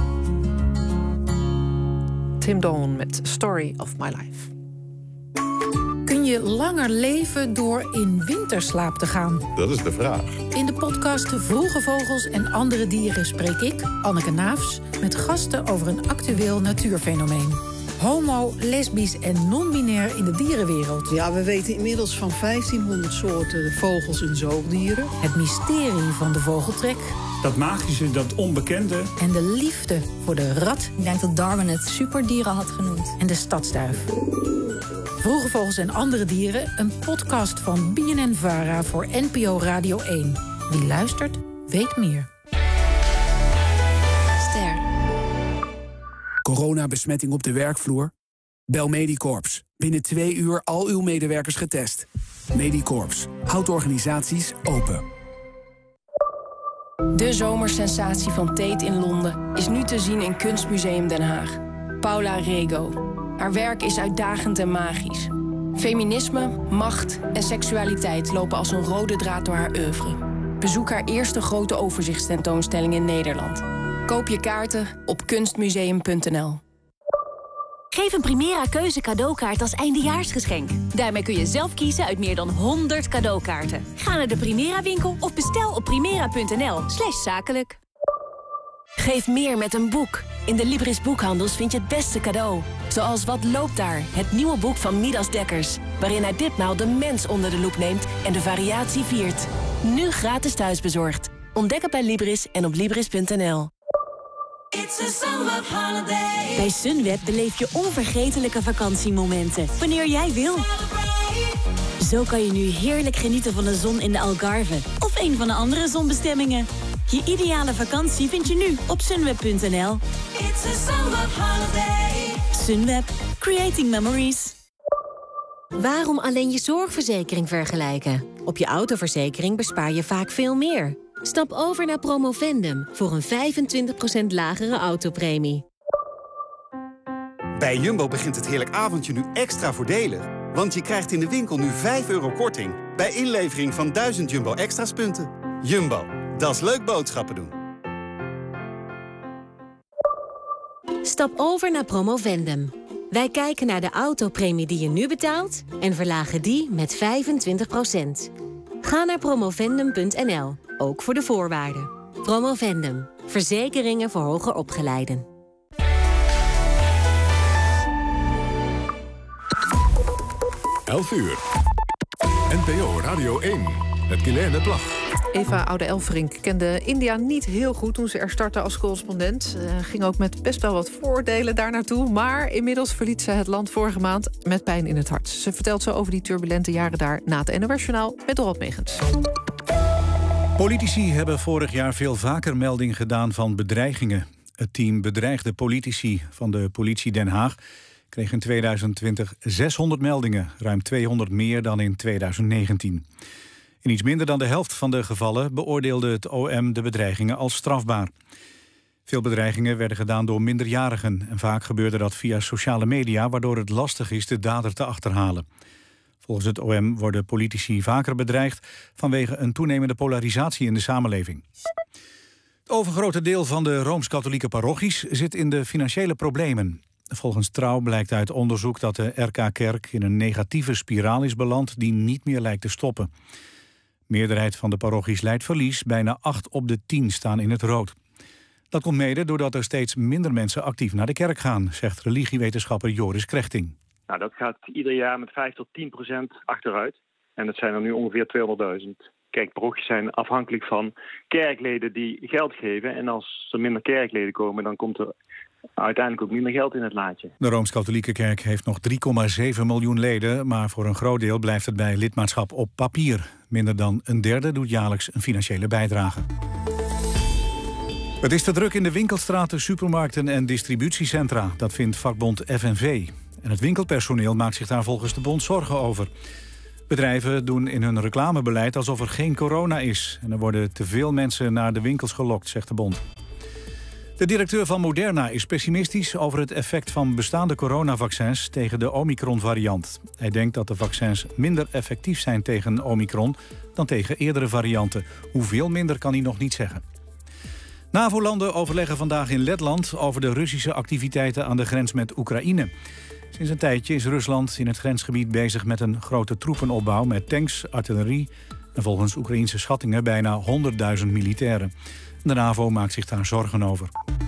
Tim Dawn met Story of My Life. Kun Kun je langer leven door in winterslaap te gaan? Dat is de vraag. In de podcast Vroege Vogels en Andere Dieren spreek ik, Anneke Naafs, met gasten over een actueel natuurfenomeen. Homo, lesbisch en non-binair in de dierenwereld. Ja, we weten inmiddels van vijftienhonderd soorten vogels en zoogdieren. Het mysterie van de vogeltrek. Dat magische, dat onbekende. En de liefde voor de rat. Ik denk dat Darwin het superdieren had genoemd. En de stadsduif. Vroege Vogels en Andere Dieren, een podcast van B N N-Vara voor N P O Radio één. Wie luistert, weet meer. Ster. Coronabesmetting op de werkvloer? Bel Medicorps. Binnen twee uur al uw medewerkers getest. Medicorps. Houdt organisaties open. De zomersensatie van Tate in Londen is nu te zien in Kunstmuseum Den Haag. Paula Rego. Haar werk is uitdagend en magisch. Feminisme, macht en seksualiteit lopen als een rode draad door haar oeuvre. Bezoek haar eerste grote overzichtstentoonstelling in Nederland. Koop je kaarten op kunstmuseum punt n l. Geef een Primera Keuze cadeaukaart als eindejaarsgeschenk. Daarmee kun je zelf kiezen uit meer dan honderd cadeaukaarten. Ga naar de Primera winkel of bestel op primera punt n l slash zakelijk. Geef meer met een boek. In de Libris boekhandels vind je het beste cadeau. Zoals Wat loopt daar? Het nieuwe boek van Midas Dekkers. Waarin hij ditmaal de mens onder de loep neemt en de variatie viert. Nu gratis thuisbezorgd. Ontdek het bij Libris en op libris punt n l. Bij Sunweb beleef je onvergetelijke vakantiemomenten. Wanneer jij wil. Zo kan je nu heerlijk genieten van de zon in de Algarve. Of een van de andere zonbestemmingen. Je ideale vakantie vind je nu op sunweb punt n l. Sunweb. Creating memories. Waarom alleen je zorgverzekering vergelijken? Op je autoverzekering bespaar je vaak veel meer. Stap over naar Promovendum voor een vijfentwintig procent lagere autopremie. Bij Jumbo begint het heerlijk avondje nu extra voordelig. Want je krijgt in de winkel nu vijf euro korting bij inlevering van duizend Jumbo Extra's punten. Jumbo, dat is leuk boodschappen doen. Stap over naar Promovendum. Wij kijken naar de autopremie die je nu betaalt en verlagen die met vijfentwintig procent. Ga naar promovendum punt n l, ook voor de voorwaarden. Promovendum, verzekeringen voor hoger opgeleiden. elf uur. N P O Radio één. Het Guilaine Plag. Eva Oude-Elfrink kende India niet heel goed toen ze er startte als correspondent. Uh, ging ook met best wel wat voordelen daar naartoe. Maar inmiddels verliet ze het land vorige maand met pijn in het hart. Ze vertelt zo over die turbulente jaren daar na het N O S-journaal met Dorot Megens. Politici hebben vorig jaar veel vaker melding gedaan van bedreigingen. Het team bedreigde politici van de politie Den Haag kreeg in tweeduizend twintig zeshonderd meldingen, ruim tweehonderd meer dan in tweeduizend negentien. In iets minder dan de helft van de gevallen beoordeelde het O M de bedreigingen als strafbaar. Veel bedreigingen werden gedaan door minderjarigen en vaak gebeurde dat via sociale media, waardoor het lastig is de dader te achterhalen. Volgens het O M worden politici vaker bedreigd vanwege een toenemende polarisatie in de samenleving. Het overgrote deel van de Rooms-Katholieke parochies zit in de financiële problemen. Volgens Trouw blijkt uit onderzoek dat de R K-kerk in een negatieve spiraal is beland die niet meer lijkt te stoppen. De meerderheid van de parochies leidt verlies, bijna acht op de tien staan in het rood. Dat komt mede doordat er steeds minder mensen actief naar de kerk gaan, zegt religiewetenschapper Joris Krechting. Nou, dat gaat ieder jaar met vijf tot tien procent achteruit. En dat zijn er nu ongeveer tweehonderdduizend. Kijk, parochies zijn afhankelijk van kerkleden die geld geven. En als er minder kerkleden komen, dan komt er uiteindelijk ook minder geld in het laadje. De Rooms-Katholieke Kerk heeft nog drie komma zeven miljoen leden, maar voor een groot deel blijft het bij lidmaatschap op papier. Minder dan een derde doet jaarlijks een financiële bijdrage. Het is te druk in de winkelstraten, supermarkten en distributiecentra. Dat vindt vakbond F N V. En het winkelpersoneel maakt zich daar volgens de bond zorgen over. Bedrijven doen in hun reclamebeleid alsof er geen corona is. En er worden te veel mensen naar de winkels gelokt, zegt de bond. De directeur van Moderna is pessimistisch over het effect van bestaande coronavaccins tegen de Omicron-variant. Hij denkt dat de vaccins minder effectief zijn tegen Omicron dan tegen eerdere varianten. Hoeveel minder kan hij nog niet zeggen. NAVO-landen overleggen vandaag in Letland over de Russische activiteiten aan de grens met Oekraïne. Sinds een tijdje is Rusland in het grensgebied bezig met een grote troepenopbouw met tanks, artillerie en volgens Oekraïense schattingen bijna honderdduizend militairen. De NAVO maakt zich daar zorgen over.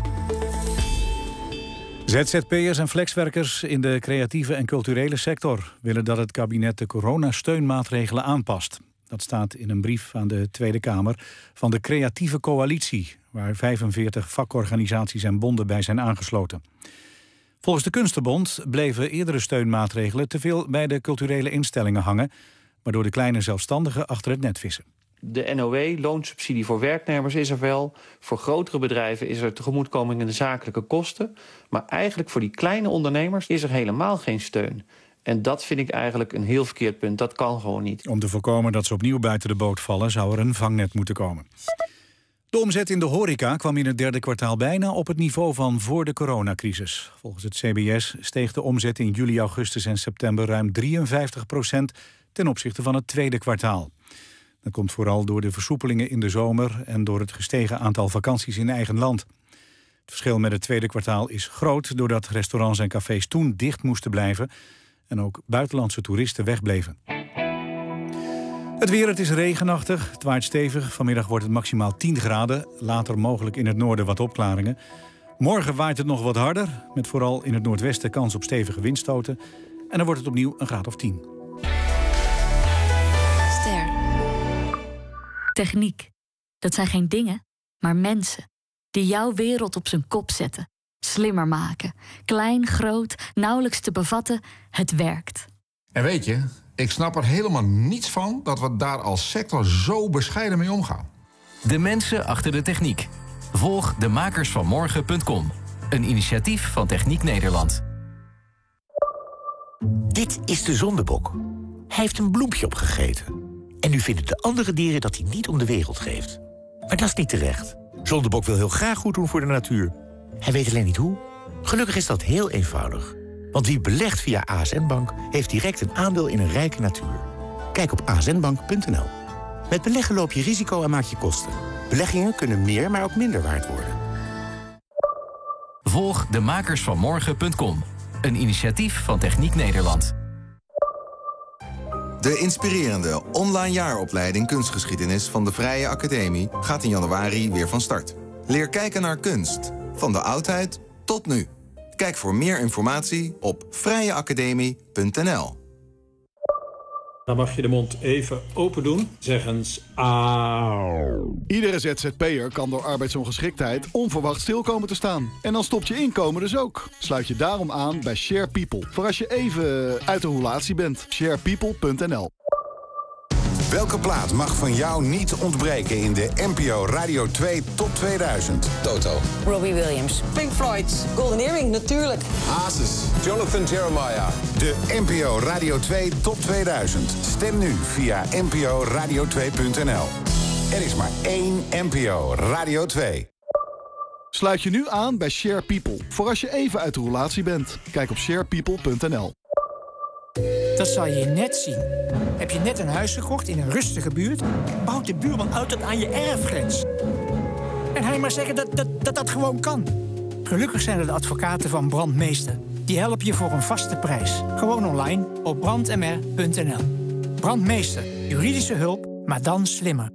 Z Z P'ers en flexwerkers in de creatieve en culturele sector willen dat het kabinet de coronasteunmaatregelen aanpast. Dat staat in een brief aan de Tweede Kamer van de Creatieve Coalitie, waar vijfenveertig vakorganisaties en bonden bij zijn aangesloten. Volgens de Kunstenbond bleven eerdere steunmaatregelen te veel bij de culturele instellingen hangen, waardoor de kleine zelfstandigen achter het net vissen. De N O W, loonsubsidie voor werknemers, is er wel. Voor grotere bedrijven is er tegemoetkoming in de zakelijke kosten. Maar eigenlijk voor die kleine ondernemers is er helemaal geen steun. En dat vind ik eigenlijk een heel verkeerd punt. Dat kan gewoon niet. Om te voorkomen dat ze opnieuw buiten de boot vallen, zou er een vangnet moeten komen. De omzet in de horeca kwam in het derde kwartaal bijna op het niveau van voor de coronacrisis. Volgens het C B S steeg de omzet in juli, augustus en september ruim drieënvijftig procent ten opzichte van het tweede kwartaal. Dat komt vooral door de versoepelingen in de zomer en door het gestegen aantal vakanties in eigen land. Het verschil met het tweede kwartaal is groot doordat restaurants en cafés toen dicht moesten blijven en ook buitenlandse toeristen wegbleven. Het weer, het is regenachtig, het waait stevig. Vanmiddag wordt het maximaal tien graden, later mogelijk in het noorden wat opklaringen. Morgen waait het nog wat harder, met vooral in het noordwesten kans op stevige windstoten. En dan wordt het opnieuw een graad of tien. Ster. Techniek. Dat zijn geen dingen, maar mensen. Die jouw wereld op zijn kop zetten. Slimmer maken. Klein, groot, nauwelijks te bevatten. Het werkt. En weet je, ik snap er helemaal niets van dat we daar als sector zo bescheiden mee omgaan. De mensen achter de techniek. Volg de makers van morgen punt com. Een initiatief van Techniek Nederland. Dit is de zondebok. Hij heeft een bloempje opgegeten. En nu vinden de andere dieren dat hij niet om de wereld geeft. Maar dat is niet terecht. Zondebok wil heel graag goed doen voor de natuur. Hij weet alleen niet hoe. Gelukkig is dat heel eenvoudig. Want wie belegt via A S N Bank heeft direct een aandeel in een rijke natuur. Kijk op a s n bank punt n l. Met beleggen loop je risico en maak je kosten. Beleggingen kunnen meer, maar ook minder waard worden. Volg de makers van morgen punt com. Een initiatief van Techniek Nederland. De inspirerende online jaaropleiding Kunstgeschiedenis van de Vrije Academie gaat in januari weer van start. Leer kijken naar kunst, van de oudheid tot nu. Kijk voor meer informatie op vrije academie punt n l. Dan mag je de mond even open doen. Zeg eens auw. Iedere Z Z P'er kan door arbeidsongeschiktheid onverwacht stil komen te staan. En dan stopt je inkomen dus ook. Sluit je daarom aan bij Share People. Voor als je even uit de roulatie bent. share people punt n l. Welke plaat mag van jou niet ontbreken in de N P O Radio twee Top tweeduizend? Toto. Robbie Williams. Pink Floyd. Golden Earring, natuurlijk. Hazes. Jonathan Jeremiah. De N P O Radio twee Top tweeduizend. Stem nu via n p o radio twee punt n l. Er is maar één N P O Radio twee. Sluit je nu aan bij Share People. Voor als je even uit de roulatie bent. Kijk op share people punt n l. Dat zal je net zien. Heb je net een huis gekocht in een rustige buurt? Bouwt de buurman uit tot aan je erfgrens. En hij maar zeggen dat dat, dat dat gewoon kan. Gelukkig zijn er de advocaten van Brandmeester. Die helpen je voor een vaste prijs. Gewoon online op brand m r punt n l. Brandmeester. Juridische hulp, maar dan slimmer.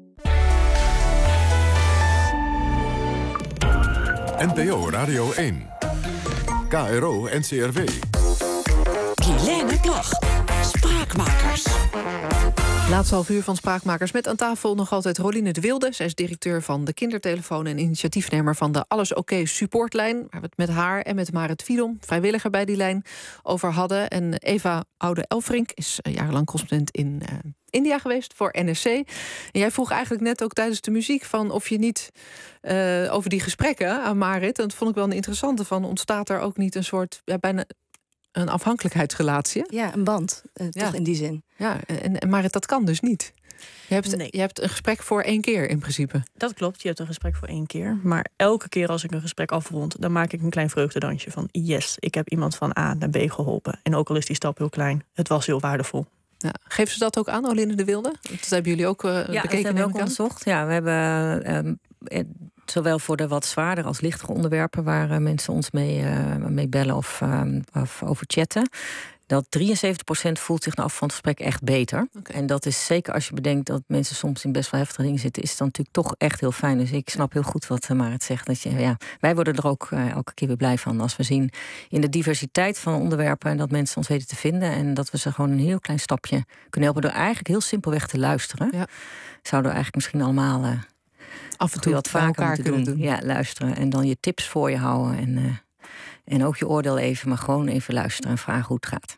N P O Radio één. K R O N C R W. Guilaine Plag. Spraakmakers. Laatste half uur van Spraakmakers met aan tafel nog altijd Roline de Wilde. Zij is directeur van de Kindertelefoon en initiatiefnemer van de Alles Oké supportlijn. Waar we het met haar en met Marit Fiedom, vrijwilliger bij die lijn, over hadden. En Eva Oude-Elfrink is jarenlang correspondent in uh, India geweest voor N R C. En jij vroeg eigenlijk net ook tijdens de muziek van of je niet uh, over die gesprekken aan Marit, en dat vond ik wel een interessante, van ontstaat er ook niet een soort ja, bijna een afhankelijkheidsrelatie? Ja, een band, uh, ja. toch in die zin. Ja, en, maar dat kan dus niet. Je hebt, nee. je hebt een gesprek voor één keer in principe. Dat klopt, je hebt een gesprek voor één keer. Maar elke keer als ik een gesprek afrond, dan maak ik een klein vreugdedansje van yes, ik heb iemand van A naar B geholpen. En ook al is die stap heel klein, het was heel waardevol. Ja, geven ze dat ook aan, Oline de Wilde? Dat hebben jullie ook uh, ja, bekeken? Dat hebben we ook onderzocht. Ja, we hebben... Um, Zowel voor de wat zwaardere als lichtere onderwerpen waar uh, mensen ons mee, uh, mee bellen of, uh, of over chatten. Dat drieënzeventig procent voelt zich na afloop van het gesprek echt beter. Okay. En dat is zeker als je bedenkt dat mensen soms in best wel heftige dingen zitten, is het dan natuurlijk toch echt heel fijn. Dus ik snap heel goed wat Marit zegt. Dat je, ja, wij worden er ook uh, elke keer weer blij van als we zien in de diversiteit van onderwerpen en dat mensen ons weten te vinden. En dat we ze gewoon een heel klein stapje kunnen helpen door eigenlijk heel simpelweg te luisteren. Ja. Zouden we eigenlijk misschien allemaal uh, af en toe wat vaker moeten doen. doen. Ja, luisteren en dan je tips voor je houden. En, uh, en ook je oordeel even, maar gewoon even luisteren en vragen hoe het gaat.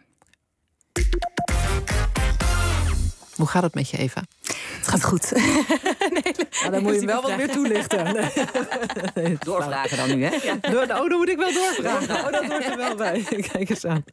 Hoe gaat het met je, Eva? Het gaat goed. nee, nou, dan moet je hem wel wat meer toelichten. Nee. Nee, doorvragen dan nu, hè? Ja. Oh, dan moet ik wel doorvragen. Oh, dat hoort er wel bij. Kijk eens aan.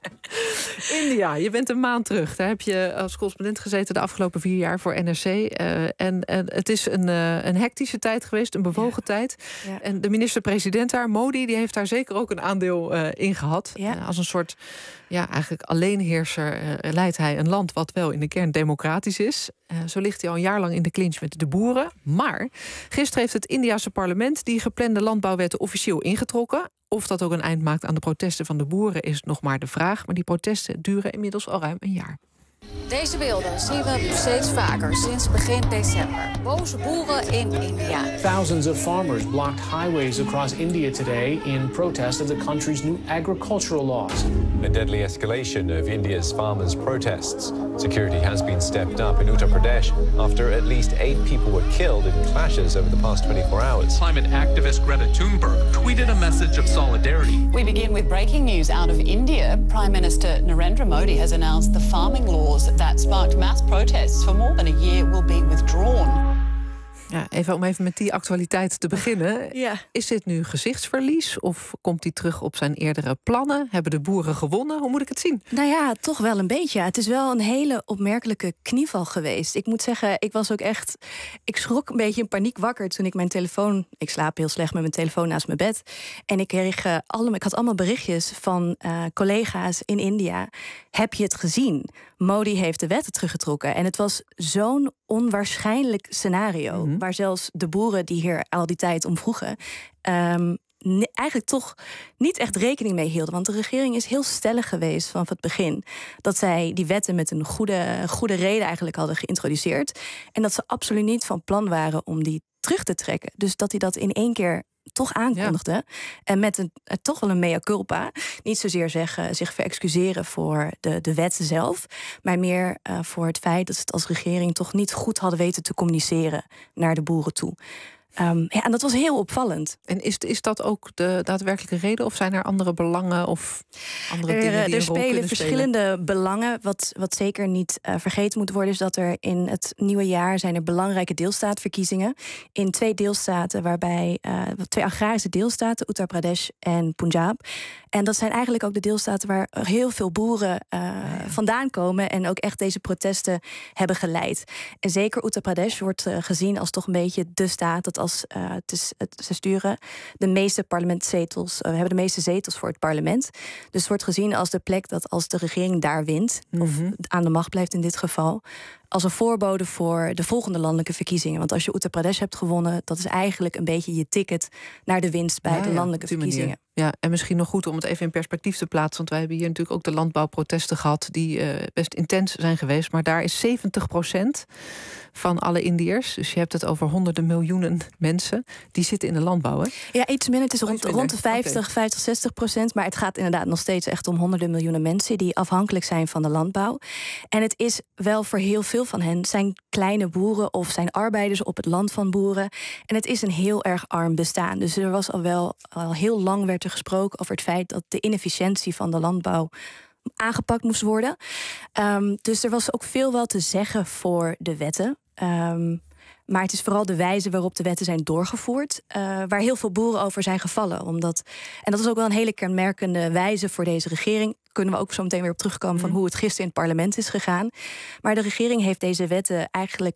India, je bent een maand terug. Daar heb je als correspondent gezeten de afgelopen vier jaar voor N R C. Uh, en, en het is een, uh, een hectische tijd geweest, een bewogen ja. tijd. Ja. En de minister-president daar, Modi, die heeft daar zeker ook een aandeel uh, in gehad. Ja. Uh, als een soort, ja, eigenlijk alleenheerser uh, leidt hij een land wat wel in de kern democratisch is. Uh, zo ligt hij al een jaar lang in de clinch met de boeren. Maar gisteren heeft het Indiase parlement die geplande landbouwwetten officieel ingetrokken. Of dat ook een eind maakt aan de protesten van de boeren is nog maar de vraag. Maar die protesten duren inmiddels al ruim een jaar. Deze beelden zien we steeds vaker sinds begin december. Boze boeren in India. Thousands of farmers blocked highways across India today in protest of the country's new agricultural laws. A deadly escalation of India's farmers' protests. Security has been stepped up in Uttar Pradesh after at least eight people were killed in clashes over the past twenty-four hours. Climate activist Greta Thunberg tweeted a message of solidarity. We begin with breaking news out of India. Prime Minister Narendra Modi has announced the farming laws that sparked mass protests for more than a year will be withdrawn. Ja, even om even met die actualiteit te beginnen. Ja. Is dit nu gezichtsverlies of komt hij terug op zijn eerdere plannen? Hebben de boeren gewonnen? Hoe moet ik het zien? Nou ja, toch wel een beetje. Het is wel een hele opmerkelijke knieval geweest. Ik moet zeggen, ik was ook echt... Ik schrok een beetje in paniek wakker toen ik mijn telefoon... Ik slaap heel slecht met mijn telefoon naast mijn bed. En ik kreeg uh, allemaal, ik had allemaal berichtjes van uh, collega's in India. Heb je het gezien? Modi heeft de wetten teruggetrokken. En het was zo'n onwaarschijnlijk scenario... Mm-hmm. waar zelfs de boeren die hier al die tijd om vroegen... Um, eigenlijk toch niet echt rekening mee hielden. Want de regering is heel stellig geweest vanaf het begin... dat zij die wetten met een goede, goede reden eigenlijk hadden geïntroduceerd... en dat ze absoluut niet van plan waren om die terug te trekken. Dus dat hij dat in één keer toch aankondigde. Ja. En met een, uh, toch wel een mea culpa. Niet zozeer zeggen, zich verexcuseren voor de, de wet zelf... maar meer uh, voor het feit dat ze het als regering... toch niet goed hadden weten te communiceren naar de boeren toe. Um, ja, en dat was heel opvallend. En is, is dat ook de daadwerkelijke reden? Of zijn er andere belangen of andere er, dingen die Er spelen verschillende spelen? belangen. Wat, wat zeker niet uh, vergeten moet worden... is dat er in het nieuwe jaar zijn er belangrijke deelstaatverkiezingen. In twee deelstaten waarbij... Uh, twee agrarische deelstaten, Uttar Pradesh en Punjab. En dat zijn eigenlijk ook de deelstaten... waar heel veel boeren uh, ja. vandaan komen... en ook echt deze protesten hebben geleid. En zeker Uttar Pradesh wordt uh, gezien als toch een beetje de staat... dat als Uh, het is, het, ze sturen de meeste parlementszetels. Uh, we hebben de meeste zetels voor het parlement. Dus het wordt gezien als de plek dat als de regering daar wint... Mm-hmm. of aan de macht blijft in dit geval... als een voorbode voor de volgende landelijke verkiezingen. Want als je Uttar Pradesh hebt gewonnen... dat is eigenlijk een beetje je ticket naar de winst bij ja, de landelijke ja, verkiezingen. Manier. Ja, en misschien nog goed om het even in perspectief te plaatsen... want wij hebben hier natuurlijk ook de landbouwprotesten gehad... die uh, best intens zijn geweest. Maar daar is zeventig procent van alle Indiërs... dus je hebt het over honderden miljoenen mensen... die zitten in de landbouw, hè? Ja, iets minder. Het is rond, rond de vijftig, okay. vijftig, zestig procent. Maar het gaat inderdaad nog steeds echt om honderden miljoenen mensen... die afhankelijk zijn van de landbouw. En het is wel voor heel veel van hen... zijn kleine boeren of zijn arbeiders op het land van boeren. En het is een heel erg arm bestaan. Dus er was al wel al heel lang werd er gesproken over het feit... dat de inefficiëntie van de landbouw aangepakt moest worden. Um, dus er was ook veel wel te zeggen voor de wetten. Um, maar het is vooral de wijze waarop de wetten zijn doorgevoerd... Uh, waar heel veel boeren over zijn gevallen. Omdat, en dat is ook wel een hele kenmerkende wijze voor deze regering... kunnen we ook zo meteen weer op terugkomen... van hoe het gisteren in het parlement is gegaan. Maar de regering heeft deze wetten eigenlijk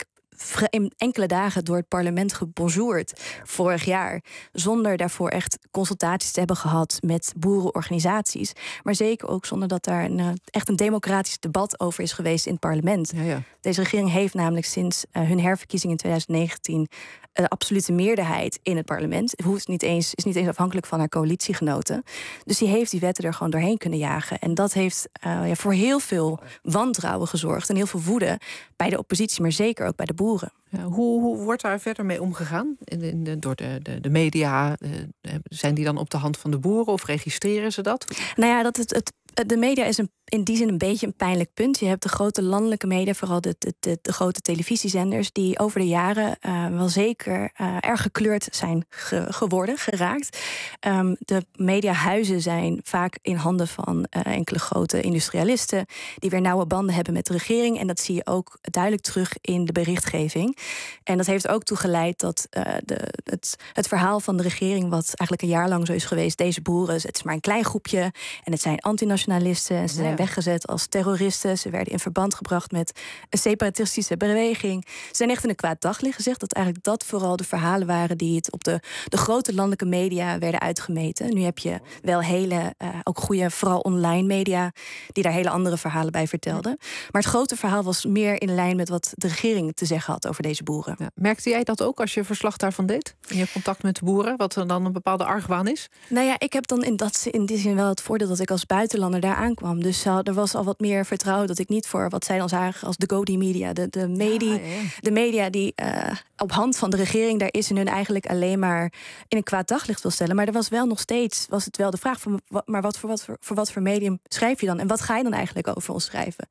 in enkele dagen door het parlement gebonjourd vorig jaar. Zonder daarvoor echt consultaties te hebben gehad met boerenorganisaties. Maar zeker ook zonder dat daar een, echt een democratisch debat over is geweest in het parlement. Ja, ja. Deze regering heeft namelijk sinds uh, hun herverkiezing in twintig negentien een absolute meerderheid in het parlement. Het hoeft niet eens, is niet eens afhankelijk van haar coalitiegenoten. Dus die heeft die wetten er gewoon doorheen kunnen jagen. En dat heeft uh, ja, voor heel veel wantrouwen gezorgd en heel veel woede bij de oppositie, maar zeker ook bij de boeren. Ja, hoe, hoe wordt daar verder mee omgegaan? In, in de, door de, de, de media, uh, zijn die dan op de hand van de boeren of registreren ze dat? Nou ja, dat het, het de media is een, in die zin een beetje een pijnlijk punt. Je hebt de grote landelijke media, vooral de, de, de, de grote televisiezenders, die over de jaren uh, wel zeker uh, erg gekleurd zijn ge, geworden, geraakt. Um, de mediahuizen zijn vaak in handen van uh, enkele grote industrialisten, die weer nauwe banden hebben met de regering. En dat zie je ook duidelijk terug in de berichtgeving. En dat heeft ook toe geleid dat uh, de, het, het verhaal van de regering, wat eigenlijk een jaar lang zo is geweest, deze boeren, het is maar een klein groepje en het zijn antinationalisten en ze zijn ja. weggezet als terroristen. Ze werden in verband gebracht met een separatistische beweging. Ze zijn echt in een kwaad daglicht gezegd dat eigenlijk dat vooral de verhalen waren die het op de, de grote landelijke media werden uitgemeten. Nu heb je wel hele, uh, ook goede, vooral online media, die daar hele andere verhalen bij vertelden. Maar het grote verhaal was meer in lijn met wat de regering te zeggen had over deze boeren. Ja. Merkte jij dat ook als je verslag daarvan deed? In je contact met de boeren, wat er dan een bepaalde argwaan is? Nou ja, ik heb dan in, dat, in die zin wel het voordeel dat ik als buitenlander daar aankwam. Dus uh, er was al wat meer vertrouwen dat ik niet voor wat zij dan zagen als de Godi media. De, de, media, ja, ja, ja. de media die uh, op hand van de regering daar is en hun eigenlijk alleen maar in een kwaad daglicht wil stellen. Maar er was wel nog steeds, was het wel de vraag van, maar wat voor wat voor, voor wat voor medium schrijf je dan? En wat ga je dan eigenlijk over ons schrijven?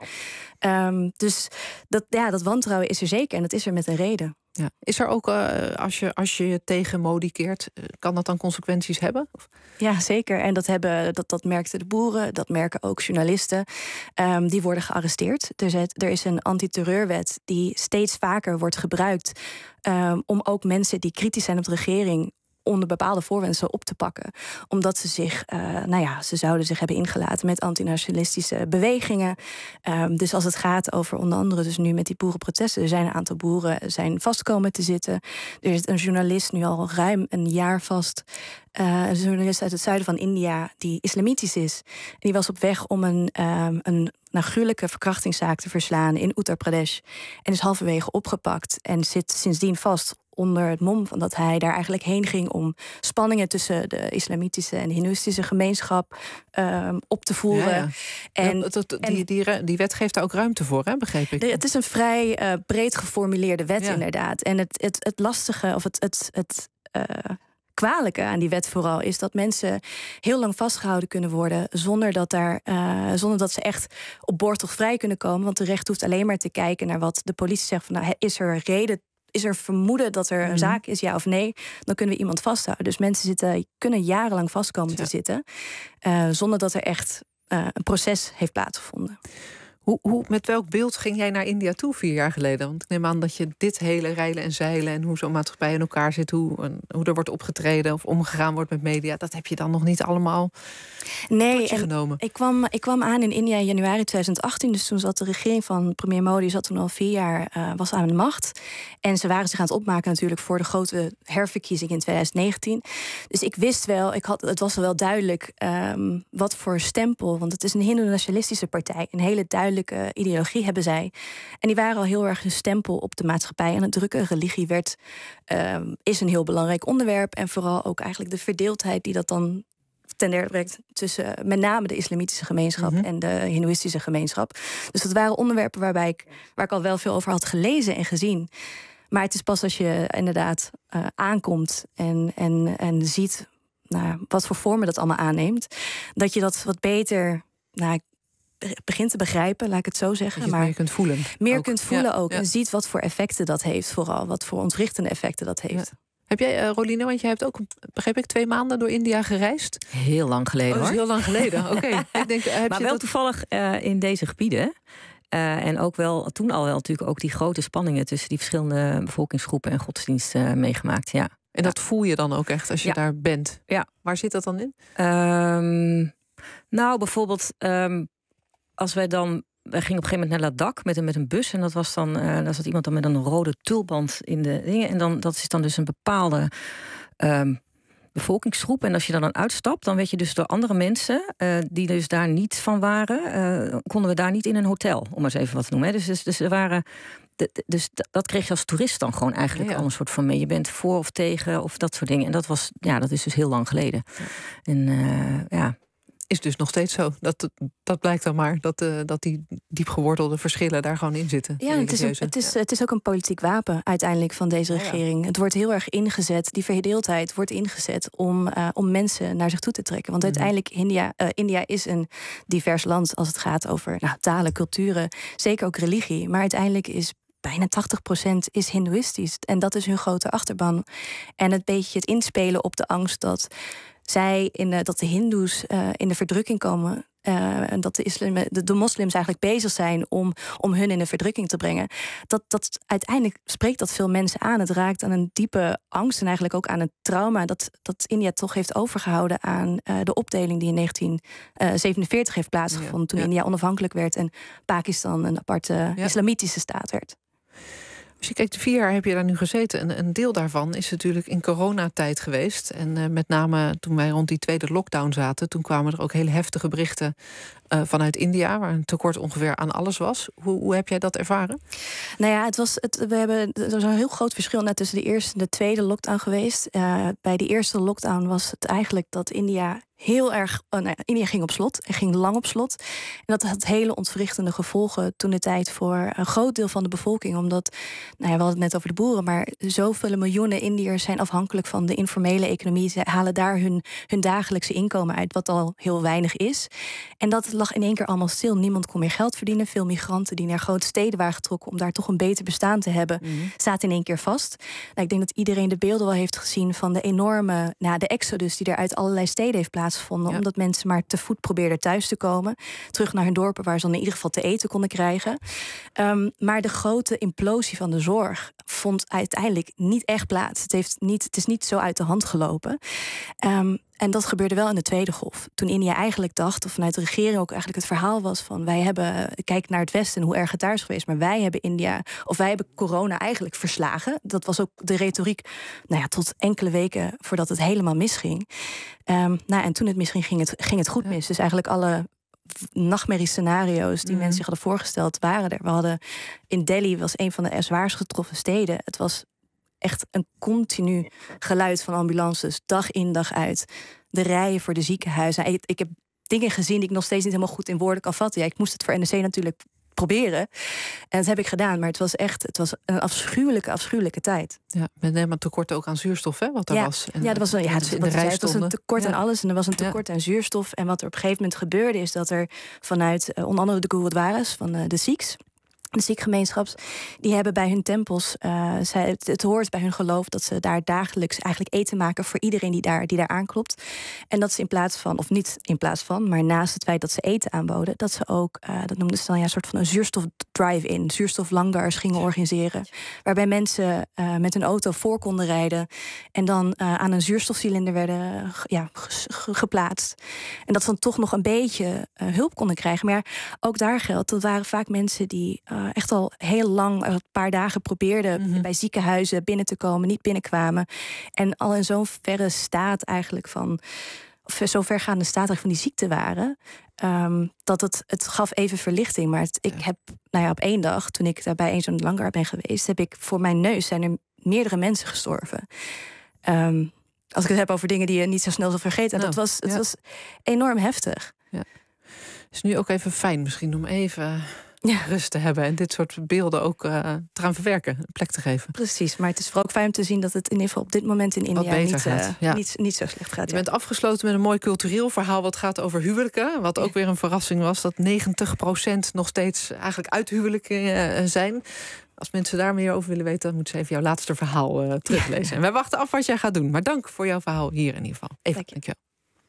Um, dus dat, ja, dat wantrouwen is er zeker en dat is er met een reden. Ja. Is er ook, uh, als je als je, je tegen Modi keert, uh, kan dat dan consequenties hebben? Of? Ja, zeker. En dat, hebben, dat, dat merkten de boeren, dat merken ook journalisten. Um, die worden gearresteerd. Er is, er is een antiterreurwet die steeds vaker wordt gebruikt um, om ook mensen die kritisch zijn op de regering onder bepaalde voorwendselen op te pakken. Omdat ze zich, uh, nou ja, ze zouden zich hebben ingelaten met antinationalistische bewegingen. Um, dus als het gaat over onder andere dus nu met die boerenprotesten, er zijn een aantal boeren zijn vastkomen te zitten. Er is een journalist nu al ruim een jaar vast. Uh, een journalist uit het zuiden van India die islamitisch is. En die was op weg om een, um, een nou, gruwelijke verkrachtingszaak te verslaan in Uttar Pradesh. En is halverwege opgepakt en zit sindsdien vast onder het mom van dat hij daar eigenlijk heen ging om spanningen tussen de islamitische en de hindoeïstische gemeenschap um, op te voeren. Ja, ja. En, ja, dat, die, die, die, die wet geeft daar ook ruimte voor, hè, begreep ik? De, het is een vrij uh, breed geformuleerde wet, ja. inderdaad. En het, het, het lastige, of het, het, het uh, kwalijke aan die wet vooral is dat mensen heel lang vastgehouden kunnen worden zonder dat, daar, uh, zonder dat ze echt op borgtocht vrij kunnen komen. Want de recht hoeft alleen maar te kijken naar wat de politie zegt van, nou, is er reden, is er vermoeden dat er een mm. zaak is, ja of nee, dan kunnen we iemand vasthouden. Dus mensen zitten, kunnen jarenlang vast komen ja. te zitten uh, zonder dat er echt uh, een proces heeft plaatsgevonden. Hoe, hoe, met welk beeld ging jij naar India toe vier jaar geleden? Want ik neem aan dat je dit hele rijlen en zeilen en hoe zo'n maatschappij in elkaar zit, hoe, hoe er wordt opgetreden of omgegaan wordt met media, dat heb je dan nog niet allemaal nee, tot je genomen. Ik kwam, ik kwam aan in India in januari twintig achttien, dus toen zat de regering van premier Modi zat toen al vier jaar uh, was aan de macht. En ze waren zich aan het opmaken natuurlijk voor de grote herverkiezing in twintig negentien. Dus ik wist wel, ik had, het was wel duidelijk um, wat voor stempel, want het is een hindoe-nationalistische partij, een hele duidelijke ideologie hebben zij. En die waren al heel erg een stempel op de maatschappij aan het drukken. Religie werd, uh, is een heel belangrijk onderwerp. En vooral ook eigenlijk de verdeeldheid die dat dan ten derde brengt tussen met name de islamitische gemeenschap mm-hmm. en de hindoeïstische gemeenschap. Dus dat waren onderwerpen waarbij ik, waar ik al wel veel over had gelezen en gezien. Maar het is pas als je inderdaad uh, aankomt en, en, en ziet nou, wat voor vormen dat allemaal aanneemt, dat je dat wat beter nou, begint te begrijpen, laat ik het zo zeggen. Dat je het maar meer kunt voelen. Meer ook. kunt voelen ja, ook. Ja. En ziet wat voor effecten dat heeft vooral. Wat voor ontwrichtende effecten dat heeft. Ja. Heb jij, uh, Roline, want jij hebt ook, begreep ik, twee maanden door India gereisd? Heel lang geleden, oh, dat is hoor. heel lang geleden, oké. Okay. Maar wel dat... toevallig uh, in deze gebieden. Uh, en ook wel, toen al wel natuurlijk ook die grote spanningen tussen die verschillende bevolkingsgroepen en godsdiensten uh, meegemaakt, ja. En dat ja. voel je dan ook echt als je ja. daar bent? Ja. Waar zit dat dan in? Um, nou, bijvoorbeeld, um, als wij dan wij gingen op een gegeven moment naar Ladakh met een, met een bus. En dat was dan, uh, daar zat iemand dan met een rode tulband in de dingen. En dan, dat is dan dus een bepaalde um, bevolkingsgroep. En als je dan, dan uitstapt, dan werd je dus door andere mensen... Uh, die dus daar niet van waren... Uh, konden we daar niet in een hotel, om maar eens even wat te noemen. Hè. Dus, dus, dus er waren... De, dus dat kreeg je als toerist dan gewoon eigenlijk ja, ja. al een soort van mee. Je bent voor of tegen of dat soort dingen. En dat was, ja, dat is dus heel lang geleden. Ja. En uh, ja... Is dus nog steeds zo. Dat, dat blijkt dan maar. Dat, uh, dat die diepgewortelde verschillen daar gewoon in zitten. Ja, het is, het, is, het is ook een politiek wapen uiteindelijk van deze regering. Ja, ja. Het wordt heel erg ingezet. Die verdeeldheid wordt ingezet om, uh, om mensen naar zich toe te trekken. Want mm-hmm. uiteindelijk, India, uh, India is een divers land als het gaat over nou, talen, culturen. Zeker ook religie. Maar uiteindelijk is bijna tachtig procent is hindoeïstisch. En dat is hun grote achterban. En het beetje het inspelen op de angst dat... zij in de, dat de hindoes uh, in de verdrukking komen... Uh, en dat de, islam, de, de moslims eigenlijk bezig zijn om, om hun in de verdrukking te brengen. Dat, dat uiteindelijk spreekt dat veel mensen aan. Het raakt aan een diepe angst en eigenlijk ook aan een trauma... dat, dat India toch heeft overgehouden aan uh, de opdeling... die in negentien zevenenveertig heeft plaatsgevonden... Ja, toen ja. India onafhankelijk werd... en Pakistan een aparte ja. islamitische staat werd. Als je kijkt, vier jaar heb je daar nu gezeten. En een deel daarvan is natuurlijk in coronatijd geweest. En uh, met name toen wij rond die tweede lockdown zaten... toen kwamen er ook hele heftige berichten uh, vanuit India... waar een tekort ongeveer aan alles was. Hoe, hoe heb jij dat ervaren? Nou ja, het was het, we hebben, er was een heel groot verschil... net tussen de eerste en de tweede lockdown geweest. Uh, bij die eerste lockdown was het eigenlijk dat India... heel erg, oh nee, India ging op slot en ging lang op slot. En dat had hele ontwrichtende gevolgen toen de tijd voor een groot deel van de bevolking. Omdat, nou ja, we hadden het net over de boeren, maar zoveel miljoenen Indiërs zijn afhankelijk van de informele economie. Ze halen daar hun, hun dagelijkse inkomen uit, wat al heel weinig is. En dat lag in één keer allemaal stil. Niemand kon meer geld verdienen. Veel migranten die naar grote steden waren getrokken om daar toch een beter bestaan te hebben, mm-hmm. zaten in één keer vast. Nou, ik denk dat iedereen de beelden wel heeft gezien van de enorme, nou, de exodus die er uit allerlei steden heeft plaatsgevonden. Ja. Omdat mensen maar te voet probeerden thuis te komen. Terug naar hun dorpen waar ze dan in ieder geval te eten konden krijgen. Um, maar de grote implosie van de zorg vond uiteindelijk niet echt plaats. Het, heeft niet, het is niet zo uit de hand gelopen. Um, En dat gebeurde wel in de tweede golf. Toen India eigenlijk dacht, of vanuit de regering ook eigenlijk het verhaal was van... wij hebben, kijk naar het Westen, hoe erg het daar is geweest... maar wij hebben India, of wij hebben corona eigenlijk verslagen. Dat was ook de retoriek, nou ja, tot enkele weken voordat het helemaal misging. Um, nou, en toen het misging, ging het, ging het goed mis. Dus eigenlijk alle nachtmerriescenario's die mm. mensen zich hadden voorgesteld waren er. We hadden in Delhi, was een van de zwaarst getroffen steden. Het was echt een continu geluid van ambulances, dag in, dag uit. De rijen voor de ziekenhuizen. Ik, ik heb dingen gezien die ik nog steeds niet helemaal goed in woorden kan vatten. Ja, ik moest het voor N R C natuurlijk proberen. En dat heb ik gedaan. Maar het was echt, het was een afschuwelijke, afschuwelijke tijd. Ja, met helemaal tekort ook aan zuurstof, hè, wat er ja, was. En ja, dat was, ja, het, in de zei, het was een tekort ja. aan alles. En er was een tekort ja. aan zuurstof. En wat er op een gegeven moment gebeurde, is dat er vanuit uh, onder andere de Gurudwaras van uh, de Sikhs, de Sikh-gemeenschaps, die hebben bij hun tempels, uh, zij, het, het hoort bij hun geloof dat ze daar dagelijks eigenlijk eten maken voor iedereen die daar, die daar aanklopt. En dat ze in plaats van, of niet in plaats van, maar naast het feit dat ze eten aanboden, dat ze ook, uh, dat noemden ze dan ja, een soort van een zuurstof drive-in, zuurstoflangars gingen organiseren. Waarbij mensen uh, met een auto voor konden rijden en dan uh, aan een zuurstofcilinder werden ja, ge- geplaatst. En dat ze dan toch nog een beetje uh, hulp konden krijgen. Maar ja, ook daar geldt, dat waren vaak mensen die uh, echt al heel lang, een paar dagen probeerden mm-hmm. bij ziekenhuizen binnen te komen, niet binnenkwamen. En al in zo'n verre staat eigenlijk van, of zo vergaande staat eigenlijk van die ziekte waren, um, dat het, het gaf even verlichting. Maar het, ik heb, nou ja, op één dag, toen ik daar bij een zo'n langar ben geweest, heb ik voor mijn neus zijn er meerdere mensen gestorven. Um, als ik het heb over dingen die je niet zo snel zal vergeten. En nou, dat was, het ja. was enorm heftig. Ja. Het is nu ook even fijn misschien om even ja. rust te hebben en dit soort beelden ook uh, te gaan verwerken, een plek te geven. Precies, maar het is vooral ook fijn om te zien dat het in ieder geval op dit moment in India niet, uh, ja. niet, niet zo slecht gaat. Je ja. bent afgesloten met een mooi cultureel verhaal wat gaat over huwelijken. Wat ook ja. weer een verrassing was, dat negentig procent nog steeds eigenlijk uit huwelijken uh, zijn. Als mensen daar meer over willen weten, dan moeten ze even jouw laatste verhaal uh, teruglezen. Ja. En wij wachten af wat jij gaat doen. Maar dank voor jouw verhaal hier in ieder geval. Even, dank je.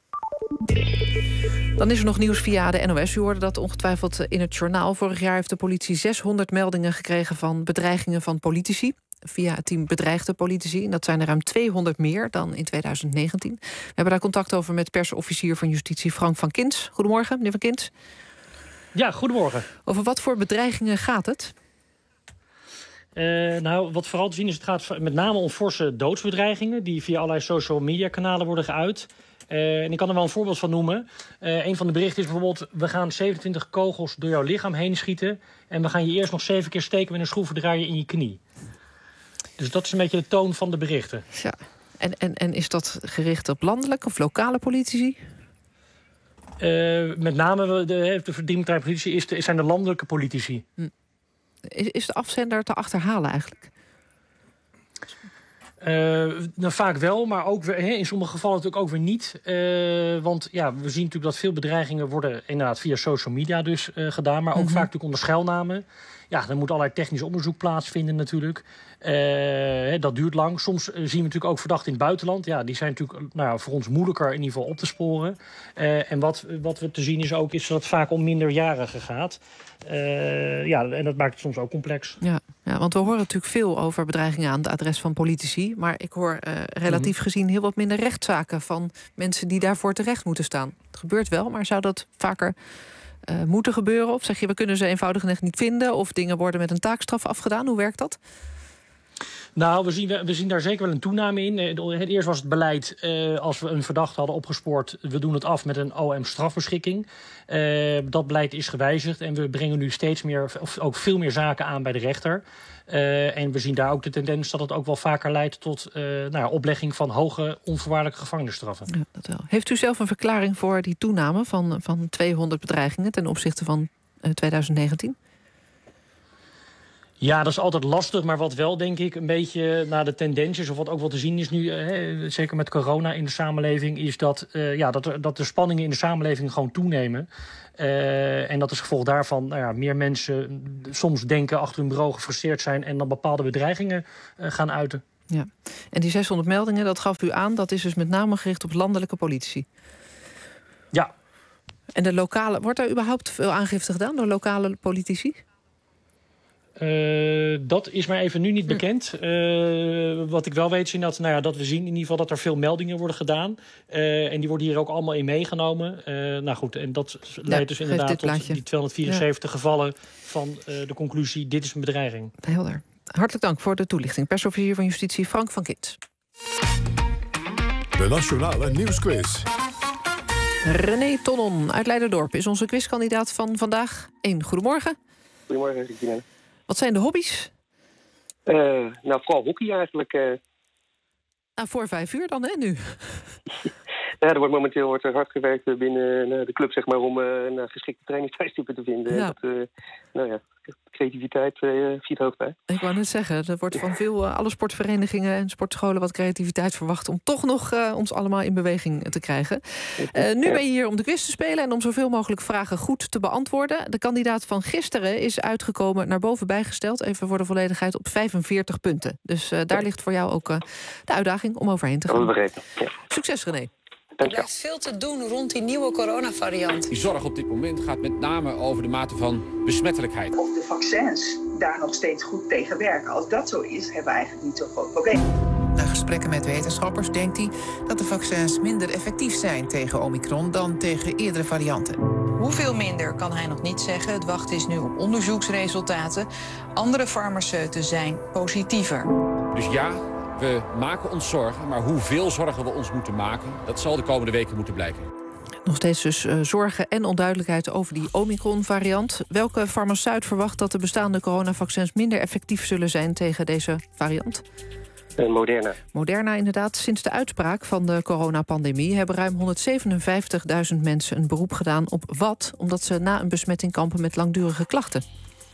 Dan is er nog nieuws via de N O S. U hoorde dat ongetwijfeld in het journaal. Vorig jaar heeft de politie zeshonderd meldingen gekregen van bedreigingen van politici. Via het team bedreigde politici. En dat zijn er ruim tweehonderd meer dan in tweeduizend negentien. We hebben daar contact over met persofficier van Justitie Frank van Kins. Goedemorgen, meneer van Kins. Ja, goedemorgen. Over wat voor bedreigingen gaat het? Uh, nou, wat vooral te zien is, het gaat met name om forse doodsbedreigingen die via allerlei social media kanalen worden geuit. Uh, en ik kan er wel een voorbeeld van noemen. Uh, een van de berichten is bijvoorbeeld, we gaan zevenentwintig kogels door jouw lichaam heen schieten en we gaan je eerst nog zeven keer steken met een schroevendraaier in je knie. Dus dat is een beetje de toon van de berichten. Ja. En, en, en is dat gericht op landelijke of lokale politici? Uh, met name de, de verdienbare politici is de, zijn de landelijke politici. Hm. Is, is de afzender te achterhalen eigenlijk? Uh, nou, vaak wel, maar ook weer, in sommige gevallen natuurlijk ook weer niet. Uh, want ja, we zien natuurlijk dat veel bedreigingen worden inderdaad via social media dus uh, gedaan, maar ook mm-hmm. vaak natuurlijk onder schuilnamen. Ja, er moet allerlei technisch onderzoek plaatsvinden natuurlijk. Uh, dat duurt lang. Soms uh, zien we natuurlijk ook verdachten in het buitenland. Ja, die zijn natuurlijk nou ja, voor ons moeilijker in ieder geval op te sporen. Uh, en wat, wat we te zien is ook, is dat het vaak om minderjarigen gaat. Uh, ja, en dat maakt het soms ook complex. Ja, ja, want we horen natuurlijk veel over bedreigingen aan het adres van politici. Maar ik hoor uh, relatief mm-hmm. gezien heel wat minder rechtszaken van mensen die daarvoor terecht moeten staan. Het gebeurt wel, maar zou dat vaker uh, moeten gebeuren? Of zeg je, we kunnen ze eenvoudig echt niet vinden? Of dingen worden met een taakstraf afgedaan? Hoe werkt dat? Nou, we zien, we zien daar zeker wel een toename in. Het eerst was het beleid, uh, als we een verdachte hadden opgespoord, we doen het af met een O M-strafbeschikking. Uh, dat beleid is gewijzigd en we brengen nu steeds meer, of ook veel meer zaken aan bij de rechter. Uh, en we zien daar ook de tendens dat het ook wel vaker leidt tot uh, nou ja, oplegging van hoge onvoorwaardelijke gevangenisstraffen. Ja, dat wel. Heeft u zelf een verklaring voor die toename van, van tweehonderd bedreigingen ten opzichte van uh, twintig negentien? Ja, dat is altijd lastig, maar wat wel denk ik een beetje naar de tendens is, of wat ook wel te zien is nu, hè, zeker met corona in de samenleving, is dat, uh, ja, dat, er, dat de spanningen in de samenleving gewoon toenemen. Uh, en dat is gevolg daarvan, nou ja, meer mensen soms denken achter hun bureau gefrustreerd zijn en dan bepaalde bedreigingen uh, gaan uiten. Ja. En die zeshonderd meldingen, dat gaf u aan, dat is dus met name gericht op landelijke politici. Ja. En de lokale, wordt er überhaupt veel aangifte gedaan door lokale politici? Uh, dat is maar even nu niet bekend. Uh, wat ik wel weet is dat, nou ja, dat we zien in ieder geval dat er veel meldingen worden gedaan. Uh, en die worden hier ook allemaal in meegenomen. Uh, nou goed, en dat leidt ja, dus inderdaad tot plaatje. Die tweehonderdvierenzeventig ja. gevallen van uh, de conclusie, dit is een bedreiging. Helder. Hartelijk dank voor de toelichting. Persofficier van Justitie Frank van Kint. De Nationale Nieuwsquiz. René Tonnon uit Leiderdorp is onze quizkandidaat van vandaag. Eén, goedemorgen. Goedemorgen, Regina. Wat zijn de hobby's? Uh, nou, vooral hockey eigenlijk. Uh. Nou, voor vijf uur dan, hè, nu? Ja, er wordt momenteel wordt er hard gewerkt binnen uh, de club, zeg maar, om uh, een geschikte trainingstijdstippen te vinden. Ja. Dat, uh, nou ja, creativiteit uh, viert hoogtij. Ik wou net zeggen, er wordt van veel uh, alle sportverenigingen en sportscholen wat creativiteit verwacht om toch nog uh, ons allemaal in beweging te krijgen. Uh, nu ben je hier om de quiz te spelen en om zoveel mogelijk vragen goed te beantwoorden. De kandidaat van gisteren is uitgekomen, naar boven bijgesteld, even voor de volledigheid, op vijfenveertig punten. Dus uh, daar ligt voor jou ook uh, de uitdaging om overheen te gaan. Ja. Succes, René. Er blijft veel te doen rond die nieuwe coronavariant. Die zorg op dit moment gaat met name over de mate van besmettelijkheid. Of de vaccins daar nog steeds goed tegen werken. Als dat zo is, hebben we eigenlijk niet zo'n groot probleem. Na gesprekken met wetenschappers denkt hij dat de vaccins minder effectief zijn tegen Omicron dan tegen eerdere varianten. Hoeveel minder kan hij nog niet zeggen. Het wachten is nu op onderzoeksresultaten. Andere farmaceuten zijn positiever. Dus ja, we maken ons zorgen, maar hoeveel zorgen we ons moeten maken, dat zal de komende weken moeten blijken. Nog steeds dus uh, zorgen en onduidelijkheid over die Omicron-variant. Welke farmaceut verwacht dat de bestaande coronavaccins minder effectief zullen zijn tegen deze variant? Moderna. Moderna, inderdaad. Sinds de uitspraak van de coronapandemie hebben ruim honderdzevenenvijftigduizend mensen een beroep gedaan op wat, omdat ze na een besmetting kampen met langdurige klachten.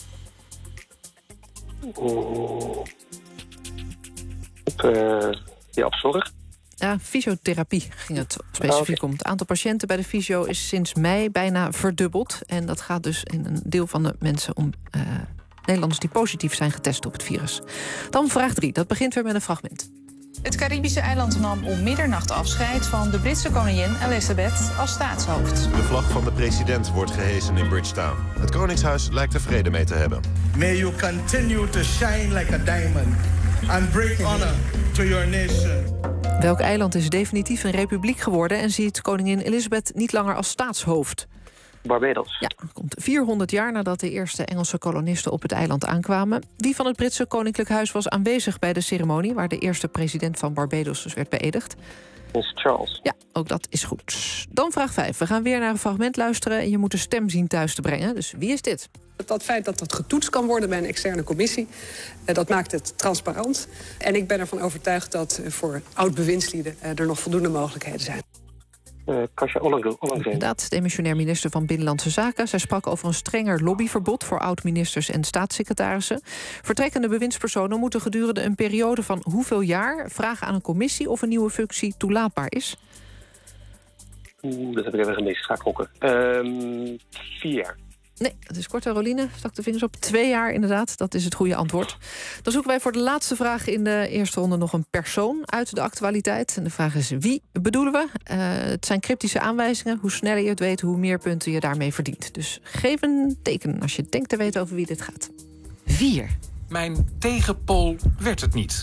Oh. Op, uh, ja, op zorg. Ja, fysiotherapie ging het specifiek oh, okay. om. Het aantal patiënten bij de fysio is sinds mei bijna verdubbeld. En dat gaat dus in een deel van de mensen om uh, Nederlanders die positief zijn getest op het virus. Dan vraag drie, dat begint weer met een fragment. Het Caribische eiland nam om middernacht afscheid van de Britse koningin Elizabeth als staatshoofd. De vlag van de president wordt gehesen in Bridgetown. Het Koningshuis lijkt er vrede mee te hebben. May you continue to shine like a diamond and bring honor to your nation. Welk eiland is definitief een republiek geworden en ziet koningin Elizabeth niet langer als staatshoofd? Barbados. Ja, dat komt vierhonderd jaar nadat de eerste Engelse kolonisten op het eiland aankwamen. Wie van het Britse Koninklijk Huis was aanwezig bij de ceremonie waar de eerste president van Barbados dus werd beëdigd? Prins Charles. Ja, ook dat is goed. Dan vraag vijf. We gaan weer naar een fragment luisteren en je moet de stem zien thuis te brengen. Dus wie is dit? Dat feit dat dat getoetst kan worden bij een externe commissie, dat maakt het transparant. En ik ben ervan overtuigd dat voor oud-bewindslieden er nog voldoende mogelijkheden zijn. Uh, Kasia Ollongren. Inderdaad, demissionair minister van Binnenlandse Zaken. Zij sprak over een strenger lobbyverbod voor oud-ministers en staatssecretarissen. Vertrekkende bewindspersonen moeten gedurende een periode van hoeveel jaar vragen aan een commissie of een nieuwe functie toelaatbaar is? Oeh, dat heb ik even gemist. Ga gokken. Um, vier jaar. Nee, dat is kort, Caroline. Stak de vingers op. Twee jaar inderdaad, dat is het goede antwoord. Dan zoeken wij voor de laatste vraag in de eerste ronde nog een persoon uit de actualiteit. En de vraag is, wie bedoelen we? Uh, het zijn cryptische aanwijzingen. Hoe sneller je het weet, hoe meer punten je daarmee verdient. Dus geef een teken als je denkt te weten over wie dit gaat. Vier. Mijn tegenpool werd het niet.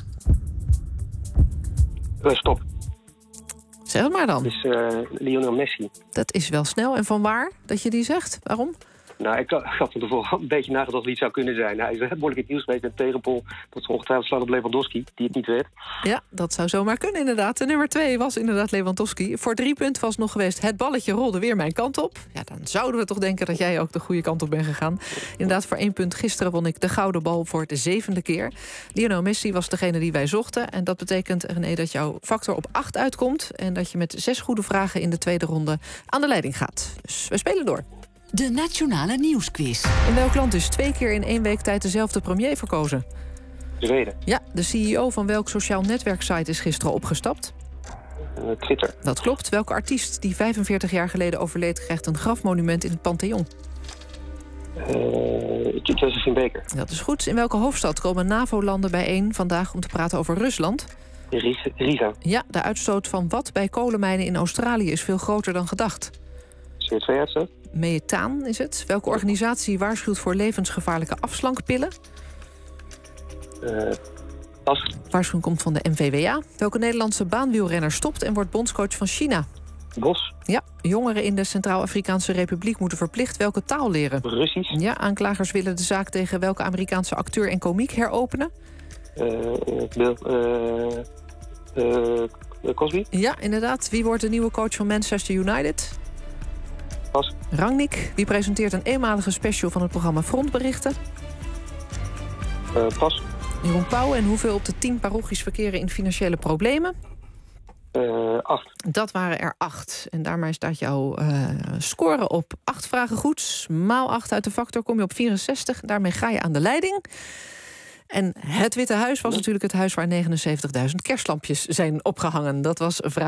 Uh, stop. Zeg het maar dan. Dus uh, Lionel Messi. Dat is wel snel. En van waar dat je die zegt? Waarom? Nou, ik had er tevoren een beetje nagedacht wie het zou kunnen zijn. Hij is behoorlijk in het nieuws geweest met tegenpol. Dat is ongetwijfeld slaan op Lewandowski, die het niet werd. Ja, dat zou zomaar kunnen inderdaad. De nummer twee was inderdaad Lewandowski. Voor drie punten was nog geweest, het balletje rolde weer mijn kant op. Ja, dan zouden we toch denken dat jij ook de goede kant op bent gegaan. Inderdaad, voor één punt gisteren won ik de gouden bal voor de zevende keer. Lionel Messi was degene die wij zochten. En dat betekent, René, dat jouw factor op acht uitkomt. En dat je met zes goede vragen in de tweede ronde aan de leiding gaat. Dus we spelen door. De Nationale Nieuwsquiz. In welk land is twee keer in één week tijd dezelfde premier verkozen? Zweden. Ja, de C E O van welk sociaal netwerksite is gisteren opgestapt? Uh, Twitter. Dat klopt. Welke artiest die vijfenveertig jaar geleden overleed krijgt een grafmonument in het Pantheon? Uh, Josephine Baker. Dat is goed. In welke hoofdstad komen NAVO-landen bijeen vandaag om te praten over Rusland? Riga. Ja, de uitstoot van wat bij kolenmijnen in Australië is veel groter dan gedacht. C O twee uitstoot. Methaan is het. Welke organisatie waarschuwt voor levensgevaarlijke afslankpillen? Uh, pas. Waarschuwing komt van de N V W A. Welke Nederlandse baanwielrenner stopt en wordt bondscoach van China? Bos. Ja, jongeren in de Centraal-Afrikaanse Republiek moeten verplicht welke taal leren? Russisch. Ja, aanklagers willen de zaak tegen welke Amerikaanse acteur en komiek heropenen? Uh, Bill, uh, uh, Cosby. Ja, inderdaad. Wie wordt de nieuwe coach van Manchester United? Pas. Rangnick. Wie presenteert een eenmalige special van het programma Frontberichten? Uh, pas. Jeroen Pauw. En hoeveel op de tien parochies verkeren in financiële problemen? Uh, acht. Dat waren er acht. En daarmee staat jouw uh, score op acht vragen goed. Maal acht uit de factor kom je op vierenzestig. Daarmee ga je aan de leiding. En het Witte Huis was natuurlijk het huis waar negenenzeventigduizend kerstlampjes zijn opgehangen. Dat was vraag